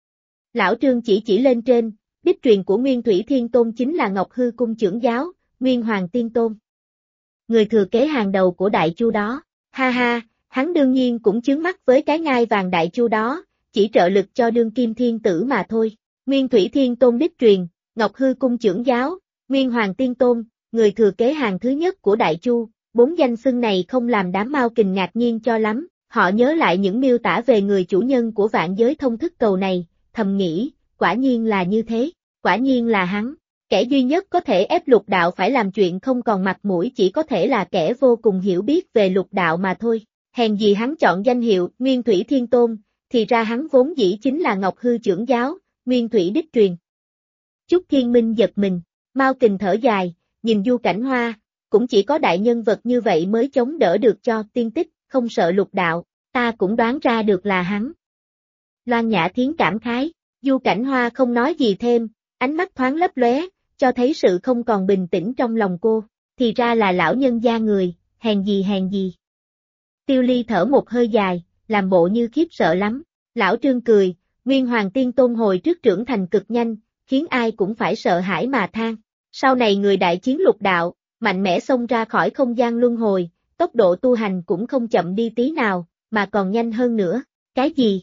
Lão Trương chỉ lên trên, đích truyền của Nguyên Thủy Thiên Tôn chính là Ngọc Hư Cung trưởng giáo, Nguyên Hoàng Tiên Tôn. Người thừa kế hàng đầu của Đại Chu đó, ha ha, hắn đương nhiên cũng chướng mắt với cái ngai vàng Đại Chu đó, chỉ trợ lực cho đương kim thiên tử mà thôi. Nguyên Thủy Thiên Tôn đích truyền, Ngọc Hư Cung trưởng giáo, Nguyên Hoàng Tiên Tôn, người thừa kế hàng thứ nhất của Đại Chu, 4 danh xưng này không làm đám Mao Kình ngạc nhiên cho lắm, họ nhớ lại những miêu tả về người chủ nhân của vạn giới thông thức cầu này, thầm nghĩ, quả nhiên là như thế, quả nhiên là hắn, kẻ duy nhất có thể ép Lục Đạo phải làm chuyện không còn mặt mũi chỉ có thể là kẻ vô cùng hiểu biết về Lục Đạo mà thôi, hèn gì hắn chọn danh hiệu Nguyên Thủy Thiên Tôn, thì ra hắn vốn dĩ chính là Ngọc Hư trưởng giáo, Nguyên Thủy đích truyền. Chúc Thiên Minh giật mình, Mao Kình thở dài, nhìn Du Cảnh Hoa, cũng chỉ có đại nhân vật như vậy mới chống đỡ được cho tiên tích, không sợ Lục Đạo, ta cũng đoán ra được là hắn. Loan Nhã Thiến cảm khái, Du Cảnh Hoa không nói gì thêm, ánh mắt thoáng lấp lóe, cho thấy sự không còn bình tĩnh trong lòng cô. Thì ra là lão nhân gia người, hèn gì hèn gì. Tiêu Ly thở một hơi dài, làm bộ như khiếp sợ lắm. Lão Trương cười, Nguyên Hoàng Tiên Tôn hồi trước trưởng thành cực nhanh, khiến ai cũng phải sợ hãi mà than. Sau này người đại chiến lục đạo, mạnh mẽ xông ra khỏi không gian luân hồi, tốc độ tu hành cũng không chậm đi tí nào, mà còn nhanh hơn nữa. Cái gì?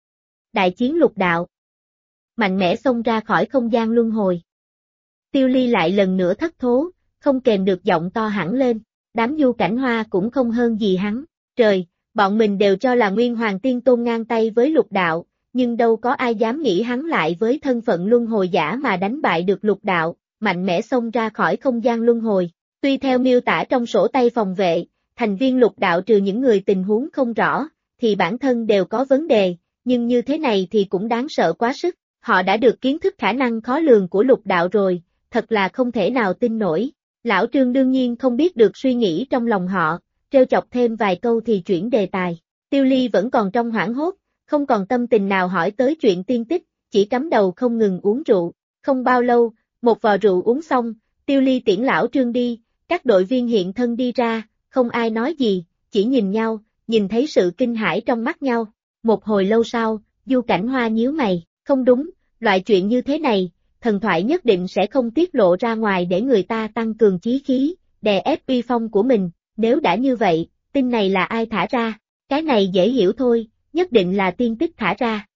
Đại chiến lục đạo. Mạnh mẽ xông ra khỏi không gian luân hồi. Tiêu Ly lại lần nữa thất thố, không kèm được giọng to hẳn lên. Đám Du Cảnh Hoa cũng không hơn gì hắn. Trời, bọn mình đều cho là Nguyên Hoàng Tiên Tôn ngang tay với lục đạo, nhưng đâu có ai dám nghĩ hắn lại với thân phận luân hồi giả mà đánh bại được lục đạo, mạnh mẽ xông ra khỏi không gian luân hồi. Tuy theo miêu tả trong sổ tay phòng vệ, thành viên lục đạo trừ những người tình huống không rõ, thì bản thân đều có vấn đề, nhưng như thế này thì cũng đáng sợ quá sức. Họ đã được kiến thức khả năng khó lường của lục đạo rồi, thật là không thể nào tin nổi. Lão Trương đương nhiên không biết được suy nghĩ trong lòng họ, trêu chọc thêm vài câu thì chuyển đề tài. Tiêu Ly vẫn còn trong hoảng hốt, không còn tâm tình nào hỏi tới chuyện tiên tích, chỉ cắm đầu không ngừng uống rượu. Không bao lâu, một vò rượu uống xong, Tiêu Ly tiễn Lão Trương đi, các đội viên hiện thân đi ra, không ai nói gì, chỉ nhìn nhau, nhìn thấy sự kinh hãi trong mắt nhau. Một hồi lâu sau, Du Cảnh Hoa nhíu mày, không đúng, loại chuyện như thế này, thần thoại nhất định sẽ không tiết lộ ra ngoài để người ta tăng cường chí khí, đè ép uy phong của mình, nếu đã như vậy, tin này là ai thả ra? Cái này dễ hiểu thôi, nhất định là tiên tích thả ra.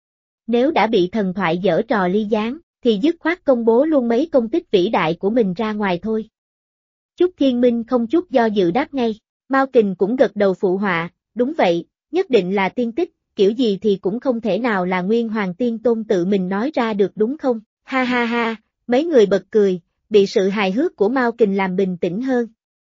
Nếu đã bị thần thoại giở trò ly gián, thì dứt khoát công bố luôn mấy công tích vĩ đại của mình ra ngoài thôi. Chúc Thiên Minh không chút do dự đáp ngay, Mao Kình cũng gật đầu phụ họa, đúng vậy, nhất định là tiên tích, kiểu gì thì cũng không thể nào là Nguyên Hoàng Tiên Tôn tự mình nói ra được đúng không? Ha ha ha, mấy người bật cười, bị sự hài hước của Mao Kình làm bình tĩnh hơn.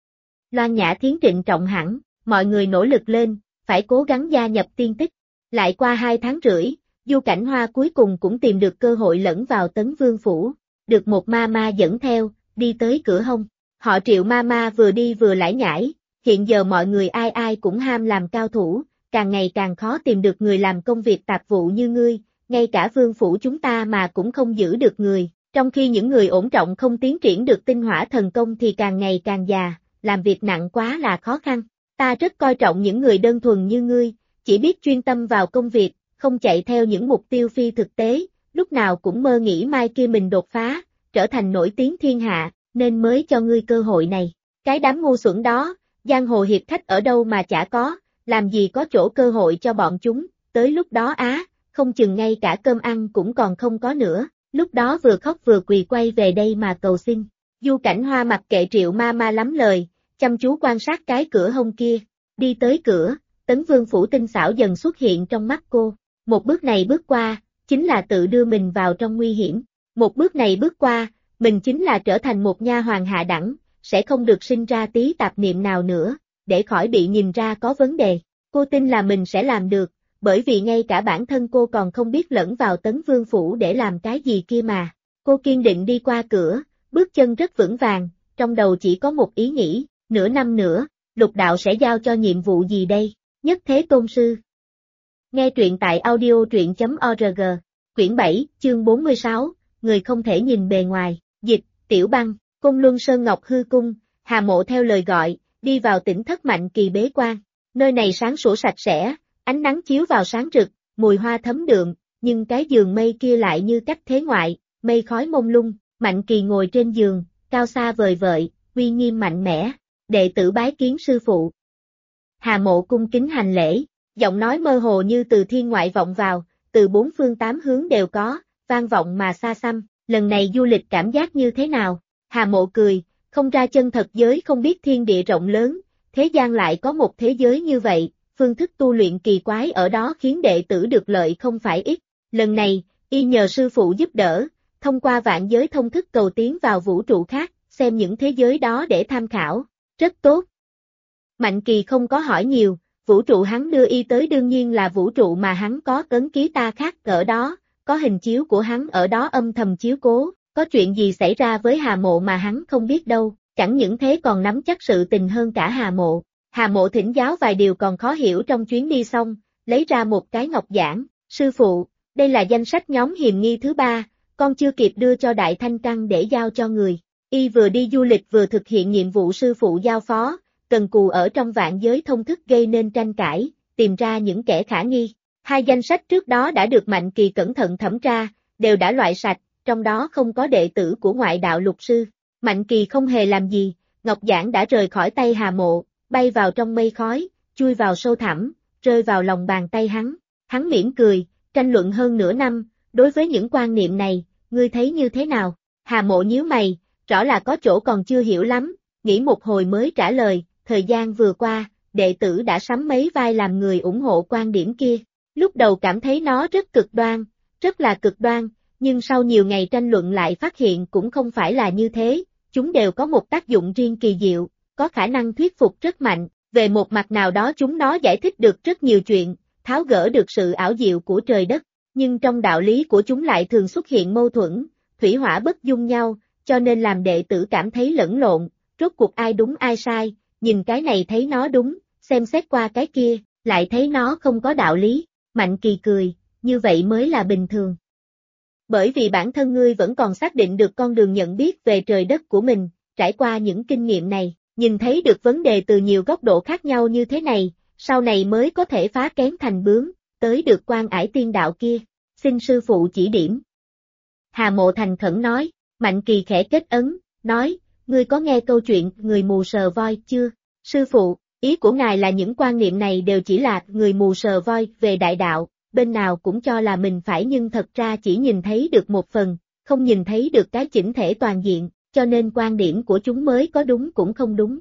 Loan Nhã Thiến trịnh trọng hẳn, mọi người nỗ lực lên, phải cố gắng gia nhập tiên tích. Lại qua 2 tháng rưỡi, Du Cảnh Hoa cuối cùng cũng tìm được cơ hội lẫn vào Tấn Vương Phủ, được một ma ma dẫn theo, đi tới cửa hông. Họ Triệu ma ma vừa đi vừa lải nhải, hiện giờ mọi người ai ai cũng ham làm cao thủ, càng ngày càng khó tìm được người làm công việc tạp vụ như ngươi, ngay cả Vương Phủ chúng ta mà cũng không giữ được người, trong khi những người ổn trọng không tiến triển được tinh hỏa thần công thì càng ngày càng già, làm việc nặng quá là khó khăn. Ta rất coi trọng những người đơn thuần như ngươi, chỉ biết chuyên tâm vào công việc, không chạy theo những mục tiêu phi thực tế, lúc nào cũng mơ nghĩ mai kia mình đột phá, trở thành nổi tiếng thiên hạ, nên mới cho ngươi cơ hội này. Cái đám ngu xuẩn đó, giang hồ hiệp khách ở đâu mà chả có, làm gì có chỗ cơ hội cho bọn chúng, tới lúc đó không chừng ngay cả cơm ăn cũng còn không có nữa, lúc đó vừa khóc vừa quỳ quay về đây mà cầu xin. Du Cảnh Hoa mặc kệ Triệu ma ma lắm lời, chăm chú quan sát cái cửa hông kia, đi tới cửa, Tấn Vương Phủ tinh xảo dần xuất hiện trong mắt cô, một bước này bước qua, chính là tự đưa mình vào trong nguy hiểm, một bước này bước qua, mình chính là trở thành một nha hoàn hạ đẳng, sẽ không được sinh ra tí tạp niệm nào nữa, để khỏi bị nhìn ra có vấn đề, cô tin là mình sẽ làm được, bởi vì ngay cả bản thân cô còn không biết lẫn vào Tấn Vương Phủ để làm cái gì kia mà, cô kiên định đi qua cửa, bước chân rất vững vàng, trong đầu chỉ có một ý nghĩ, nửa năm nữa, lục đạo sẽ giao cho nhiệm vụ gì đây, Nhất Thế Tôn Sư. Nghe truyện tại audio truyện.org, quyển 7, chương 46, người không thể nhìn bề ngoài, dịch, Tiểu Băng, Côn Luân Sơn Ngọc Hư Cung, Hà Mộ theo lời gọi, đi vào tỉnh thất Mạnh Kỳ bế quan, nơi này sáng sủa sạch sẽ, ánh nắng chiếu vào sáng rực, mùi hoa thấm đượm, nhưng cái giường mây kia lại như cách thế ngoại, mây khói mông lung, Mạnh Kỳ ngồi trên giường, cao xa vời vợi, uy nghiêm mạnh mẽ, đệ tử bái kiến sư phụ. Hà Mộ cung kính hành lễ, giọng nói mơ hồ như từ thiên ngoại vọng vào, từ 4 phương 8 hướng đều có, vang vọng mà xa xăm, lần này du lịch cảm giác như thế nào? Hà Mộ cười, không ra chân thật giới không biết thiên địa rộng lớn, thế gian lại có một thế giới như vậy, phương thức tu luyện kỳ quái ở đó khiến đệ tử được lợi không phải ít. Lần này, y nhờ sư phụ giúp đỡ, thông qua vạn giới thông thức cầu tiến vào vũ trụ khác, xem những thế giới đó để tham khảo. Rất tốt. Mạnh Kỳ không có hỏi nhiều, vũ trụ hắn đưa y tới đương nhiên là vũ trụ mà hắn có ấn ký ta khác ở đó, có hình chiếu của hắn ở đó âm thầm chiếu cố, có chuyện gì xảy ra với Hà Mộ mà hắn không biết đâu, chẳng những thế còn nắm chắc sự tình hơn cả Hà Mộ. Hà Mộ thỉnh giáo vài điều còn khó hiểu trong chuyến đi xong, lấy ra một cái ngọc giản, sư phụ, đây là danh sách nhóm hiềm nghi thứ 3, con chưa kịp đưa cho Đại Thanh Trăng để giao cho người. Y vừa đi du lịch vừa thực hiện nhiệm vụ sư phụ giao phó, cần cù ở trong vạn giới thông thức gây nên tranh cãi, tìm ra những kẻ khả nghi. Hai danh sách trước đó đã được Mạnh Kỳ cẩn thận thẩm tra, đều đã loại sạch, trong đó không có đệ tử của ngoại đạo lục sư. Mạnh Kỳ không hề làm gì, ngọc giản đã rời khỏi tay Hà Mộ, bay vào trong mây khói, chui vào sâu thẳm, rơi vào lòng bàn tay hắn. Hắn mỉm cười, tranh luận hơn nửa năm, đối với những quan niệm này, ngươi thấy như thế nào? Hà Mộ nhíu mày, rõ là có chỗ còn chưa hiểu lắm, nghĩ một hồi mới trả lời, thời gian vừa qua, đệ tử đã sắm mấy vai làm người ủng hộ quan điểm kia. Lúc đầu cảm thấy nó rất là cực đoan, nhưng sau nhiều ngày tranh luận lại phát hiện cũng không phải là như thế, chúng đều có một tác dụng riêng kỳ diệu, có khả năng thuyết phục rất mạnh, về một mặt nào đó chúng nó giải thích được rất nhiều chuyện, tháo gỡ được sự ảo diệu của trời đất, nhưng trong đạo lý của chúng lại thường xuất hiện mâu thuẫn, thủy hỏa bất dung nhau, cho nên làm đệ tử cảm thấy lẫn lộn, rốt cuộc ai đúng ai sai, nhìn cái này thấy nó đúng, xem xét qua cái kia, lại thấy nó không có đạo lý. Mạnh Kỳ cười, như vậy mới là bình thường. Bởi vì bản thân ngươi vẫn còn xác định được con đường nhận biết về trời đất của mình, trải qua những kinh nghiệm này, nhìn thấy được vấn đề từ nhiều góc độ khác nhau như thế này, sau này mới có thể phá kén thành bướm, tới được quan ải tiên đạo kia, xin sư phụ chỉ điểm. Hà Mộ thành khẩn nói, Mạnh Kỳ khẽ kết ấn, nói, ngươi có nghe câu chuyện người mù sờ voi chưa? Sư phụ, ý của ngài là những quan niệm này đều chỉ là người mù sờ voi về đại đạo, bên nào cũng cho là mình phải nhưng thật ra chỉ nhìn thấy được một phần, không nhìn thấy được cái chỉnh thể toàn diện, cho nên quan điểm của chúng mới có đúng cũng không đúng.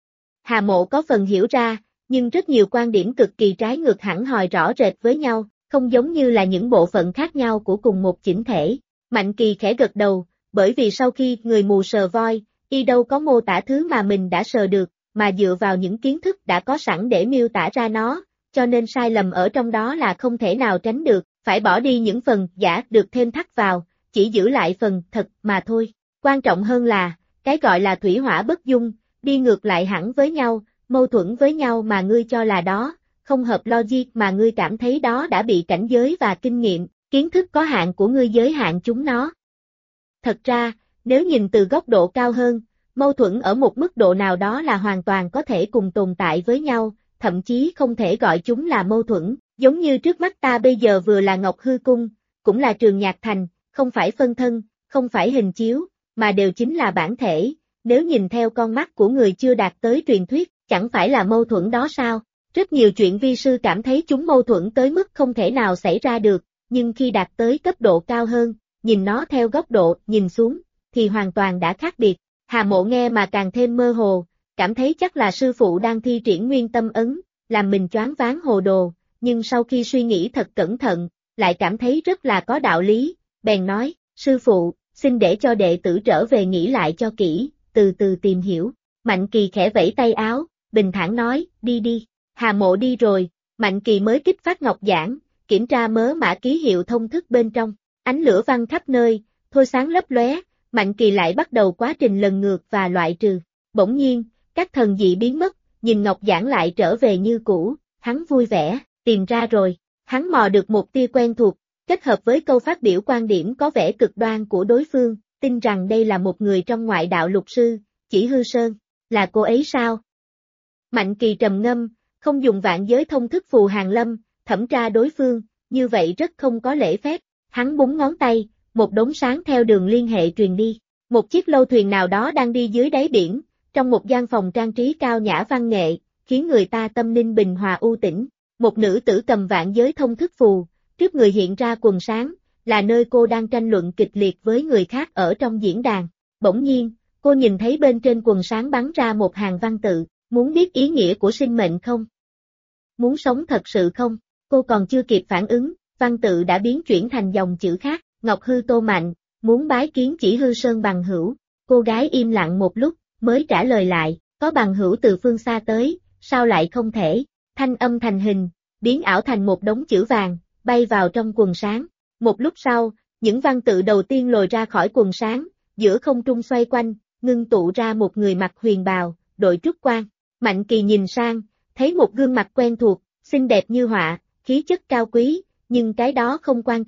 Hà Mộ có phần hiểu ra, nhưng rất nhiều quan điểm cực kỳ trái ngược hẳn hoi rõ rệt với nhau, không giống như là những bộ phận khác nhau của cùng một chỉnh thể. Mạnh Kỳ khẽ gật đầu, bởi vì sau khi người mù sờ voi, y đâu có mô tả thứ mà mình đã sờ được, mà dựa vào những kiến thức đã có sẵn để miêu tả ra nó, cho nên sai lầm ở trong đó là không thể nào tránh được, phải bỏ đi những phần giả được thêm thắt vào, chỉ giữ lại phần thật mà thôi. Quan trọng hơn là, cái gọi là thủy hỏa bất dung, đi ngược lại hẳn với nhau, mâu thuẫn với nhau mà ngươi cho là đó, không hợp logic mà ngươi cảm thấy đó đã bị cảnh giới và kinh nghiệm, kiến thức có hạn của ngươi giới hạn chúng nó. Thật ra, nếu nhìn từ góc độ cao hơn, mâu thuẫn ở một mức độ nào đó là hoàn toàn có thể cùng tồn tại với nhau, thậm chí không thể gọi chúng là mâu thuẫn, giống như trước mắt ta bây giờ vừa là Ngọc Hư Cung, cũng là Trường Nhạc Thành, không phải phân thân, không phải hình chiếu, mà đều chính là bản thể, nếu nhìn theo con mắt của người chưa đạt tới truyền thuyết, chẳng phải là mâu thuẫn đó sao? Rất nhiều chuyện vi sư cảm thấy chúng mâu thuẫn tới mức không thể nào xảy ra được, nhưng khi đạt tới cấp độ cao hơn, nhìn nó theo góc độ nhìn xuống, thì hoàn toàn đã khác biệt. Hà Mộ nghe mà càng thêm mơ hồ, cảm thấy chắc là sư phụ đang thi triển nguyên tâm ấn, làm mình choáng váng hồ đồ, nhưng sau khi suy nghĩ thật cẩn thận, lại cảm thấy rất là có đạo lý, bèn nói, sư phụ, xin để cho đệ tử trở về nghĩ lại cho kỹ, từ từ tìm hiểu. Mạnh Kỳ khẽ vẫy tay áo, bình thản nói, đi đi. Hà Mộ đi rồi, Mạnh Kỳ mới kích phát ngọc giản, kiểm tra mớ mã ký hiệu thông thức bên trong, ánh lửa văng khắp nơi, thôi sáng lấp lóe, Mạnh Kỳ lại bắt đầu quá trình lần ngược và loại trừ. Bỗng nhiên, các thần dị biến mất, nhìn ngọc giản lại trở về như cũ, hắn vui vẻ, tìm ra rồi, hắn mò được một tia quen thuộc, kết hợp với câu phát biểu quan điểm có vẻ cực đoan của đối phương, tin rằng đây là một người trong ngoại đạo lục sư, Chỉ Hư Sơn, là cô ấy sao? Mạnh Kỳ trầm ngâm, không dùng vạn giới thông thức phù hàng lâm, thẩm tra đối phương, như vậy rất không có lễ phép, hắn búng ngón tay, một đốm sáng theo đường liên hệ truyền đi, một chiếc lâu thuyền nào đó đang đi dưới đáy biển, trong một gian phòng trang trí cao nhã văn nghệ, khiến người ta tâm ninh bình hòa u tĩnh, một nữ tử cầm vạn giới thông thức phù, trước người hiện ra quần sáng, là nơi cô đang tranh luận kịch liệt với người khác ở trong diễn đàn, bỗng nhiên, cô nhìn thấy bên trên quần sáng bắn ra một hàng văn tự, muốn biết ý nghĩa của sinh mệnh không? Muốn sống thật sự không? Cô còn chưa kịp phản ứng, văn tự đã biến chuyển thành dòng chữ khác, Ngọc Hư Tô Mạnh, muốn bái kiến Chỉ Hư Sơn bằng hữu, cô gái im lặng một lúc, mới trả lời lại, có bằng hữu từ phương xa tới, sao lại không thể, thanh âm thành hình, biến ảo thành một đống chữ vàng, bay vào trong quần sáng, một lúc sau, những văn tự đầu tiên lồi ra khỏi quần sáng, giữa không trung xoay quanh, ngưng tụ ra một người mặc huyền bào, đội trúc quan, Mạnh Kỳ nhìn sang, thấy một gương mặt quen thuộc, xinh đẹp như họa, khí chất cao quý, nhưng cái đó không quan trọng,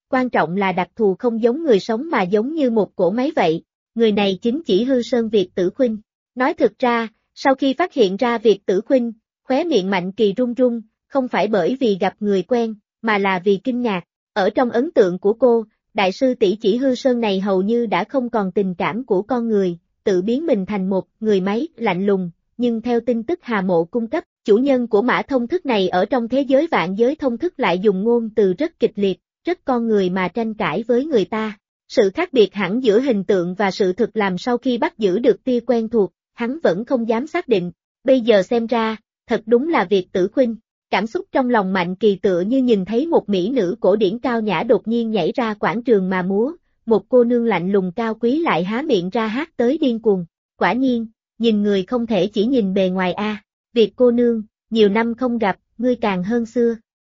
quan trọng là đặc thù không giống người sống mà giống như một cỗ máy vậy. Người này chính Chỉ Hư Sơn Việt Tử Khuynh. Nói thực ra, sau khi phát hiện ra Việt Tử Khuynh, khóe miệng Mạnh Kỳ run run, không phải bởi vì gặp người quen, mà là vì kinh ngạc. Ở trong ấn tượng của cô, đại sư tỷ Chỉ Hư Sơn này hầu như đã không còn tình cảm của con người, tự biến mình thành một người máy lạnh lùng, nhưng theo tin tức Hà Mộ cung cấp, chủ nhân của mã thông thức này ở trong thế giới vạn giới thông thức lại dùng ngôn từ rất kịch liệt, rất con người mà tranh cãi với người ta. Sự khác biệt hẳn giữa hình tượng và sự thực làm sau khi bắt giữ được tia quen thuộc, hắn vẫn không dám xác định. Bây giờ xem ra, thật đúng là Việt Tử Khuynh. Cảm xúc trong lòng Mạnh Kỳ tựa như nhìn thấy một mỹ nữ cổ điển cao nhã đột nhiên nhảy ra quảng trường mà múa, một cô nương lạnh lùng cao quý lại há miệng ra hát tới điên cuồng. Quả nhiên, nhìn người không thể chỉ nhìn bề ngoài a. Việt cô nương, nhiều năm không gặp, ngươi càng hơn xưa.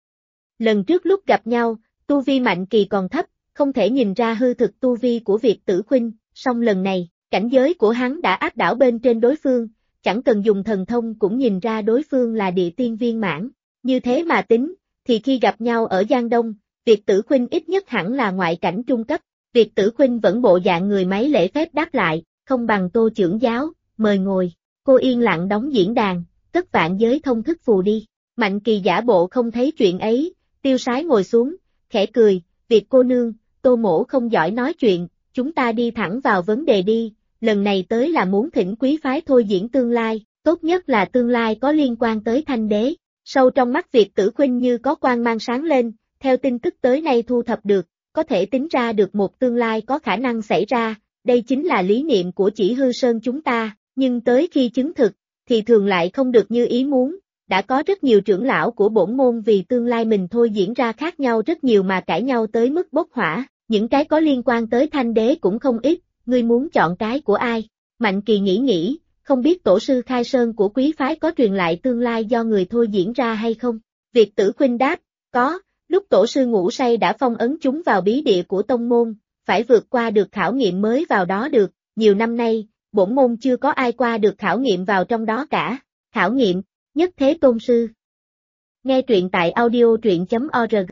Lần trước lúc gặp nhau, tu vi Mạnh Kỳ còn thấp, không thể nhìn ra hư thực tu vi của Việt Tử Khuynh, song lần này, cảnh giới của hắn đã áp đảo bên trên đối phương, chẳng cần dùng thần thông cũng nhìn ra đối phương là địa tiên viên mãn. Như thế mà tính, thì khi gặp nhau ở Giang Đông, Việt Tử Khuynh ít nhất hẳn là ngoại cảnh trung cấp. Việt Tử Khuynh vẫn bộ dạng người máy lễ phép đáp lại, không bằng Tô trưởng giáo, mời ngồi. Cô yên lặng đóng diễn đàn, cất vạn giới thông thức phù đi. Mạnh Kỳ giả bộ không thấy chuyện ấy, tiêu sái ngồi xuống, khẽ cười, Việt cô nương, Tô mỗ không giỏi nói chuyện, chúng ta đi thẳng vào vấn đề đi, lần này tới là muốn thỉnh quý phái thôi diễn tương lai, tốt nhất là tương lai có liên quan tới Thanh Đế. Sâu trong mắt Việt Tử Khuynh như có quang mang sáng lên, theo tin tức tới nay thu thập được, có thể tính ra được một tương lai có khả năng xảy ra, đây chính là lý niệm của Chỉ Hư Sơn chúng ta, nhưng tới khi chứng thực, thì thường lại không được như ý muốn, đã có rất nhiều trưởng lão của bổn môn vì tương lai mình thôi diễn ra khác nhau rất nhiều mà cãi nhau tới mức bốc hỏa, những cái có liên quan tới Thanh Đế cũng không ít, ngươi muốn chọn cái của ai? Mạnh Kỳ nghĩ, không biết tổ sư Khai Sơn của quý phái có truyền lại tương lai do người thôi diễn ra hay không? Việt Tử Khuynh đáp, có, lúc tổ sư ngủ say đã phong ấn chúng vào bí địa của tông môn, phải vượt qua được khảo nghiệm mới vào đó được, nhiều năm nay, bổn môn chưa có ai qua được khảo nghiệm vào trong đó cả. Khảo nghiệm, Nhất Thế Tôn Sư. Nghe truyện tại audio truyện.org